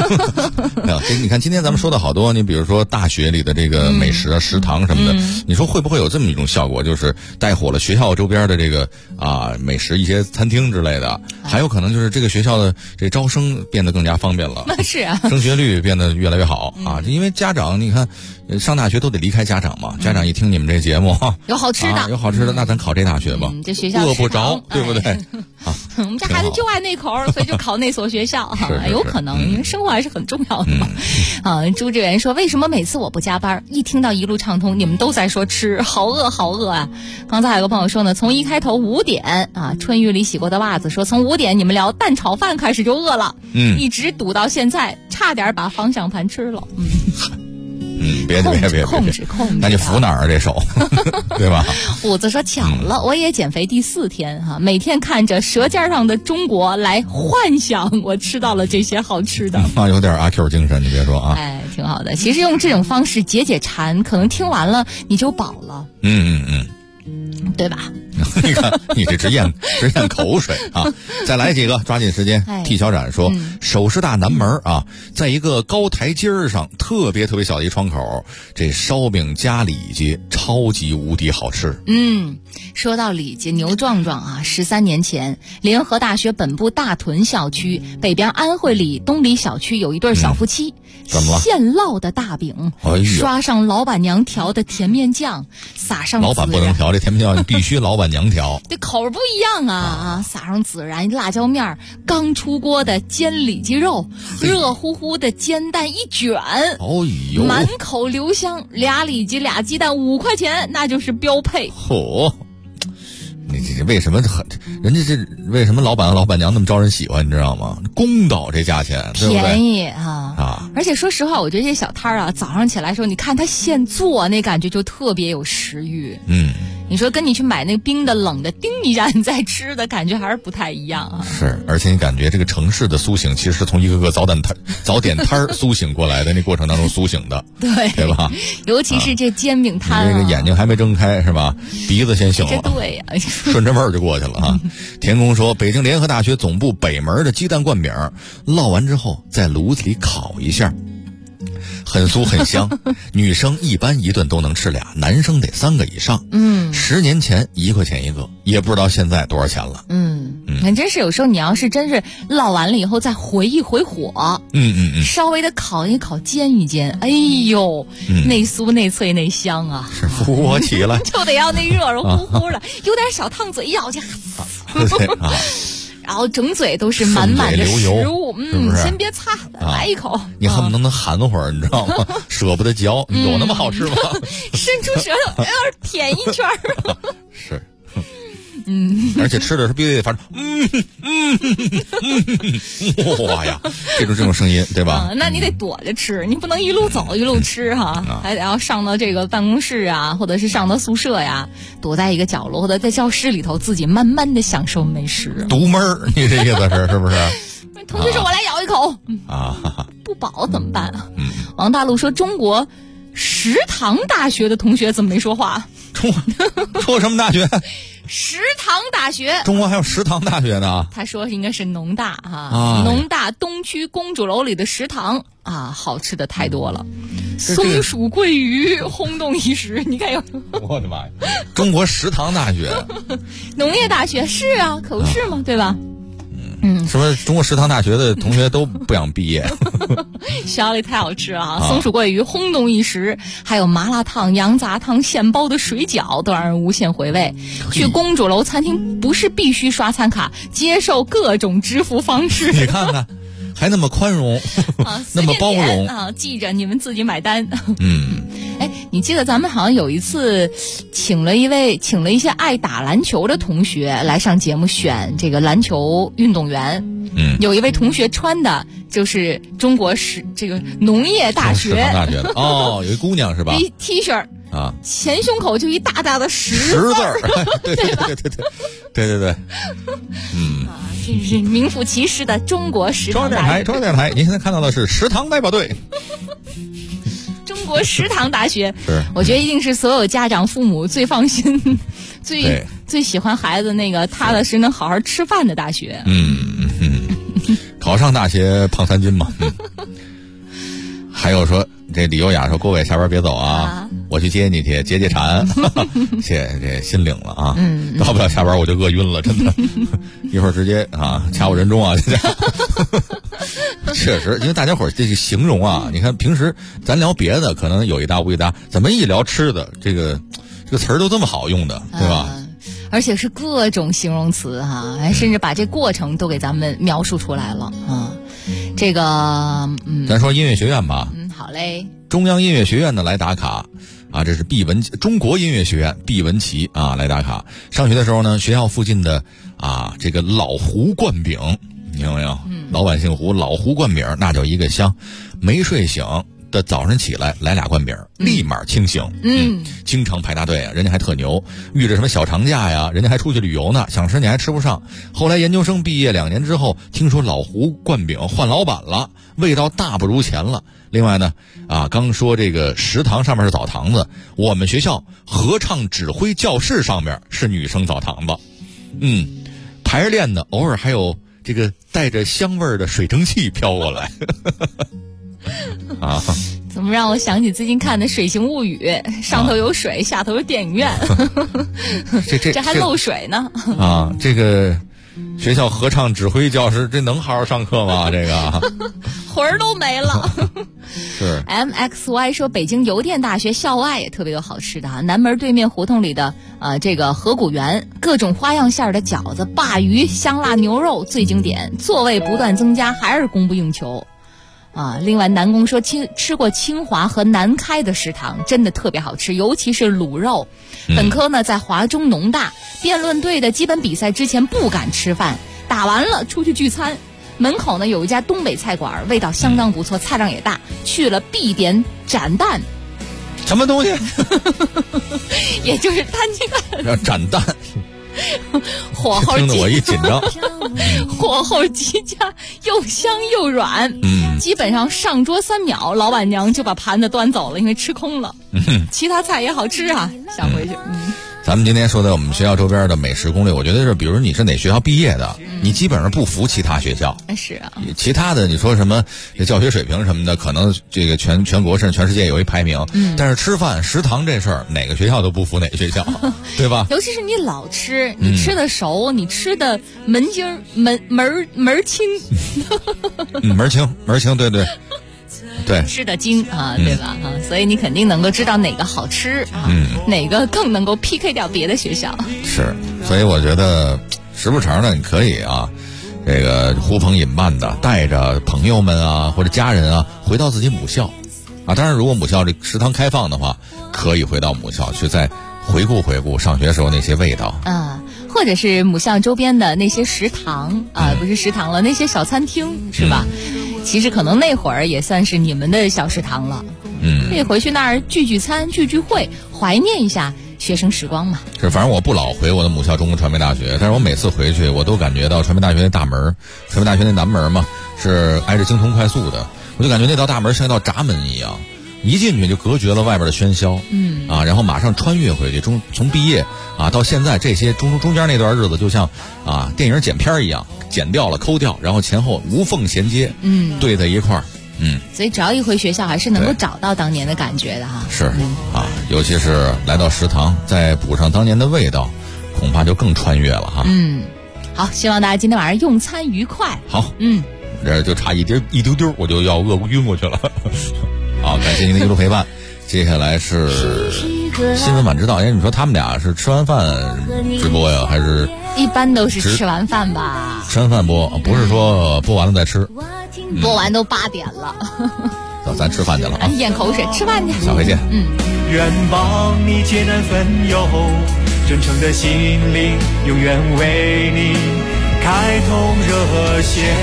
你看今天咱们说的好多，你比如说大学里的这个美食啊、食堂什么的，你说会不会有这么一种效果，就是带火了学校周边的这个美食一些餐厅之类的，还有可能就是这个学校的这招生变得更加方便了。 是啊， 升学率变得越来越好啊！因为家长你看上大学都得离开家长嘛，家长一听你们这节目有好吃的， 有好吃的，那咱考这大学吧， 这学校饿不着，对不对？ 我们家孩子就爱那口，所以就考那所学校哈，有可能，因为生活还是很重要的嘛。朱志远说，为什么每次我不加班，一听到一路畅通，你们都在说吃，好饿好饿啊！刚才还有个朋友说呢，从一开头5点春雨里洗过的袜子说，从5点你们聊蛋炒饭开始就饿了，一直堵到现在，差点把方向盘吃了。 别控制， 那你扶哪儿这手，对吧？ 虎子说巧了，我也减肥第4天每天看着舌尖上的中国来幻想我吃到了这些好吃的， 有点阿 Q 精神，你别说啊， 挺好的。其实用这种方式解馋，可能听完了你就饱了，对吧？ 你看你这直咽口水啊！再来几个，抓紧时间。T 小展说，首师大南门在一个高台阶上，特别小的一窗口，这烧饼加里脊超级无敌好吃。 说到里脊，牛壮壮13年前，联合大学本部大屯校区北边安慧里东里小区有一对小夫妻， 怎么了？ 现烙的大饼，刷上老板娘调的甜面酱，撒上老板不能调，这甜面酱必须老板娘调， 这口不一样撒上孜然辣椒面，刚出锅的煎里脊肉，热乎乎的煎蛋一卷，满口留香，俩里脊俩鸡蛋5块钱，那就是标配。 你这为什么人家这为什么老板和老板娘那么招人喜欢，你知道吗？公道这价钱，对不对？ 便宜而且说实话，我觉得这些小摊儿早上起来的时候，你看他现做，那感觉就特别有食欲。你说跟你去买那个冰的冷的叮一下你再吃的感觉还是不太一样是，而且你感觉这个城市的苏醒其实是从一个个早点摊苏醒过来的，那过程当中苏醒的，对吧？ 尤其是这煎饼摊， 这个眼睛还没睁开是吧？鼻子先醒了， 对呀， 顺着味儿就过去了田工说，北京联合大学总部北门的鸡蛋灌饼烙完之后在炉子里烤一下，很酥很香，女生一般一顿都能吃俩，男生得3个以上。10年前1块钱一个，也不知道现在多少钱了。 真是有时候你要是真是烙完了以后再回一回火，稍微的烤一烤，煎一煎，哎呦，内酥内脆内香啊， 是扶我起来， 就得要那热热乎乎的，有点小烫嘴，一咬去。然后整嘴都是满满的食物，先别擦，来一口。 你恨不得能含会儿，你知道吗？舍不得嚼，有那么好吃吗？ 伸出舌头，舔一圈是。而且吃的时候必须得发出哇呀，这种声音，对吧？ 那你得躲着吃，你不能一路走一路吃还得要上到这个办公室或者是上到宿舍躲在一个角落，或者在教室里头自己慢慢的享受美食。 独门儿，你这意思是不是？ 同学说我来咬一口不饱怎么办王大陆说，中国食堂大学的同学怎么没说话？ 说什么大学？ 食堂大学。 中国还有食堂大学呢？ 他说应该是农大农大东区公主楼里的食堂好吃的太多了，松鼠桂鱼轰动一时。你看有我的妈呀！中国食堂大学农业大学是可不是吗？对吧？ 是不是中国食堂大学的同学都不想毕业？ 学校里太好吃了松鼠桂鱼轰动一时，还有麻辣烫、羊杂汤、现包的水饺都让人无限回味。去公主楼餐厅不是必须刷餐卡，接受各种支付方式。 你看看，还那么宽容，那么包容记着你们自己买单。你记得咱们好像有一次请了一些爱打篮球的同学来上节目选这个篮球运动员。有一位同学穿的就是中国这个农业大学食堂大学的有一姑娘是吧？ 一 T 恤前胸口就一大大的10字儿， 对， 这是名副其实的中国食堂大学。 中央电台，您现在看到的是食堂代表队。 中国食堂大学，我觉得一定是所有家长父母最放心、最喜欢孩子那个踏踏实能好好吃饭的大学。 考上大学胖3斤嘛。 还有说这李优雅说郭伟下班别走啊，我去接你去解解馋，谢这心领了啊，到不了下班我就饿晕了，真的，一会儿直接掐我人中啊，确实，因为大家伙这个形容啊，你看平时咱聊别的可能有一搭无一搭，怎么一聊吃的这个词儿都这么好用的，对吧？ 而且是各种形容词哈，甚至把这过程都给咱们描述出来了啊。这个咱说音乐学院吧。 好嘞。 中央音乐学院的来打卡啊，这是中国音乐学院毕文琪啊来打卡。上学的时候呢，学校附近的这个老胡灌饼，你听到没有？老板姓胡，老胡灌饼那就一个香，没睡醒的早上起来来俩灌饼，立马清醒。经常排大队啊，人家还特牛，遇着什么小长假呀，人家还出去旅游呢，想吃你还吃不上。后来研究生毕业2年之后，听说老胡灌饼换老板了，味道大不如前了。另外呢，刚说这个食堂上面是澡堂子，我们学校合唱指挥教室上面是女生澡堂子。排着练呢，偶尔还有这个带着香味的水蒸气飘过来。 怎么让我想起最近看的《水形物语》，上头有水，下头是电影院，这还漏水呢。 这个学校合唱指挥教师，这能好好上课吗？这个魂儿都没了。 是 MXY 说，北京邮电大学校外也特别有好吃的南门对面胡同里的这个河谷园，各种花样馅的饺子、鲅鱼、香辣牛肉最经典，座位不断增加，还是供不应求。另外南宫说吃过清华和南开的食堂，真的特别好吃，尤其是卤肉。本科呢在华中农大，辩论队的基本比赛之前不敢吃饭，打完了出去聚餐，门口呢有一家东北菜馆，味道相当不错，菜量也大，去了必点斩蛋。 什么东西？ 也就是他这个斩蛋。 火候听得我一紧张， 火候极佳，又香又软。基本上上桌3秒，老板娘就把盘子端走了，因为吃空了。其他菜也好吃啊，想回去。 咱们今天说的我们学校周边的美食攻略，我觉得是，比如你是哪学校毕业的，你基本上不服其他学校。 是啊， 其他的你说什么教学水平什么的，可能这个全国甚至全世界有一排名。但是吃饭食堂这事儿，哪个学校都不服哪个学校，对吧？ 尤其是你老吃，你吃的熟，你吃的门筋门清。 门清，对。对， 吃的精对吧？所以你肯定能够知道哪个好吃哪个更能够 PK 掉别的学校。 是，所以我觉得时不常的你可以这个呼朋引伴的带着朋友们或者家人回到自己母校当然如果母校这食堂开放的话，可以回到母校去再回顾上学时候那些味道或者是母校周边的那些食堂不是食堂了，那些小餐厅是吧？其实可能那会儿也算是你们的小食堂了。可以回去那儿聚餐聚会，怀念一下学生时光嘛。 是，反正我不老回我的母校中国传媒大学，但是我每次回去我都感觉到传媒大学那大门，传媒大学那南门嘛是挨着京通快速的，我就感觉那道大门像一道闸门一样，一进去就隔绝了外边的喧嚣。然后马上穿越回去，从毕业到现在这些中间那段日子就像电影剪片一样，剪掉了抠掉，然后前后无缝衔接，对在一块儿。 所以只要一回学校还是能够找到当年的感觉的是尤其是来到食堂再补上当年的味道，恐怕就更穿越了好，希望大家今天晚上用餐愉快。 好，这就差一丢丢我就要饿晕过去了。好，感谢您的一路陪伴。接下来是新闻晚知道，你说他们俩是吃完饭直播呀，还是一般都是吃完饭吧？ 吃完饭播，不是说播完了再吃。 播完都8点了。 走，咱吃饭去了咽口水，吃饭去。 下回见。 愿帮你解难分忧，真诚的心灵永远为你开通热线。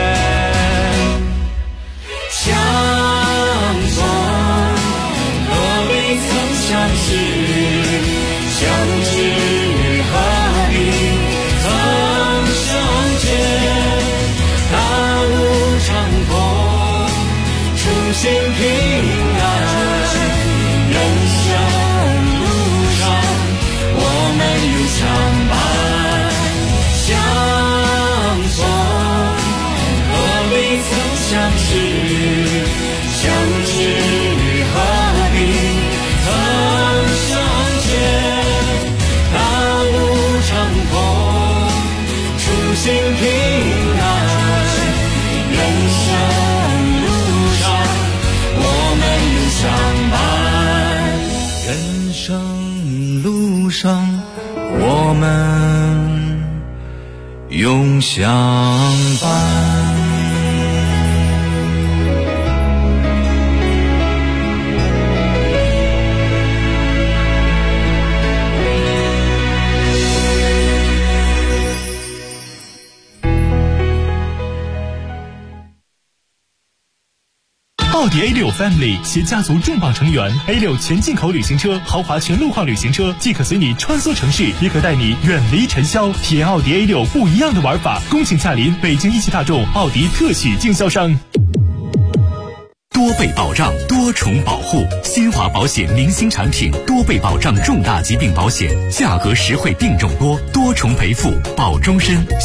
相逢何必曾相识，相知何必曾相见。大路长空，初心平安。人生路上，我们有相伴相逢，何必曾相识相知。 生路上，我们永相伴。 奥迪 A6 Family 携家族重磅成员 A6 全进口旅行车、豪华全路况旅行车，既可随你穿梭城市，也可带你远离尘嚣，体验奥迪 A6 不一样的玩法。恭请驾临北京一汽大众奥迪特许经销商。 多倍保障，多重保护，新华保险明星产品，多倍保障重大疾病保险，价格实惠，病种多，多重赔付，保终身。